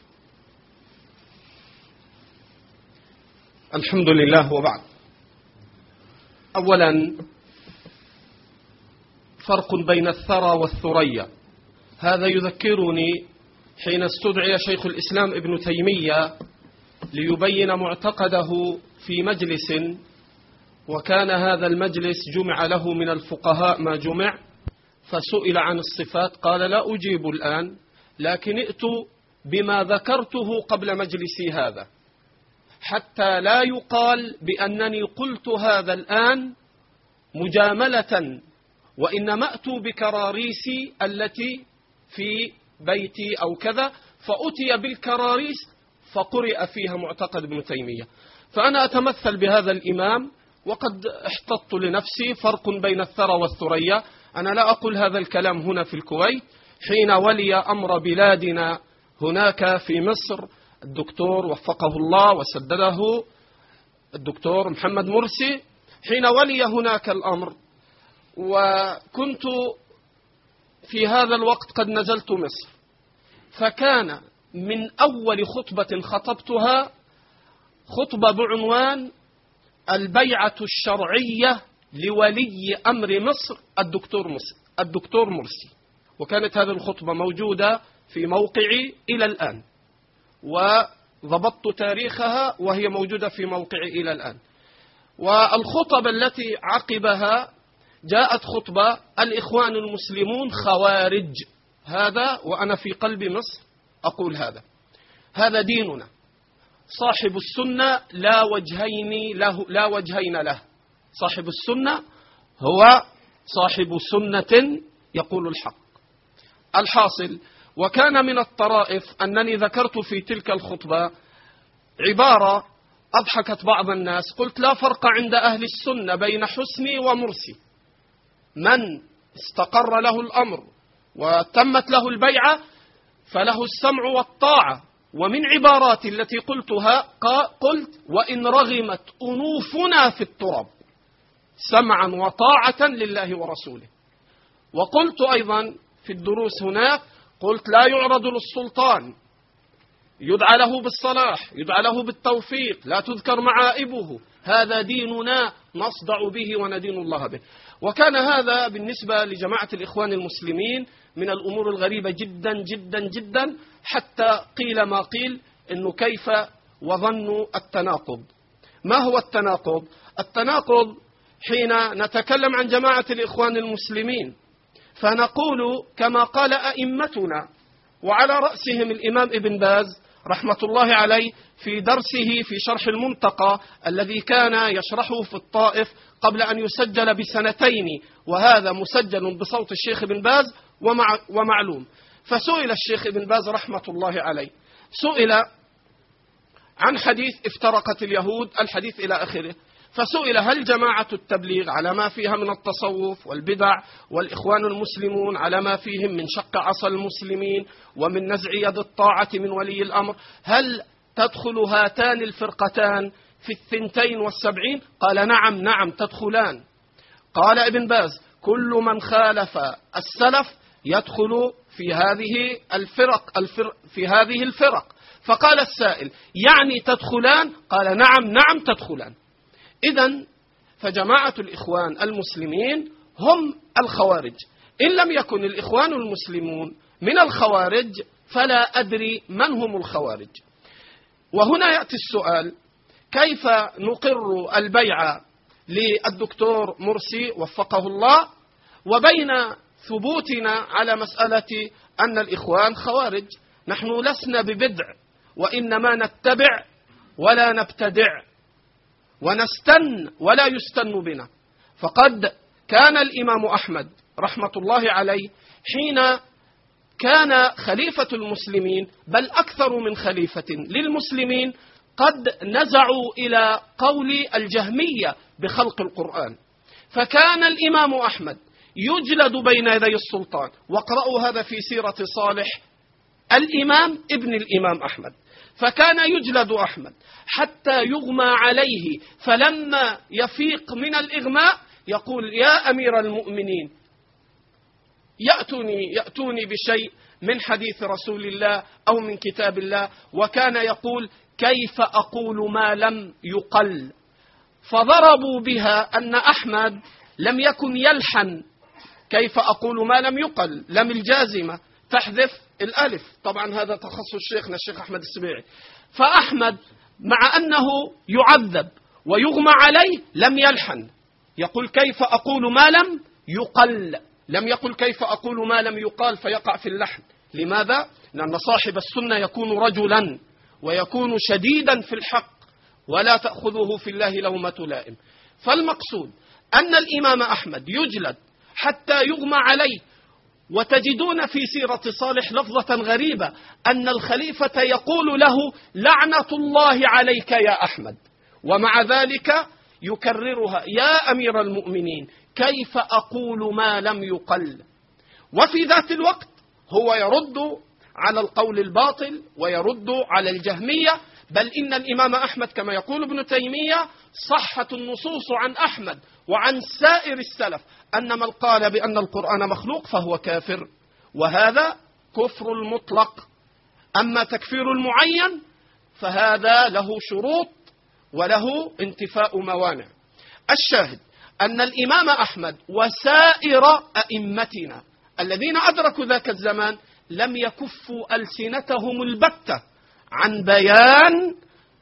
الحمد لله، وبعد. أولا، فرق بين الثرى والثريا. هذا يذكرني حين استدعي شيخ الإسلام ابن تيمية ليبين معتقده في مجلس، وكان هذا المجلس جمع له من الفقهاء ما جمع، فسئل عن الصفات قال لا أجيب الآن، لكن ائتوا بما ذكرته قبل مجلسي هذا، حتى لا يقال بأنني قلت هذا الآن مجاملة، وإنما أتوا بكراريسي التي في بيتي أو كذا، فأتي بالكراريس فقرئ فيها معتقد ابن تيمية. فأنا أتمثل بهذا الإمام، وقد احتطت لنفسي فرق بين الثرى والثريا. أنا لا أقول هذا الكلام هنا في الكويت، حين ولي أمر بلادنا هناك في مصر الدكتور وفقه الله وسدده الدكتور محمد مرسي، حين ولي هناك الأمر وكنت في هذا الوقت قد نزلت مصر، فكان من أول خطبة خطبتها خطبة بعنوان البيعة الشرعية لولي أمر مصر الدكتور مرسي, الدكتور مرسي وكانت هذه الخطبة موجودة في موقعي إلى الآن، وضبطت تاريخها وهي موجودة في موقعي إلى الآن. والخطب التي عقبها جاءت خطبة الإخوان المسلمون خوارج، هذا وأنا في قلب مصر أقول هذا هذا ديننا، صاحب السنة لا وجهين له لا وجهين له، صاحب السنة هو صاحب سنة يقول الحق. الحاصل، وكان من الطرائف أنني ذكرت في تلك الخطبة عبارة أضحكت بعض الناس، قلت لا فرق عند أهل السنة بين حسني ومرسي، من استقر له الأمر وتمت له البيعة فله السمع والطاعة. ومن عباراتي التي قلتها قلت وإن رغمت أنوفنا في التراب سمعا وطاعة لله ورسوله. وقلت أيضا في الدروس هناك، قلت لا يعرض للسلطان، يدعى له بالصلاح، يدعى له بالتوفيق، لا تذكر معائبه، هذا ديننا نصدع به وندين الله به. وكان هذا بالنسبة لجماعة الإخوان المسلمين من الأمور الغريبة جدا جدا جدا، حتى قيل ما قيل إنه كيف وظنوا التناقض. ما هو التناقض؟ التناقض حين نتكلم عن جماعة الإخوان المسلمين فنقول كما قال أئمتنا، وعلى رأسهم الإمام ابن باز رحمة الله عليه في درسه في شرح المنتقى الذي كان يشرحه في الطائف قبل أن يسجل بسنتين، وهذا مسجل بصوت الشيخ ابن باز ومع ومعلوم. فسئل الشيخ ابن باز رحمة الله عليه، سئل عن حديث افترقت اليهود الحديث إلى آخره، فسئل هل جماعة التبليغ على ما فيها من التصوف والبدع، والإخوان المسلمون على ما فيهم من شق عصا المسلمين ومن نزع يد الطاعة من ولي الأمر، هل تدخل هاتان الفرقتان في الثنتين والسبعين؟ قال نعم نعم تدخلان. قال ابن باز كل من خالف السلف يدخل في هذه الفرق, الفرق في هذه الفرق. فقال السائل يعني تدخلان؟ قال نعم نعم تدخلان. إذن فجماعة الإخوان المسلمين هم الخوارج. إن لم يكن الإخوان المسلمون من الخوارج فلا أدري من هم الخوارج. وهنا يأتي السؤال، كيف نقر البيعة للدكتور مرسي وفقه الله وبين ثبوتنا على مسألة أن الإخوان خوارج؟ نحن لسنا ببدع، وإنما نتبع ولا نبتدع، ونستن ولا يستن بنا. فقد كان الإمام أحمد رحمة الله عليه حين كان خليفة المسلمين، بل أكثر من خليفة للمسلمين، قد نزعوا إلى قول الجهمية بخلق القرآن، فكان الإمام أحمد يجلد بين يدي السلطان. واقرأوا هذا في سيرة صالح الإمام ابن الإمام أحمد، فكان يجلد أحمد حتى يغمى عليه، فلما يفيق من الإغماء يقول يا أمير المؤمنين يأتوني, يأتوني بشيء من حديث رسول الله أو من كتاب الله، وكان يقول كيف أقول ما لم يقل. فضربوا بها أن أحمد لم يكن يلحن كيف أقول ما لم يقل، لم الجازمة تحذف الألف، طبعا هذا تخصص شيخنا الشيخ أحمد السبيعي. فأحمد مع أنه يعذب ويغمى عليه لم يلحن، يقول كيف أقول ما لم يقل، لم يقل كيف أقول ما لم يقال فيقع في اللحن. لماذا؟ لأن صاحب السنة يكون رجلا ويكون شديدا في الحق ولا تأخذه في الله لومة لائم. فالمقصود أن الإمام أحمد يجلد حتى يغمى عليه. وتجدون في سيرة صالح لفظة غريبة أن الخليفة يقول له لعنة الله عليك يا أحمد، ومع ذلك يكررها يا أمير المؤمنين كيف أقول ما لم يقل. وفي ذات الوقت هو يرد على القول الباطل ويرد على الجهمية، بل إن الإمام أحمد كما يقول ابن تيمية صحت النصوص عن أحمد وعن سائر السلف أن من قال بأن القرآن مخلوق فهو كافر، وهذا كفر المطلق. أما تكفير المعين فهذا له شروط وله انتفاء موانع. الشاهد أن الإمام أحمد وسائر أئمتنا الذين أدركوا ذاك الزمان لم يكفوا ألسنتهم البتة عن بيان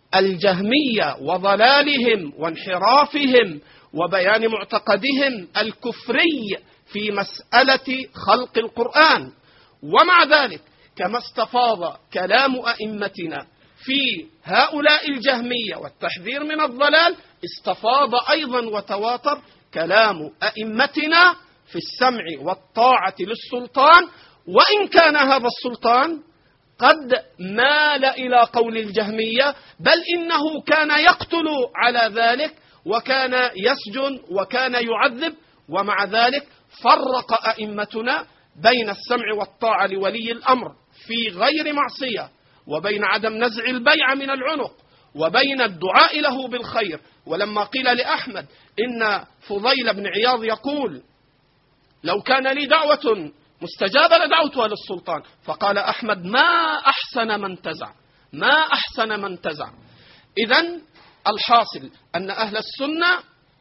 الجهمية وضلالهم وانحرافهم وبيان معتقدهم الكفري في مسألة خلق القرآن. ومع ذلك كما استفاض كلام أئمتنا في هؤلاء الجهمية والتحذير من الضلال، استفاض أيضا وتواتر كلام أئمتنا في السمع والطاعة للسلطان، وإن كان هذا السلطان قد مال إلى قول الجهمية، بل إنه كان يقتل على ذلك وكان يسجن وكان يعذب. ومع ذلك فرق أئمتنا بين السمع والطاعة لولي الأمر في غير معصية، وبين عدم نزع البيع من العنق، وبين الدعاء له بالخير. ولما قيل لأحمد إن فضيل بن عياض يقول لو كان لي دعوة مستجابة لدعوتها للسلطان، فقال أحمد ما أحسن من تزع، ما أحسن من تزع. إذن الحاصل أن أهل السنة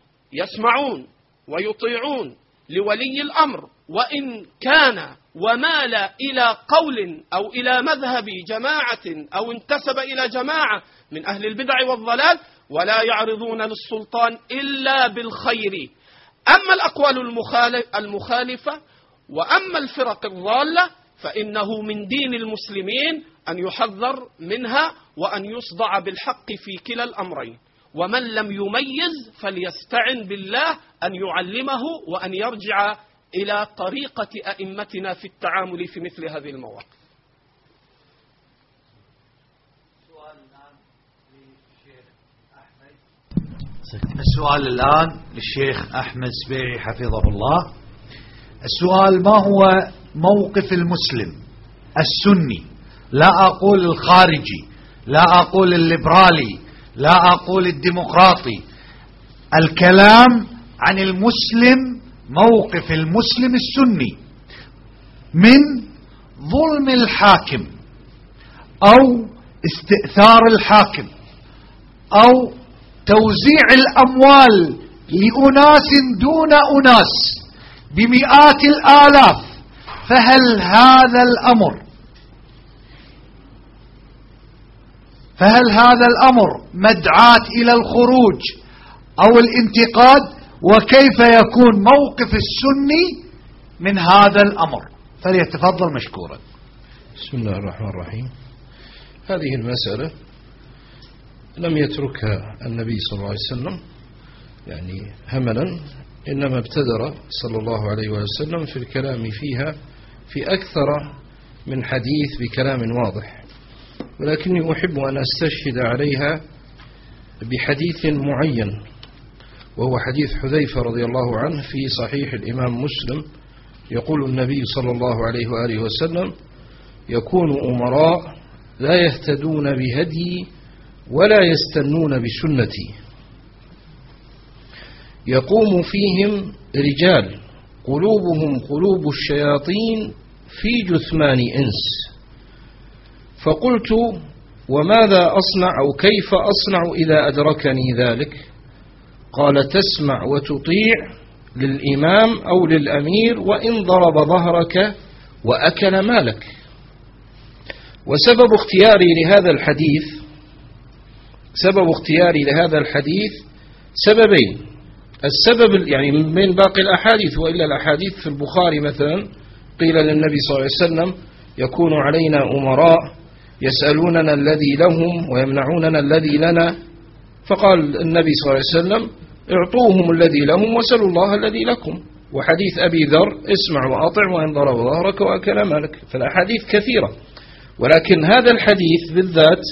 يسمعون ويطيعون لولي الأمر، وإن كان ومال إلى قول أو إلى مذهب جماعة أو انتسب إلى جماعة من أهل البدع والضلال، ولا يعرضون للسلطان إلا بالخير. أما الأقوال المخالفة وأما الفرق الضالة فإنه من دين المسلمين أن يحذر منها وأن يصدع بالحق في كلا الأمرين. ومن لم يميز فليستعن بالله أن يعلمه وأن يرجع إلى طريقة أئمتنا في التعامل في مثل هذه المواقف. السؤال الآن للشيخ أحمد سبيعي حفظه الله. السؤال: ما هو موقف المسلم السني، لا أقول الخارجي، لا أقول الليبرالي، لا أقول الديمقراطي، الكلام عن المسلم، موقف المسلم السني من ظلم الحاكم أو استئثار الحاكم أو توزيع الأموال لأناس دون أناس بمئات الآلاف، فهل هذا الأمر فهل هذا الأمر مدعاة إلى الخروج أو الانتقاد؟ وكيف يكون موقف السني من هذا الأمر؟ فليتفضل مشكورا. بسم الله الرحمن الرحيم. هذه المسألة لم يتركها النبي صلى الله عليه وسلم يعني هملا، إنما ابتدر صلى الله عليه وسلم في الكلام فيها في أكثر من حديث بكلام واضح، ولكني أحب أن أستشهد عليها بحديث معين، وهو حديث حذيفة رضي الله عنه في صحيح الإمام مسلم. يقول النبي صلى الله عليه وآله وسلم: يكون أمراء لا يهتدون بهدي ولا يستنون بسنتي، يقوم فيهم رجال قلوبهم قلوب الشياطين في جثمان إنس. فقلت: وماذا أصنع أو كيف أصنع إذا أدركني ذلك؟ قال: تسمع وتطيع للإمام أو للأمير وإن ضرب ظهرك وأكل مالك. وسبب اختياري لهذا الحديث سبب اختياري لهذا الحديث سببين. السبب يعني من باقي الأحاديث، وإلا الأحاديث في البخاري مثلا قيل للنبي صلى الله عليه وسلم يكون علينا أمراء يسألوننا الذي لهم ويمنعوننا الذي لنا، فقال النبي صلى الله عليه وسلم اعطوهم الذي لهم وسلوا الله الذي لكم. وحديث أبي ذر اسمع وأطع وإن ضرب ظهرك وأكل مالك. فالأحاديث كثيرة، ولكن هذا الحديث بالذات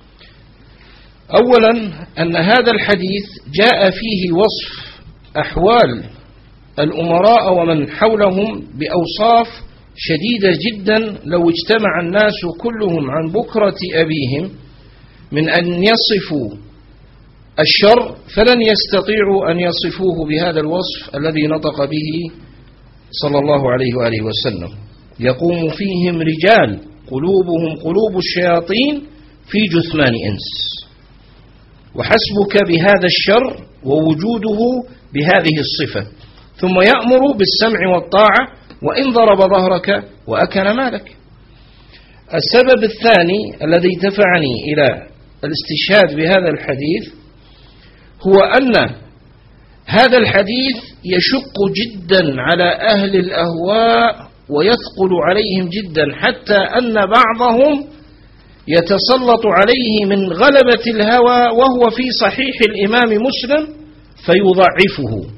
أولا أن هذا الحديث جاء فيه وصف أحوال الأمراء ومن حولهم بأوصاف شديدة جدا لو اجتمع الناس كلهم عن بكرة أبيهم من أن يصفوا الشر فلن يستطيعوا أن يصفوه بهذا الوصف الذي نطق به صلى الله عليه وآله وسلم. يقوم فيهم رجال قلوبهم قلوب الشياطين في جثمان إنس، وحسبك بهذا الشر ووجوده بهذه الصفة، ثم يأمر بالسمع والطاعة وإن ضرب ظهرك وأكل مالك. السبب الثاني الذي دفعني إلى الاستشهاد بهذا الحديث هو أن هذا الحديث يشق جدا على أهل الأهواء ويثقل عليهم جدا، حتى أن بعضهم يتسلط عليه من غلبة الهوى وهو في صحيح الإمام مسلم فيضعفه.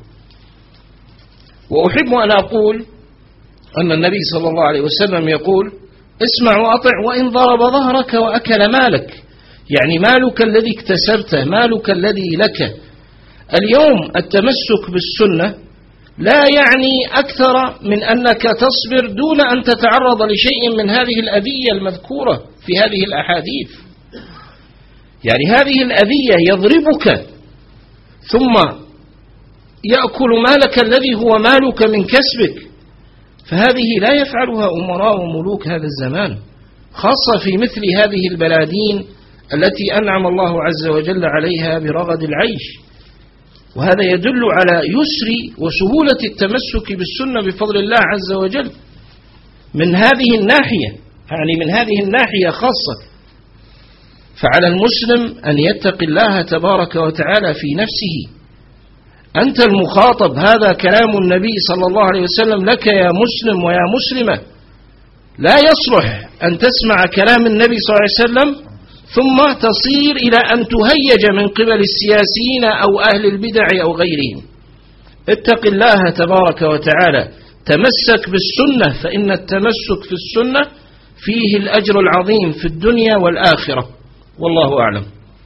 وأحب أن أقول أن النبي صلى الله عليه وسلم يقول اسمع وأطع وإن ضرب ظهرك وأكل مالك، يعني مالك الذي اكتسبته، مالك الذي لك. اليوم التمسك بالسنة لا يعني أكثر من أنك تصبر دون أن تتعرض لشيء من هذه الأذية المذكورة في هذه الأحاديث. يعني هذه الأذية يضربك ثم يأكل مالك الذي هو مالك من كسبك، فهذه لا يفعلها أمراء وملوك هذا الزمان، خاصة في مثل هذه البلادين التي أنعم الله عز وجل عليها برغد العيش. وهذا يدل على يسر وسهولة التمسك بالسنة بفضل الله عز وجل من هذه الناحية، يعني من هذه الناحية خاصة. فعلى المسلم أن يتقي الله تبارك وتعالى في نفسه. أنت المخاطب، هذا كلام النبي صلى الله عليه وسلم لك يا مسلم ويا مسلمة. لا يصلح أن تسمع كلام النبي صلى الله عليه وسلم ثم تصير إلى أن تهيج من قبل السياسيين أو أهل البدع أو غيرهم. اتق الله تبارك وتعالى، تمسك بالسنة، فإن التمسك في السنة فيه الأجر العظيم في الدنيا والآخرة، والله أعلم.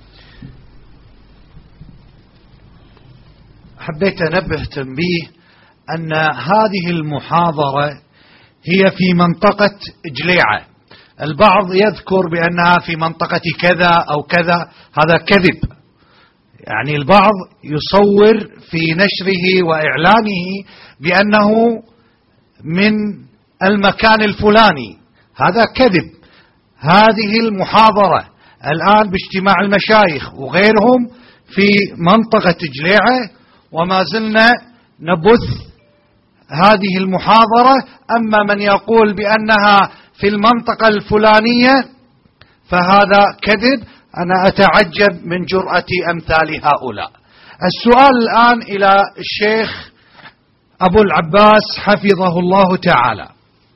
حبيت أنبه تنبيه أن هذه المحاضرة هي في منطقة جليعة. البعض يذكر بأنها في منطقة كذا أو كذا، هذا كذب. يعني البعض يصور في نشره وإعلانه بأنه من المكان الفلاني، هذا كذب. هذه المحاضرة الآن باجتماع المشايخ وغيرهم في منطقة جليعة، وما زلنا نبث هذه المحاضرة. أما من يقول بأنها في المنطقة الفلانية فهذا كذب. أنا أتعجب من جرأة أمثال هؤلاء. السؤال الآن إلى الشيخ أبو العباس حفظه الله تعالى.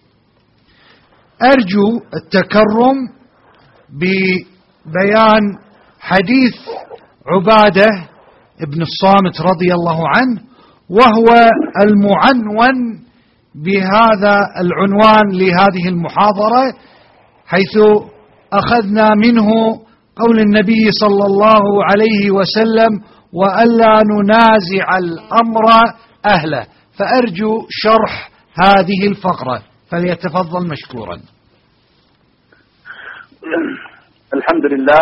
أرجو التكرم ببيان حديث عبادة ابن الصامت رضي الله عنه، وهو المعنون بهذا العنوان لهذه المحاضرة، حيث أخذنا منه قول النبي صلى الله عليه وسلم وألا ننازع الأمر أهله. فأرجو شرح هذه الفقرة، فليتفضل مشكورا. الحمد لله.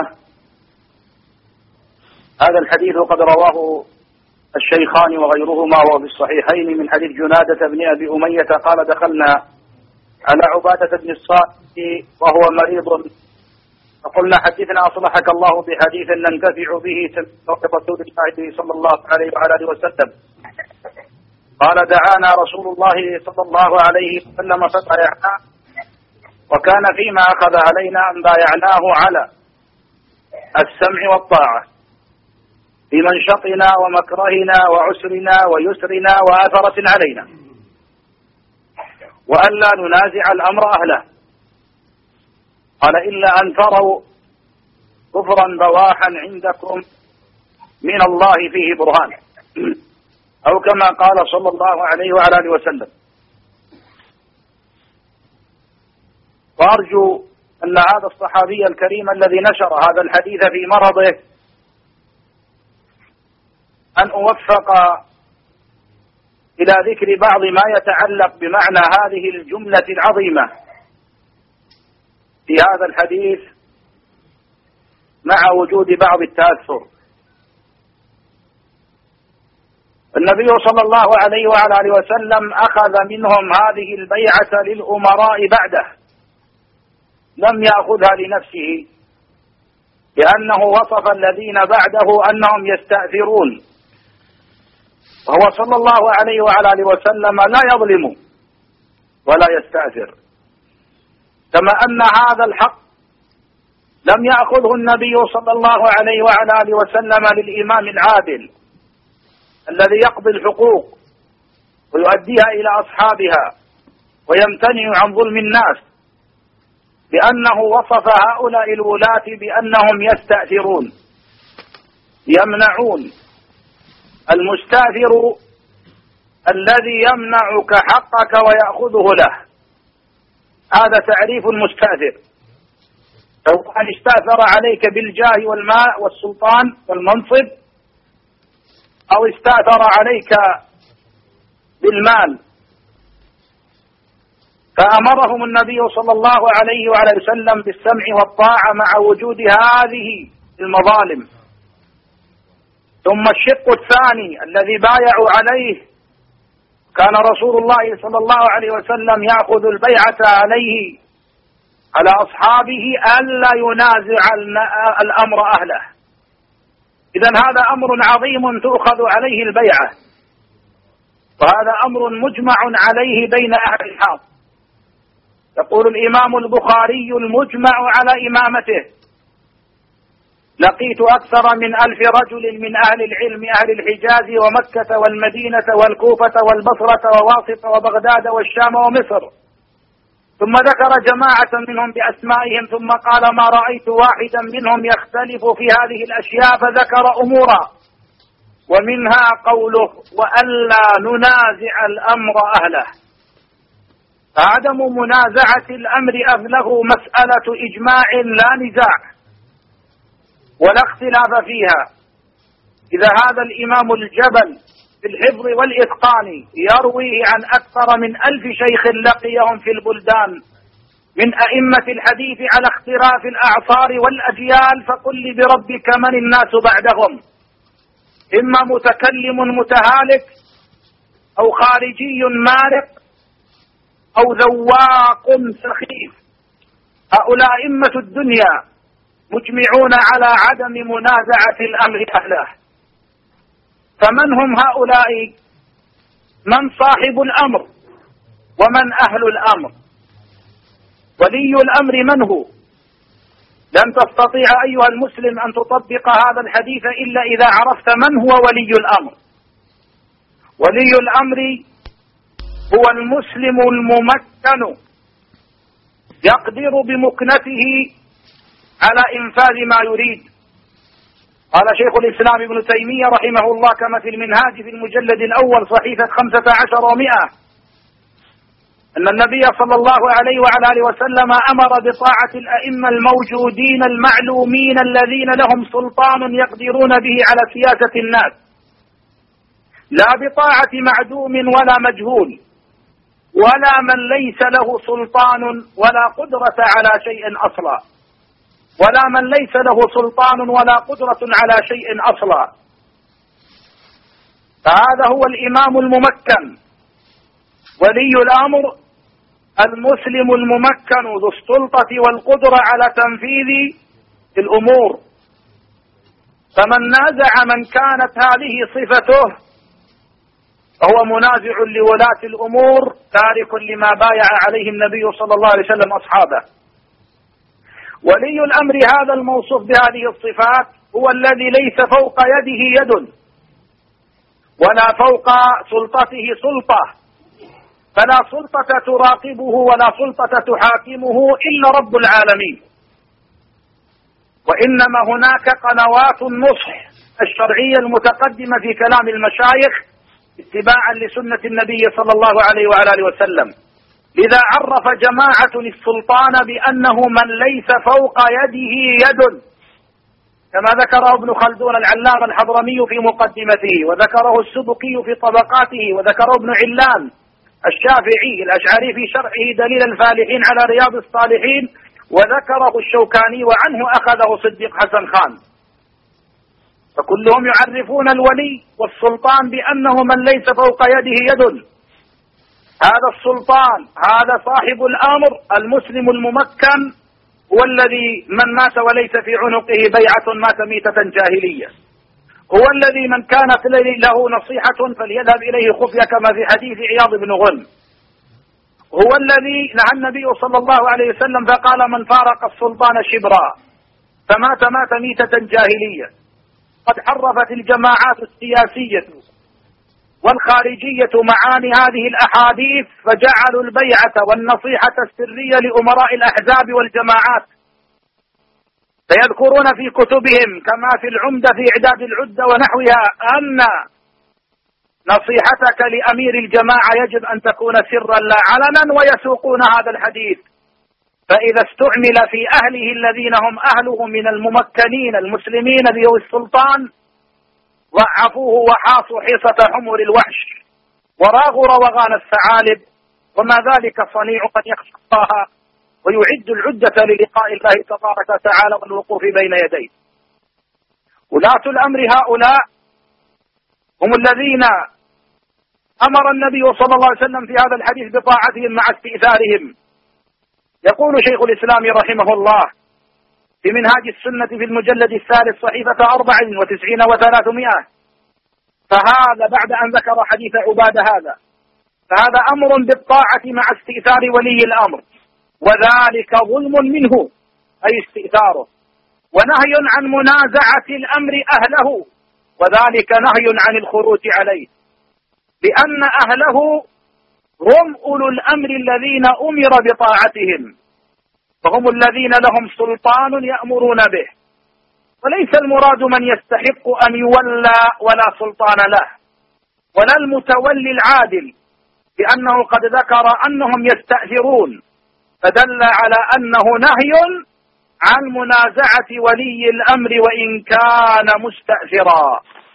هذا الحديث قد رواه الشيخان وغيرهما وفي الصحيحين من حديث جنادة بن أبي أمية قال دخلنا على عبادة بن الصامت وهو مريض فقلنا حدثنا أصلحك الله بحديث ننتفع به تنفع رسول الله صلى الله عليه وعلى آله وسلم. قال دعانا رسول الله صلى الله عليه وسلم فبايعنا، وكان فيما أخذ علينا أن بايعناه على السمع والطاعة في منشطنا ومكرهنا وعسرنا ويسرنا وآثرة علينا، وألا ننازع الأمر أهله. قال إلا أن تروا كفرا بواحا عندكم من الله فيه برهان، أو كما قال صلى الله عليه وعلى آله وسلم. وأرجو أن هذا الصحابي الكريم الذي نشر هذا الحديث في مرضه أن أوفق إلى ذكر بعض ما يتعلق بمعنى هذه الجملة العظيمة في هذا الحديث مع وجود بعض التأثر. النبي صلى الله عليه وعلى آله وسلم أخذ منهم هذه البيعة للأمراء بعده، لم يأخذها لنفسه، لأنه وصف الذين بعده أنهم يستأثرون، وهو صلى الله عليه وعلى آله وسلم لا يظلم ولا يستأثر. كما أن هذا الحق لم يأخذه النبي صلى الله عليه وعلى آله وسلم للإمام العادل الذي يقضي الحقوق ويؤديها إلى أصحابها ويمتنع عن ظلم الناس، لأنه وصف هؤلاء الولاة بأنهم يستأثرون يمنعون. المستأثر الذي يمنعك حقك ويأخذه له، هذا تعريف المستأثر. سواء استأثر عليك بالجاه والماء والسلطان والمنصب، أو استأثر عليك بالمال. فأمرهم النبي صلى الله عليه وعلى وسلم بالسمع والطاعة مع وجود هذه المظالم. ثم الشق الثاني الذي بايعوا عليه، كان رسول الله صلى الله عليه وسلم يأخذ البيعة عليه على أصحابه ألا ينازع الأمر أهله. إذن هذا أمر عظيم تؤخذ عليه البيعة، وهذا أمر مجمع عليه بين أهل الحق. يقول الإمام البخاري المجمع على إمامته: لقيت أكثر من ألف رجل من أهل العلم أهل الحجاز ومكة والمدينة والكوفة والبصرة وواسط وبغداد والشام ومصر. ثم ذكر جماعة منهم بأسمائهم، ثم قال: ما رأيت واحدا منهم يختلف في هذه الأشياء، فذكر أمورا، ومنها قوله: وألا ننازع الأمر أهله. عدم منازعة الأمر أهله مسألة إجماع لا نزاع ولا اختلاف فيها. إذا هذا الإمام الجبل في الحفظ والإتقان يرويه عن أكثر من ألف شيخ لقيهم في البلدان من أئمة الحديث على اختلاف الأعصار والأجيال، فقل لي بربك من الناس بعدهم؟ إما متكلم متهالك، أو خارجي مارق، أو ذواق سخيف. هؤلاء أئمة الدنيا مجمعون على عدم منازعة الأمر أهله. فمن هم هؤلاء؟ من صاحب الأمر ومن أهل الأمر؟ ولي الأمر من هو؟ لن تستطيع أيها المسلم أن تطبق هذا الحديث إلا إذا عرفت من هو ولي الأمر. ولي الأمر هو المسلم الممكن يقدر بمكنته على إنفاذ ما يريد. قال شيخ الإسلام ابن تيمية رحمه الله كما في المنهاج في المجلد الأول صحيفة خمسة عشر ومئة أن النبي صلى الله عليه وعلى آله وسلم أمر بطاعة الأئمة الموجودين المعلومين الذين لهم سلطان يقدرون به على سياسة الناس، لا بطاعة معدوم ولا مجهول، ولا من ليس له سلطان ولا قدرة على شيء أصلا، ولا من ليس له سلطان ولا قدرة على شيء أصلا. فهذا هو الإمام الممكن. ولي الأمر المسلم الممكن ذو السلطة والقدرة على تنفيذ الأمور. فمن نازع من كانت هذه صفته فهو منازع لولاة الأمور، تارك لما بايع عليه النبي صلى الله عليه وسلم أصحابه. ولي الأمر هذا الموصوف بهذه الصفات هو الذي ليس فوق يده يد ولا فوق سلطته سلطة، فلا سلطة تراقبه ولا سلطة تحاكمه إلا رب العالمين. وإنما هناك قنوات النصح الشرعية المتقدمة في كلام المشايخ اتباعا لسنة النبي صلى الله عليه وعلى آله وسلم. لذا عرف جماعة السلطان بأنه من ليس فوق يده يد، كما ذكره ابن خلدون العلامة الحضرمي في مقدمته، وذكره السبكي في طبقاته، وذكره ابن علان الشافعي الأشعري في شرحه دليل الفالحين على رياض الصالحين، وذكره الشوكاني وعنه أخذه صديق حسن خان. فكلهم يعرفون الولي والسلطان بأنه من ليس فوق يده يد. هذا السلطان، هذا صاحب الأمر المسلم الممكن، هو الذي من مات وليس في عنقه بيعة مات ميتة جاهلية، هو الذي من كانت له نصيحة فليذهب إليه خفية كما في حديث عياض بن غنم، هو الذي نهى النبي صلى الله عليه وسلم فقال من فارق السلطان شبرا فمات مات ميتة جاهلية. قد حرفت الجماعات السياسية والخارجية معاني هذه الأحاديث، فجعلوا البيعة والنصيحة السرية لأمراء الأحزاب والجماعات، فيذكرون في كتبهم كما في العمدة في إعداد العدة ونحوها أن نصيحتك لأمير الجماعة يجب أن تكون سرا لا علنا، ويسوقون هذا الحديث. فإذا استعمل في أهله الذين هم أهله من الممكنين المسلمين ذو السلطان ضعفوه وحاصوا حيصة حمر الوحش وراغوا روغان الثعالب، وما ذلك صنيع قد يخشى الله ويعد العدة للقاء الله تبارك وتعالى والوقوف بين يديه. ولاة الأمر هؤلاء هم الذين أمر النبي صلى الله عليه وسلم في هذا الحديث بطاعتهم مع استئثارهم. يقول شيخ الإسلام رحمه الله في منهاج السنة في المجلد الثالث صحيفة أربع وتسعين وثلاثمائة، فهذا بعد أن ذكر حديث عبادة هذا، فهذا أمر بالطاعة مع استئثار ولي الأمر، وذلك ظلم منه أي استئثاره، ونهي عن منازعة الأمر أهله، وذلك نهي عن الخروج عليه، لأن أهله هم أولو الأمر الذين أمر بطاعتهم، فهم الذين لهم سلطان يأمرون به، وليس المراد من يستحق أن يولى ولا سلطان له، ولا المتولي العادل، لأنه قد ذكر أنهم يستأثرون، فدل على أنه نهي عن منازعة ولي الأمر وإن كان مستأثرا.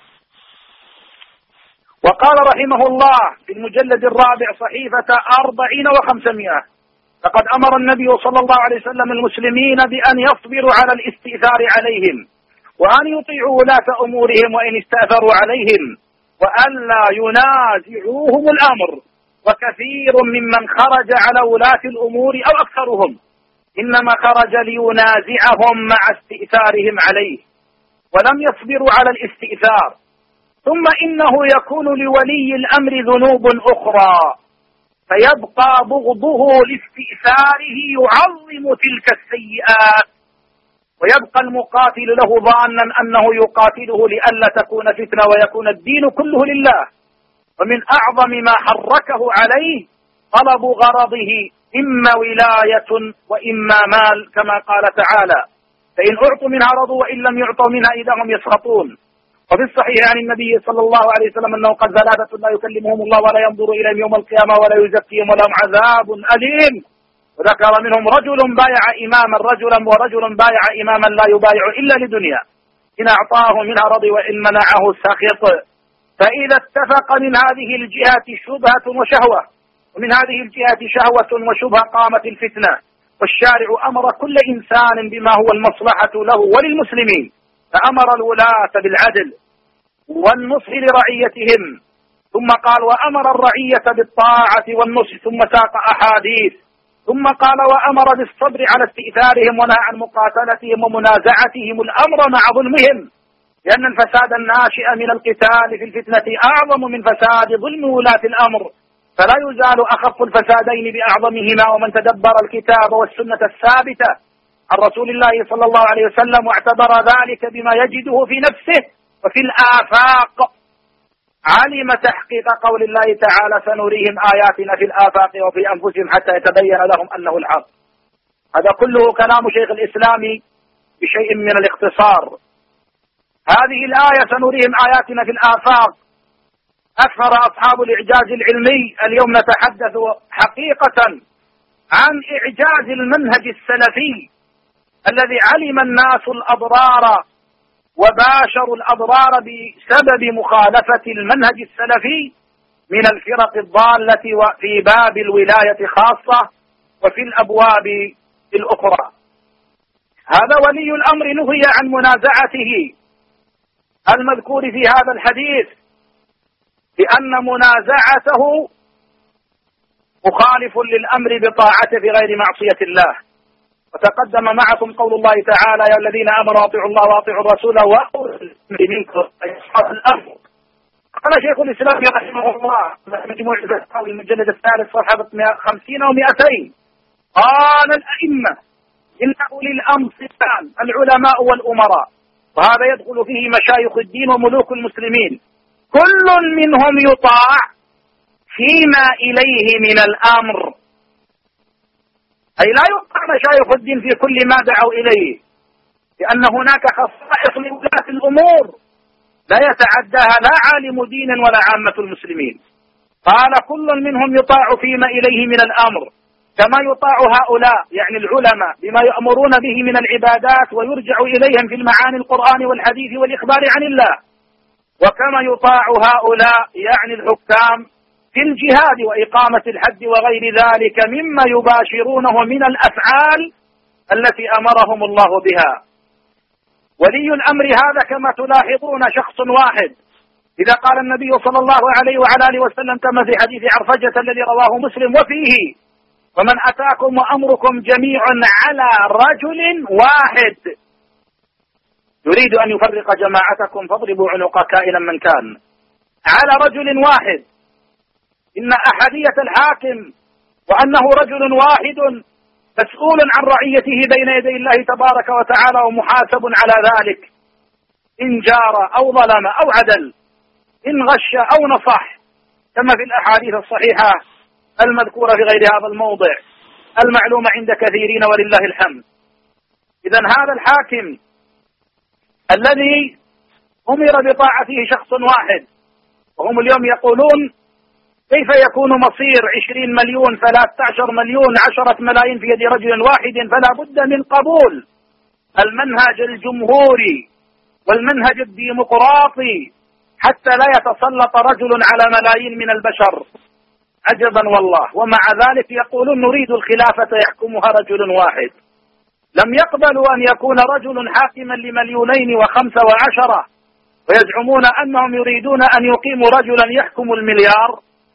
وقال رحمه الله في المجلد الرابع صحيفة أربعين وخمسمائة: فقد أمر النبي صلى الله عليه وسلم المسلمين بأن يصبروا على الاستئثار عليهم، وأن يطيعوا ولاة أمورهم وإن استأثروا عليهم، وأن لا ينازعوهم الأمر. وكثير ممن خرج على ولاة الأمور أو أكثرهم إنما خرج لينازعهم مع استئثارهم عليه، ولم يصبروا على الاستئثار. ثم إنه يكون لولي الأمر ذنوب أخرى، فيبقى بغضه لاستئثاره يعظم تلك السيئات، ويبقى المقاتل له ظانا أنه يقاتله لئلا تكون فتنة ويكون الدين كله لله. ومن أعظم ما حركه عليه طلب غرضه، إما ولاية وإما مال، كما قال تعالى: فإن أعطوا منها رضوا وإن لم يعطوا منها إذا هم يسخطون. وفي الصحيح عن النبي صلى الله عليه وسلم أنه قد ثلاثة لا يكلمهم الله ولا ينظر إليهم يوم القيامة ولا يزكيهم ولهم عذاب أليم. وذكر منهم رجل بايع إماما رجلا ورجل بايع إماما لا يبايع إلا لدنيا، إن أعطاه منها رضي وإن منعه سخط. فإذا اتفق من هذه الجهات شبهة وشهوة ومن هذه الجهات شهوة وشبهة قامت الفتنة، والشارع أمر كل إنسان بما هو المصلحة له وللمسلمين، فأمر الولاة بالعدل والنصح لرعيتهم، ثم قال: وأمر الرعية بالطاعة والنصح، ثم ساق أحاديث، ثم قال: وأمر بالصبر على استئثارهم ونهى عن مقاتلتهم ومنازعتهم الأمر مع ظلمهم، لأن الفساد الناشئ من القتال في الفتنة أعظم من فساد ظلم ولاة الأمر، فلا يزال أخف الفسادين بأعظمهما. ومن تدبر الكتاب والسنة الثابتة عن رسول الله صلى الله عليه وسلم واعتبر ذلك بما يجده في نفسه وفي الآفاق، علم تحقيق قول الله تعالى سنريهم آياتنا في الآفاق وفي أنفسهم حتى يتبين لهم أنه الحق. هذا كله كلام شيخ الإسلام بشيء من الاختصار. هذه الآية سنريهم آياتنا في الآفاق أكثر أصحاب الإعجاز العلمي اليوم نتحدث حقيقة عن إعجاز المنهج السلفي الذي علم الناس الأضرار وباشروا الأضرار بسبب مخالفة المنهج السلفي من الفرق الضالة في باب الولاية خاصة وفي الأبواب الأخرى. هذا ولي الأمر نهي عن منازعته المذكور في هذا الحديث لأن منازعته مخالف للأمر بطاعته في غير معصية الله. وتقدم معكم قول الله تعالى يا الذين آمنوا أطيعوا الله وأطيعوا الرسول وأولي الأمر منكم أي أصحاب الأمر. قال شيخ الإسلام رحمه الله مجموع الفتاوى المجلد الثالث صفحة خمسين ومئتين قال الأئمة إن أولي الأمر ستان العلماء والأمراء، وهذا يدخل فيه مشايخ الدين وملوك المسلمين، كل منهم يطاع فيما إليه من الأمر، أي لا يطاع مشايخ الدين في كل ما دعوا إليه، لأن هناك خصائص لولاة الأمور لا يتعداها لا عالم دين ولا عامة المسلمين. قال كل منهم يطاع فيما إليه من الأمر، كما يطاع هؤلاء يعني العلماء بما يأمرون به من العبادات ويرجع إليهم في المعاني القرآن والحديث والإخبار عن الله، وكما يطاع هؤلاء يعني الحكام في الجهاد وإقامة الحد وغير ذلك مما يباشرونه من الأفعال التي أمرهم الله بها. ولي الأمر هذا كما تلاحظون شخص واحد، إذا قال النبي صلى الله عليه وعلى آله وسلم كما في حديث عرفجة الذي رواه مسلم وفيه ومن أتاكم وأمركم جميع على رجل واحد يريد أن يفرق جماعتكم فاضربوا عنق كائنا من كان، على رجل واحد، إن أحدية الحاكم وأنه رجل واحد مسؤول عن رعيته بين يدي الله تبارك وتعالى ومحاسب على ذلك إن جار أو ظلم أو عدل، إن غش أو نصح، كما في الأحاديث الصحيحة المذكورة في غير هذا الموضع المعلومة عند كثيرين ولله الحمد. إذن هذا الحاكم الذي أمر بطاعته شخص واحد، وهم اليوم يقولون كيف يكون مصير عشرين مليون ثلاثة عشر مليون عشرة ملايين في يد رجل واحد؟ فلا بد من قبول المنهج الجمهوري والمنهج الديمقراطي حتى لا يتسلط رجل على ملايين من البشر. عجبا والله. ومع ذلك يقولون نريد الخلافة يحكمها رجل واحد. لم يقبلوا أن يكون رجل حاكما لمليونين وخمسة وعشرة، ويزعمون أنهم يريدون أن يقيموا رجلا يحكم المليار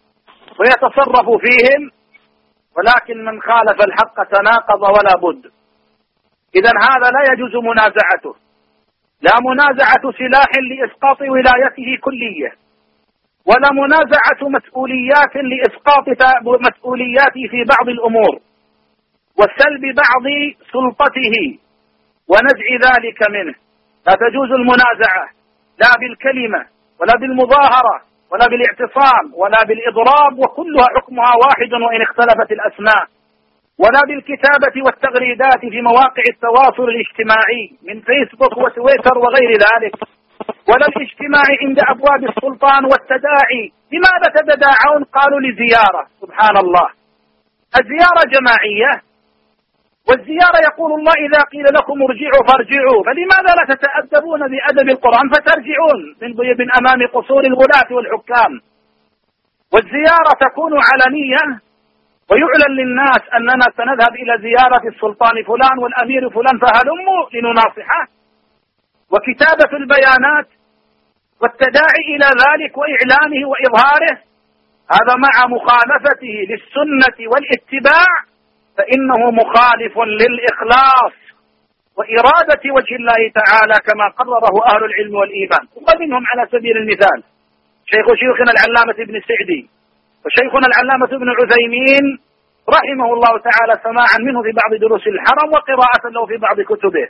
ويتصرف فيهم، ولكن من خالف الحق تناقض ولا بد. إذن هذا لا يجوز منازعته، لا منازعة سلاح لإسقاط ولايته كلية، ولا منازعة مسؤوليات لإسقاط مسؤولياته في بعض الأمور وسلب بعض سلطته ونزع ذلك منه. لا تجوز المنازعة لا بالكلمة ولا بالمظاهرة ولا بالاعتصام ولا بالإضراب، وكلها حكمها واحد وإن اختلفت الأسماء، ولا بالكتابة والتغريدات في مواقع التواصل الاجتماعي من فيسبوك وتويتر وغير ذلك، ولا الاجتماع عند أبواب السلطان والتداعي. لماذا تتداعون؟ قالوا لزيارة. سبحان الله، الزيارة جماعية، والزيارة يقول الله إذا قيل لكم ارجعوا فارجعوا، فلماذا لا تتأدبون بأدب القرآن فترجعون من أمام قصور الولاة والحكام؟ والزيارة تكون علنية ويعلن للناس أننا سنذهب إلى زيارة السلطان فلان والأمير فلان فهلموا لنناصحه، وكتابة البيانات والتداعي إلى ذلك وإعلانه وإظهاره، هذا مع مخالفته للسنة والاتباع فإنه مخالف للإخلاص وإرادة وجه الله تعالى كما قرره أهل العلم والإيمان. ومنهم على سبيل المثال شيخ شيوخنا العلامة ابن السعدي وشيخنا العلامة ابن عثيمين رحمه الله تعالى سماعا منه في بعض دروس الحرم وقراءة له في بعض كتبه.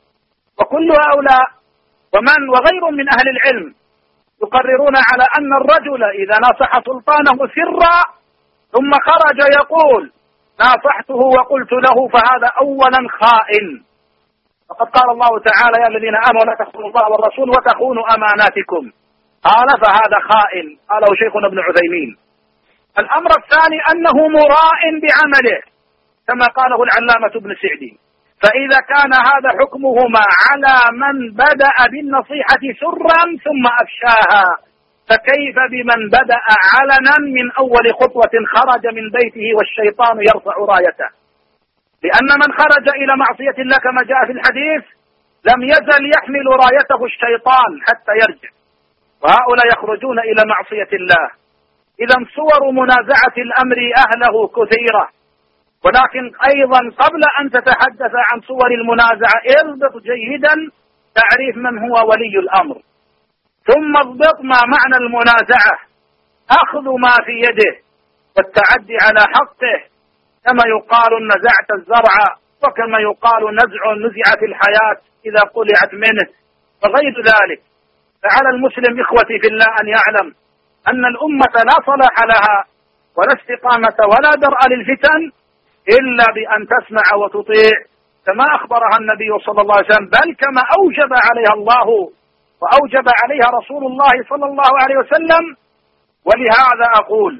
وكل هؤلاء ومن وغير من أهل العلم يقررون على أن الرجل إذا ناصح سلطانه سرا ثم خرج يقول ناصحته وقلت له فهذا أولا خائن. فقد قال الله تعالى يا الذين آمنوا لا تخونوا الله والرسول وتخونوا أماناتكم، قال فهذا خائن، قاله شيخنا ابن عثيمين. الأمر الثاني أنه مراء بعمله كما قاله العلامة ابن سعدي. فإذا كان هذا حكمهما على من بدأ بالنصيحة سرا ثم أفشاها، فكيف بمن بدأ علنا من أول خطوة خرج من بيته والشيطان يرفع رايته؟ لأن من خرج إلى معصية الله كما جاء في الحديث لم يزل يحمل رايته الشيطان حتى يرجع، وهؤلاء يخرجون إلى معصية الله. إذا صور منازعة الأمر أهله كثيرة، ولكن أيضا قبل أن تتحدث عن صور المنازعة اضبط جيدا تعريف من هو ولي الأمر، ثم اضبط ما معنى المنازعة، أخذ ما في يده والتعدي على حقه، كما يقال نزعت الزرع، وكما يقال نزع نزعت الحياة إذا قلعت منه وغير ذلك. فعلى المسلم إخوتي في الله أن يعلم أن الأمة لا صلاح لها ولا استقامة ولا درء للفتن إلا بأن تسمع وتطيع كما أخبرها النبي صلى الله عليه وسلم، بل كما أوجب عليها الله وأوجب عليها رسول الله صلى الله عليه وسلم. ولهذا أقول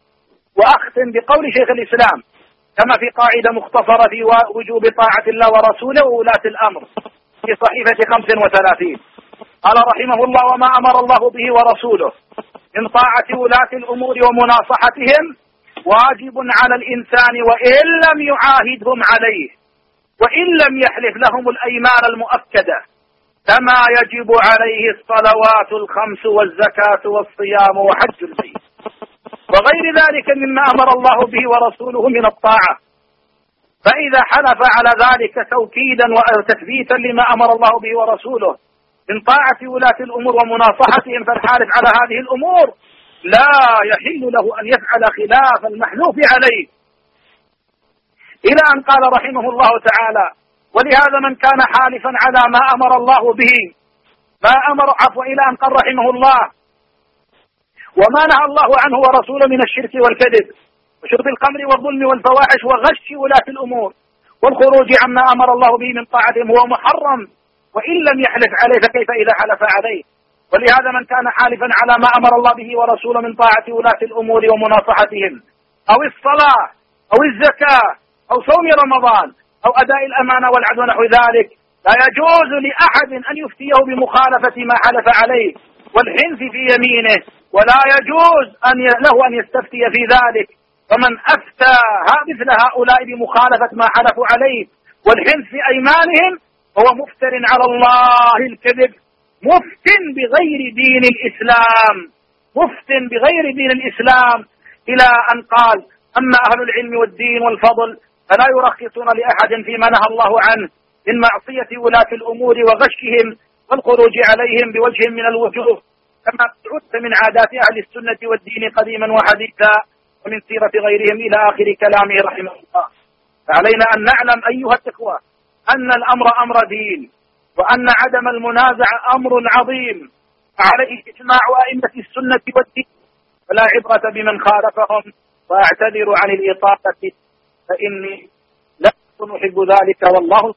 وأختم بقول شيخ الإسلام كما في قاعدة مختصرة في وجوب طاعة الله ورسوله وولاة الأمر في صحيفة خمس وثلاثين، قال رحمه الله وما أمر الله به ورسوله من طاعة ولاة الأمور ومناصحتهم واجب على الإنسان وإن لم يعاهدهم عليه وإن لم يحلف لهم الأيمان المؤكدة، كما يجب عليه الصلوات الخمس والزكاة والصيام وحج البيت وغير ذلك مما أمر الله به ورسوله من الطاعة. فإذا حلف على ذلك توكيدا وتثبيتا لما أمر الله به ورسوله من طاعة ولاة الأمور ومناصحتهم، فالحالف على هذه الأمور لا يحل له أن يفعل خلاف المحلوف عليه، إلى أن قال رحمه الله تعالى ولهذا من كان حالفا على ما أمر الله به ما أمر عفوا إلى أن قال رحمه الله وما نهى الله عنه ورسوله من الشرك والكذب وشرب الخمر والظلم والفواحش وغش ولاة الأمور والخروج عما أمر الله به من طاعتهم هو محرم وإن لم يحلف عليه، فكيف إذا حلف عليه؟ ولهذا من كان حالفا على ما أمر الله به ورسوله من طاعة ولاة الأمور ومناصحتهم أو الصلاة أو الزكاة أو صوم رمضان أو أداء الأمانة والعدل ونحو ذلك، لا يجوز لأحد أن يفتيه بمخالفة ما حلف عليه والحنث في يمينه، ولا يجوز أن له أن يستفتي في ذلك. فمن أفتى مثل هؤلاء بمخالفة ما حلفوا عليه والحنث في أيمانهم هو مفتر على الله الكذب، مفت بغير دين الإسلام، مفت بغير دين الإسلام، إلى أن قال أما أهل العلم والدين والفضل فلا يرخصون لأحد فيما نهى الله عنه من معصية ولاة الأمور وغشهم والخروج عليهم بوجه من الوجوه، كما عدت من عادات أهل السنة والدين قديما وحديثا ومن سيرة غيرهم إلى آخر كلامه رحمه الله. فعلينا أن نعلم أيها الإخوة أن الأمر أمر دين، وأن عدم المنازع أمر عظيم عليه إجماع أئمة السنة والدين، فلا عبرة بمن خالفهم. وأعتذر عن الإطالة فإني لا أكون أحب ذلك والله.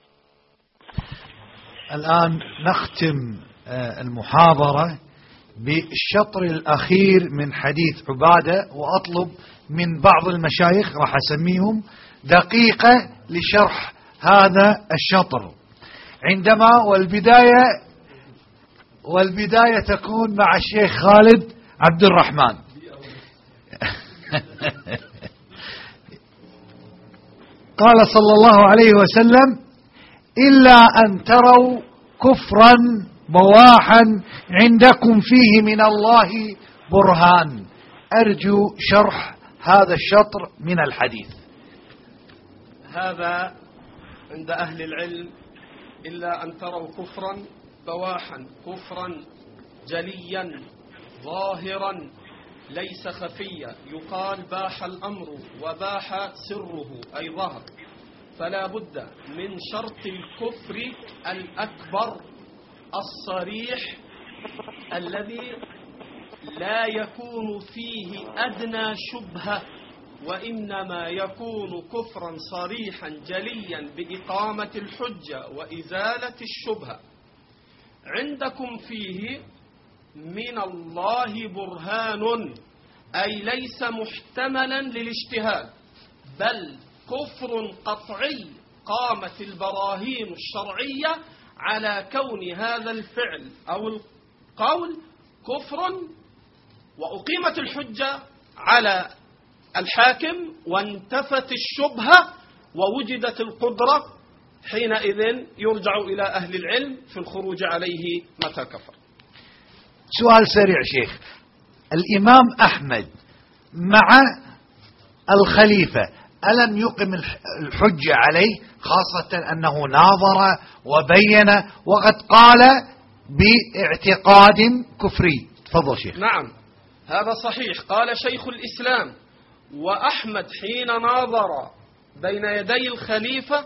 الآن نختم المحاضرة بالشطر الأخير من حديث عبادة، وأطلب من بعض المشايخ راح أسميهم دقيقة لشرح هذا الشطر. عندما والبداية والبداية تكون مع الشيخ خالد عبد الرحمن. قال صلى الله عليه وسلم إلا أن تروا كفرا بواحا عندكم فيه من الله برهان. أرجو شرح هذا الشطر من الحديث. هذا عند أهل العلم إلا أن تروا كفرا بواحا، كفرا جليا ظاهرا ليس خفيا، يقال باح الأمر وباح سره أي ظهر، فلا بد من شرط الكفر الأكبر الصريح الذي لا يكون فيه أدنى شبهة، وإنما يكون كفرا صريحا جليا بإقامة الحجة وإزالة الشبهة. عندكم فيه من الله برهان، أي ليس محتملا للاجتهاد، بل كفر قطعي قامت البراهين الشرعية على كون هذا الفعل أو القول كفر، وأقيمت الحجة على الحاكم وانتفت الشبهة ووجدت القدرة، حينئذ يرجع إلى أهل العلم في الخروج عليه متى كفر. سؤال سريع شيخ، الإمام أحمد مع الخليفة ألم يقم الحجة عليه، خاصة أنه ناظر وبين وقد قال باعتقاد كفري؟ تفضل شيخ. نعم هذا صحيح، قال شيخ الإسلام: وأحمد حين ناظر بين يدي الخليفة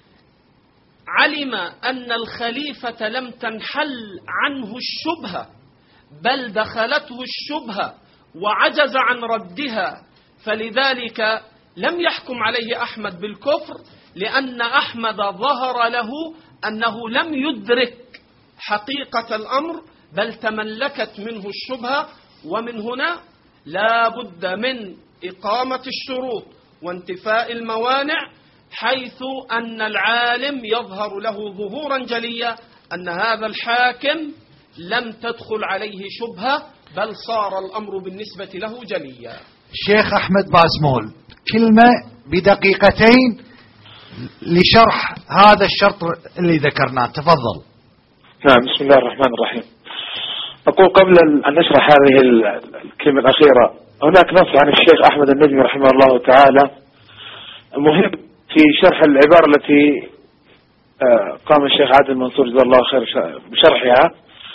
علم أن الخليفة لم تنحل عنه الشبهة، بل دخلته الشبهة وعجز عن ردها، فلذلك لم يحكم عليه أحمد بالكفر، لأن أحمد ظهر له أنه لم يدرك حقيقة الأمر، بل تملكت منه الشبهة. ومن هنا لا بد من إقامة الشروط وانتفاء الموانع، حيث أن العالم يظهر له ظهورا جليا أن هذا الحاكم لم تدخل عليه شبهة، بل صار الأمر بالنسبة له جليا. الشيخ أحمد بازمول، كلمة بدقيقتين لشرح هذا الشرط اللي ذكرناه، تفضل. نعم، بسم الله الرحمن الرحيم. أقول قبل أن نشرح هذه الكلمة الأخيرة، هناك نص عن الشيخ أحمد النجمي رحمه الله تعالى مهم في شرح العبارة التي قام الشيخ عادل منصور جزاه الله خير بشرحها،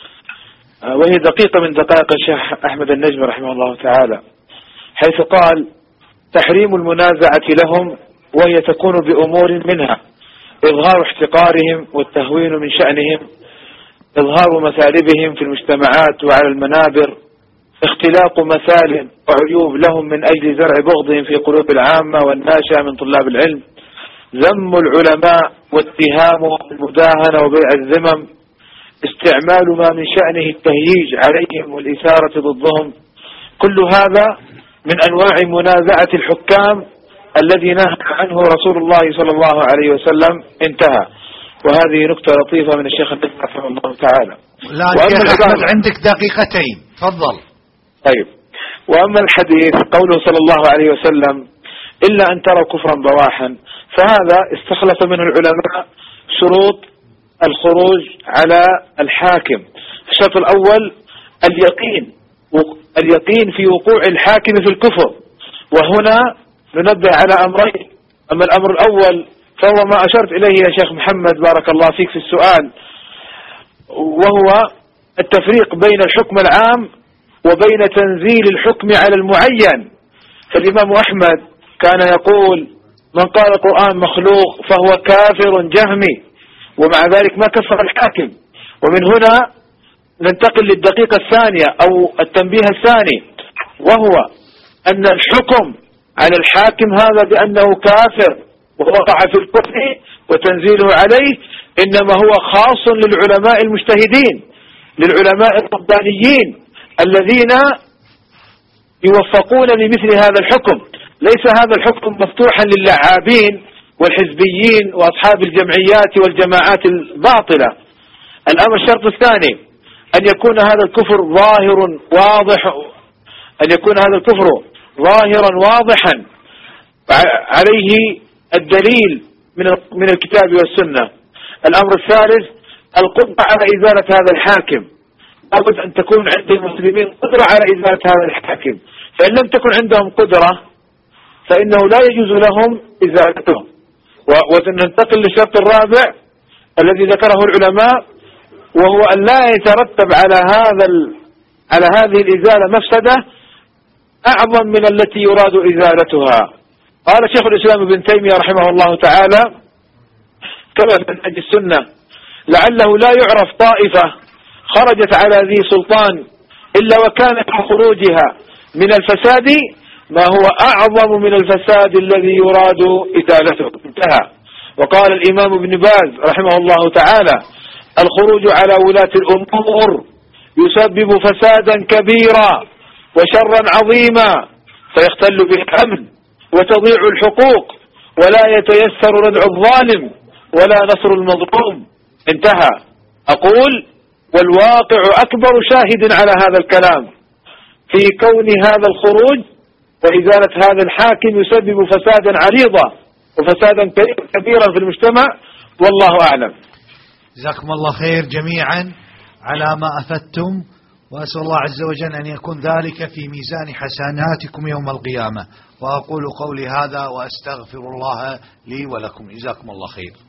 وهي دقيقة من دقائق الشيخ أحمد النجمي رحمه الله تعالى، حيث قال: تحريم المنازعة لهم، وهي تكون بأمور منها إظهار احتقارهم والتهوين من شأنهم، إظهار مثالبهم في المجتمعات وعلى المنابر، اختلاق مثال وعيوب لهم من أجل زرع بغضهم في قلوب العامة والناشئة من طلاب العلم، ذم العلماء واتهامهم بالمداهنة وبيع الذمم، استعمال ما من شأنه التهييج عليهم والإثارة ضدهم. كل هذا من أنواع منازعة الحكام الذي نهى عنه رسول الله صلى الله عليه وسلم. انتهى. وهذه نكتة لطيفة من الشيخ النجمي رحمه الله تعالى. لا شيخ أحمد عندك دقيقتين، تفضل. طيب، وأما الحديث قوله صلى الله عليه وسلم: إلا أن تروا كفرا بواحا، فهذا استخلص منه العلماء شروط الخروج على الحاكم. الشرط الأول اليقين، اليقين في وقوع الحاكم في الكفر، وهنا ننبه على أمرين. أما الأمر الأول فهو ما أشرت إليه يا شيخ محمد بارك الله فيك في السؤال، وهو التفريق بين الحكم العام وبين تنزيل الحكم على المعين. فالإمام أحمد كان يقول: من قال القرآن مخلوق فهو كافر جهمي، ومع ذلك ما كفر الحاكم. ومن هنا ننتقل للدقيقة الثانية أو التنبيه الثاني، وهو أن الحكم على الحاكم هذا بأنه كافر ووقع في الكفر وتنزيله عليه إنما هو خاص للعلماء المجتهدين، للعلماء الربانيين الذين يوفقون لمثل هذا الحكم. ليس هذا الحكم مفتوحا للعابين والحزبيين وأصحاب الجمعيات والجماعات الباطلة. الأمر الشرط الثاني أن يكون هذا الكفر ظاهر واضح، أن يكون هذا الكفر ظاهرا واضحا عليه الدليل من من الكتاب والسنة. الأمر الثالث القدرة على إزالة هذا الحاكم، لابد أن تكون عند المسلمين قدرة على إزالة هذا الحاكم، فإن لم تكن عندهم قدرة فإنه لا يجوز لهم إزالته. وننتقل للشرط الرابع الذي ذكره العلماء، وهو أن لا يترتب على هذا على هذه الإزالة مفسدة أعظم من التي يراد إزالتها. قال شيخ الإسلام ابن تيمية رحمه الله تعالى كما في منهج السنة: لعله لا يعرف طائفة خرجت على ذي سلطان إلا وكان في خروجها من الفساد ما هو أعظم من الفساد الذي يراد إزالته. انتهى. وقال الإمام ابن باز رحمه الله تعالى: الخروج على ولاة الأمور يسبب فسادا كبيرا وشرا عظيما، فيختل به الأمن وتضيع الحقوق ولا يتيسر ردع الظالم ولا نصر المظلوم. انتهى. أقول: والواقع أكبر شاهد على هذا الكلام في كون هذا الخروج وإزالة هذا الحاكم يسبب فسادا عريضا وفسادا كبيرا في المجتمع، والله أعلم. جزاكم الله خير جميعا على ما أفدتم، وأسأل الله عز وجل أن يكون ذلك في ميزان حسناتكم يوم القيامة. وأقول قولي هذا وأستغفر الله لي ولكم. جزاكم الله خير.